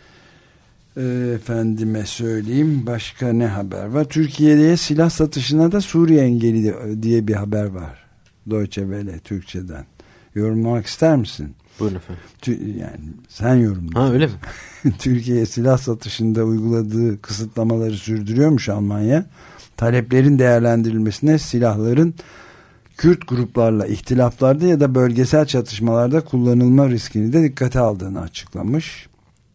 [SPEAKER 2] Efendime söyleyeyim, başka ne haber var? Türkiye'ye silah satışına da Suriye engeli diye bir haber var. Deutsche Welle Türkçe'den. Yorumlamak ister misin?
[SPEAKER 3] Buyurun efendim.
[SPEAKER 2] Yani sen yorumla.
[SPEAKER 3] Ha, öyle mi?
[SPEAKER 2] Türkiye'ye silah satışında uyguladığı kısıtlamaları sürdürüyormuş Almanya. Taleplerin değerlendirilmesine silahların Kürt gruplarla ihtilaflarda ya da bölgesel çatışmalarda kullanılma riskini de dikkate aldığını açıklamış.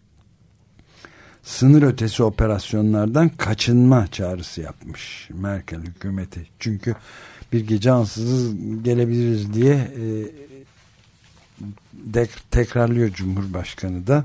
[SPEAKER 2] Sınır ötesi operasyonlardan kaçınma çağrısı yapmış Merkel hükümeti. Çünkü bir gece ansızın gelebiliriz diye tekrarlıyor Cumhurbaşkanı da.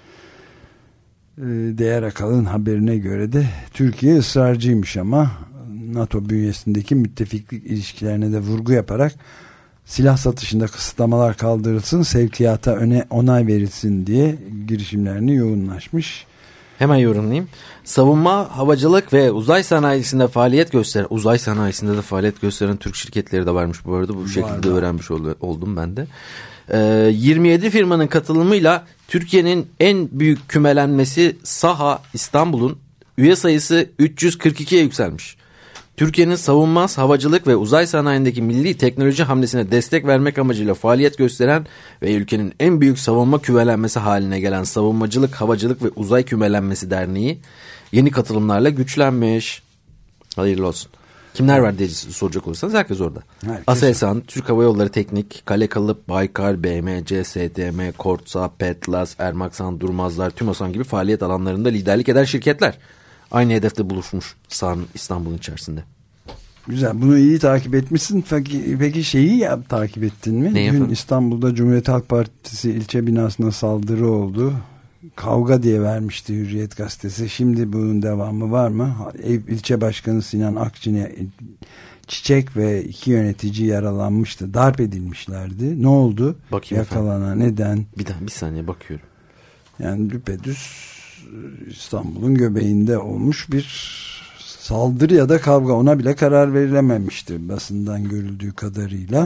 [SPEAKER 2] Değer Akalın haberine göre de Türkiye ısrarcıymış ama NATO bünyesindeki müttefiklik ilişkilerine de vurgu yaparak silah satışında kısıtlamalar kaldırılsın, sevkiyata onay verilsin diye girişimlerini yoğunlaşmış.
[SPEAKER 3] Hemen yorumlayayım. Savunma, havacılık ve uzay sanayisinde faaliyet gösteren, uzay sanayisinde de faaliyet gösteren Türk şirketleri de varmış bu arada. Bu şekilde öğrenmiş oldum ben de. 27 firmanın katılımıyla Türkiye'nin en büyük kümelenmesi SAHA İstanbul'un üye sayısı 342'ye yükselmiş. Türkiye'nin savunma, havacılık ve uzay sanayindeki milli teknoloji hamlesine destek vermek amacıyla faaliyet gösteren ve ülkenin en büyük savunma kümelenmesi haline gelen Savunmacılık, Havacılık ve Uzay Kümelenmesi Derneği yeni katılımlarla güçlenmiş. Hayırlı olsun. Kimler var diye soracak olursanız herkes orada.
[SPEAKER 2] Herkes.
[SPEAKER 3] Aselsan, Türk Hava Yolları Teknik, Kale Kalıp, Baykar, BMC, STM, Kortsa, Petlas, Ermaksan, Durmazlar, Tümosan gibi faaliyet alanlarında liderlik eden şirketler. Aynı hedefte buluşmuş sahanın İstanbul'un içerisinde.
[SPEAKER 2] Güzel, bunu iyi takip etmişsin. Peki şeyi takip ettin mi? Dün İstanbul'da Cumhuriyet Halk Partisi ilçe binasına saldırı oldu. Kavga diye vermişti Hürriyet gazetesi. Şimdi bunun devamı var mı? İlçe Başkanı Sinan Çiçek ve 2 yönetici yaralanmıştı. Darp edilmişlerdi. Ne oldu?
[SPEAKER 3] Bakayım
[SPEAKER 2] Yakalana neden?
[SPEAKER 3] Bir saniye bakıyorum.
[SPEAKER 2] Yani düpedüz İstanbul'un göbeğinde olmuş bir saldırı ya da kavga, ona bile karar verilememiştir basından görüldüğü kadarıyla.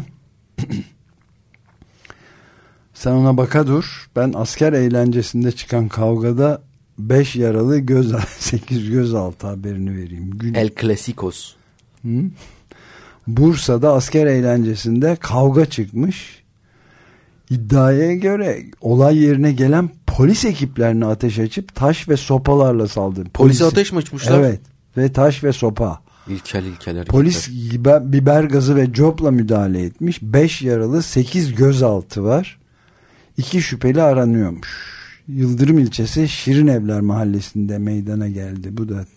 [SPEAKER 2] Sen ona baka dur. Ben asker eğlencesinde çıkan kavgada 5 yaralı 8 gözaltı haberini vereyim.
[SPEAKER 3] El Clasicos.
[SPEAKER 2] Bursa'da asker eğlencesinde kavga çıkmış. İddiaya göre olay yerine gelen polis ekiplerine ateş açıp taş ve sopalarla saldırdı.
[SPEAKER 3] Polise ateş mi açmışlar?
[SPEAKER 2] Evet. Ve taş ve sopa.
[SPEAKER 3] İlkel hareketler.
[SPEAKER 2] Polis biber gazı ve copla müdahale etmiş. 5 yaralı, 8 gözaltı var. 2 şüpheli aranıyormuş. Yıldırım ilçesi Şirinevler mahallesinde meydana geldi. Bu da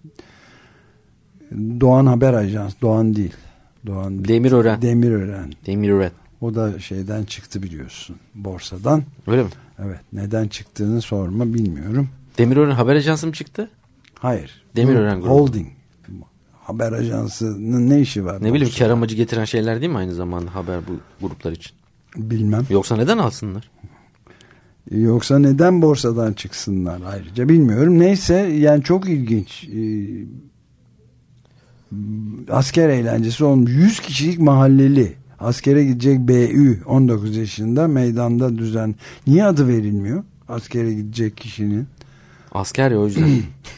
[SPEAKER 2] Doğan Haber Ajansı. Doğan değil. Demirören. O da şeyden çıktı biliyorsun. Borsadan.
[SPEAKER 3] Öyle mi?
[SPEAKER 2] Evet. Neden çıktığını sorma, bilmiyorum.
[SPEAKER 3] Demirören Haber Ajansı mı çıktı?
[SPEAKER 2] Hayır.
[SPEAKER 3] Demirören Grubu.
[SPEAKER 2] Holding. Haber ajansının ne işi var?
[SPEAKER 3] Ne bileyim, kar amacı getiren şeyler değil mi aynı zamanda haber bu gruplar için?
[SPEAKER 2] Bilmem.
[SPEAKER 3] Yoksa neden alsınlar?
[SPEAKER 2] Yoksa neden borsadan çıksınlar ayrıca bilmiyorum. Neyse, yani çok ilginç. Asker eğlencesi olmuş. 100 kişilik mahalleli askere gidecek BÜ 19 yaşında meydanda düzen. Niye adı verilmiyor askere gidecek kişinin?
[SPEAKER 3] Asker ya, o yüzden.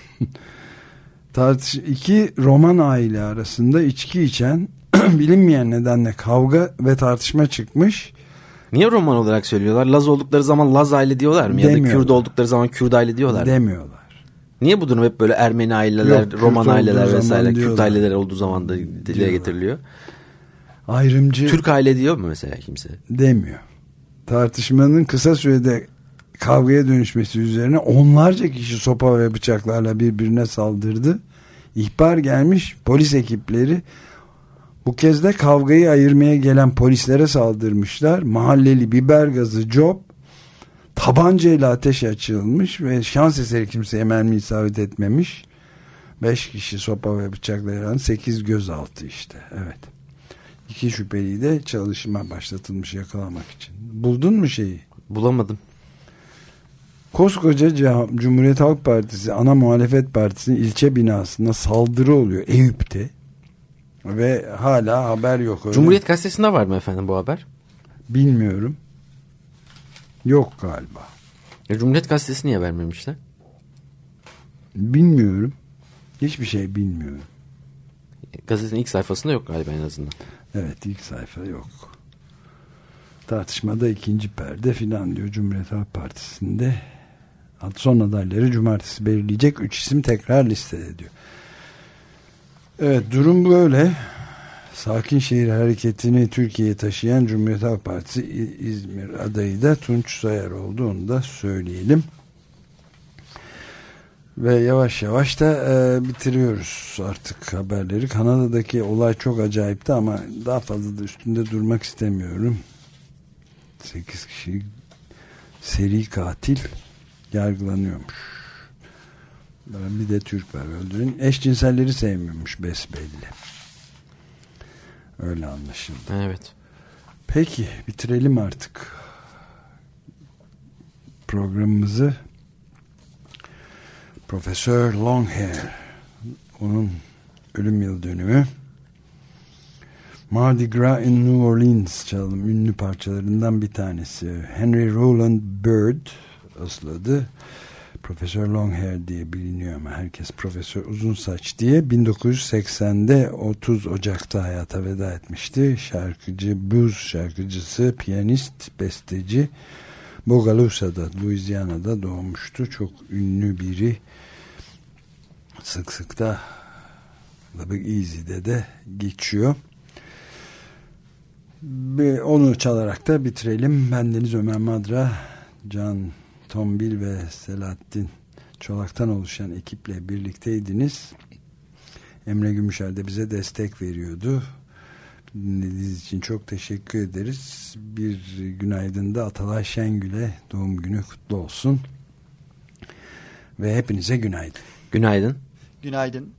[SPEAKER 2] İki Roman aile arasında içki içen bilinmeyen nedenle kavga ve tartışma çıkmış.
[SPEAKER 3] Niye Roman olarak söylüyorlar? Laz oldukları zaman Laz aile diyorlar mı? Ya da Kürt oldukları zaman Kürt aile diyorlar mı?
[SPEAKER 2] Demiyorlar.
[SPEAKER 3] Niye bu durum hep böyle Ermeni aileler,
[SPEAKER 2] Yok,
[SPEAKER 3] Roman aileler vesaire,
[SPEAKER 2] Kürt
[SPEAKER 3] Kürt aileler olduğu zaman da dile getiriliyor?
[SPEAKER 2] Ayrımcı.
[SPEAKER 3] Türk aile diyor mu mesela kimse?
[SPEAKER 2] Demiyor. Tartışmanın kısa sürede kavgaya dönüşmesi üzerine onlarca kişi sopa ve bıçaklarla birbirine saldırdı. İhbar gelmiş, polis ekipleri bu kez de kavgayı ayırmaya gelen polislere saldırmışlar. Mahalleli biber gazı, cop, tabancayla ateş açılmış ve şans eseri kimseye mermi isabet etmemiş. 5 kişi sopa ve bıçakla yaralandı, 8 gözaltı işte. Evet. 2 şüpheliyi de çalışma başlatılmış yakalamak için. Buldun mu şeyi?
[SPEAKER 3] Bulamadım.
[SPEAKER 2] Koskoca Cumhuriyet Halk Partisi ana muhalefet partisinin ilçe binasına saldırı oluyor Eyüp'te ve hala haber yok. Öyle.
[SPEAKER 3] Cumhuriyet Gazetesi'nde var mı efendim bu haber?
[SPEAKER 2] Bilmiyorum. Yok galiba.
[SPEAKER 3] Cumhuriyet Gazetesi niye vermemişler?
[SPEAKER 2] Bilmiyorum. Hiçbir şey bilmiyorum.
[SPEAKER 3] Gazetenin ilk sayfasında yok galiba en azından.
[SPEAKER 2] Evet, ilk sayfa yok. Tartışmada 2. perde filan diyor Cumhuriyet Halk Partisi'nde. Son adayları cumartesi belirleyecek 3 isim tekrar listede diyor. Evet, durum böyle. Sakin Şehir Hareketi'ni Türkiye'ye taşıyan Cumhuriyet Halk Partisi İzmir adayı da Tunç Soyer oldu. Onu da söyleyelim. Ve yavaş yavaş da bitiriyoruz artık haberleri. Kanada'daki olay çok acayipti ama daha fazla da üstünde durmak istemiyorum. 8 kişi seri katil yargılanıyormuş. Bir de Türk var öldüren. Eşcinselleri sevmiyormuş besbelli. Öyle anlaşıldı.
[SPEAKER 3] Evet.
[SPEAKER 2] Peki bitirelim artık programımızı. Profesör Longhair, onun ölüm yıl dönümü. Mardi Gras in New Orleans çalalım, ünlü parçalarından bir tanesi. Henry Roland Bird, asıl adı Profesör Longhair diye biliniyor ama herkes Profesör Uzun Saç diye. 1980'de 30 Ocak'ta hayata veda etmişti. Şarkıcı, blues şarkıcısı, piyanist, besteci. Bogalusa'da, Louisiana'da doğmuştu. Çok ünlü biri. Sık sık da The Big Easy'de de geçiyor. Onu çalarak da bitirelim. Bendeniz Ömer Madra, Can Tombil ve Selahattin Çolak'tan oluşan ekiple birlikteydiniz. Emre Gümüşer de bize destek veriyordu. Dinlediğiniz için çok teşekkür ederiz. Bir günaydın da Atalay Şengül'e, doğum günü kutlu olsun. Ve hepinize günaydın.
[SPEAKER 3] Günaydın.
[SPEAKER 6] Günaydın.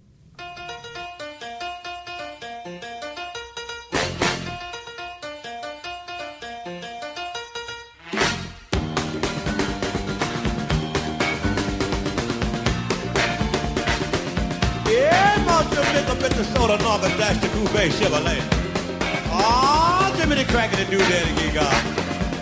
[SPEAKER 7] Soda knocker dash the coupe Chevrolet. Ah, Jimmy the Cracker to do that again, God.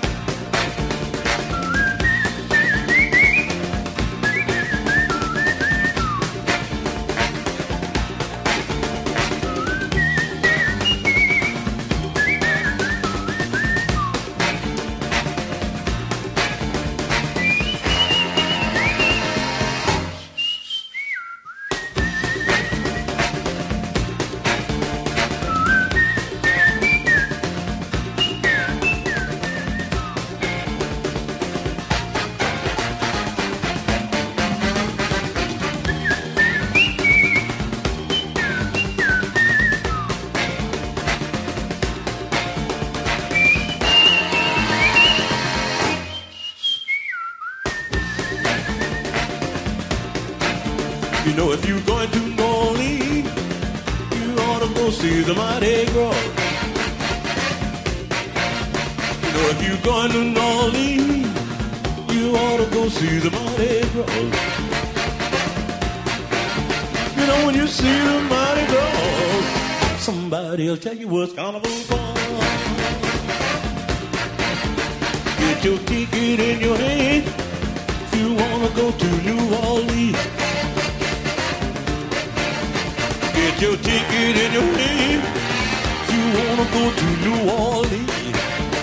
[SPEAKER 7] You know, if you're going to New Orleans, you ought to go see the Mardi Gras. You know, if you're going to New Orleans, you ought to go see the Mardi Gras. You know, when you see the Mardi Gras, somebody'll tell you what's carnival for. Get your ticket in your hand if you want to go to New Orleans. Get your ticket in your hand if you wanna go to New Orleans.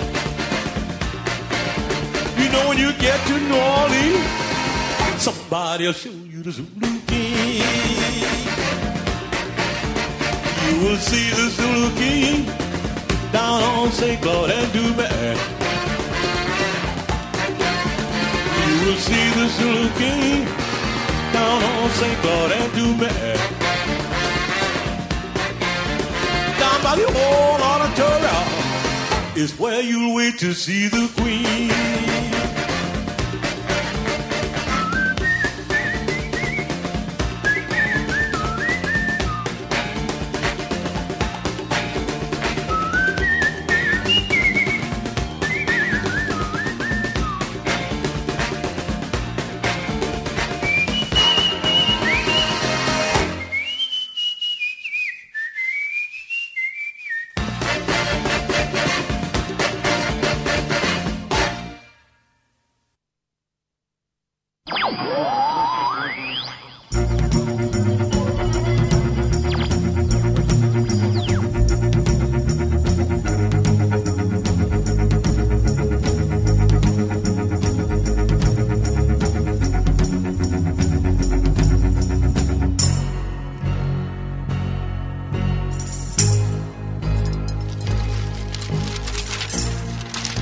[SPEAKER 7] You know when you get to New Orleans, somebody'll show you the Zulu King. You will see the Zulu King down on St. Claude and Dumas. You will see the Zulu King down on St. Claude and Dumas. Down by the old auditorium is where you'll wait to see the Queen.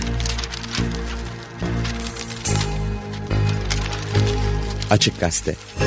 [SPEAKER 8] Açık Gazete.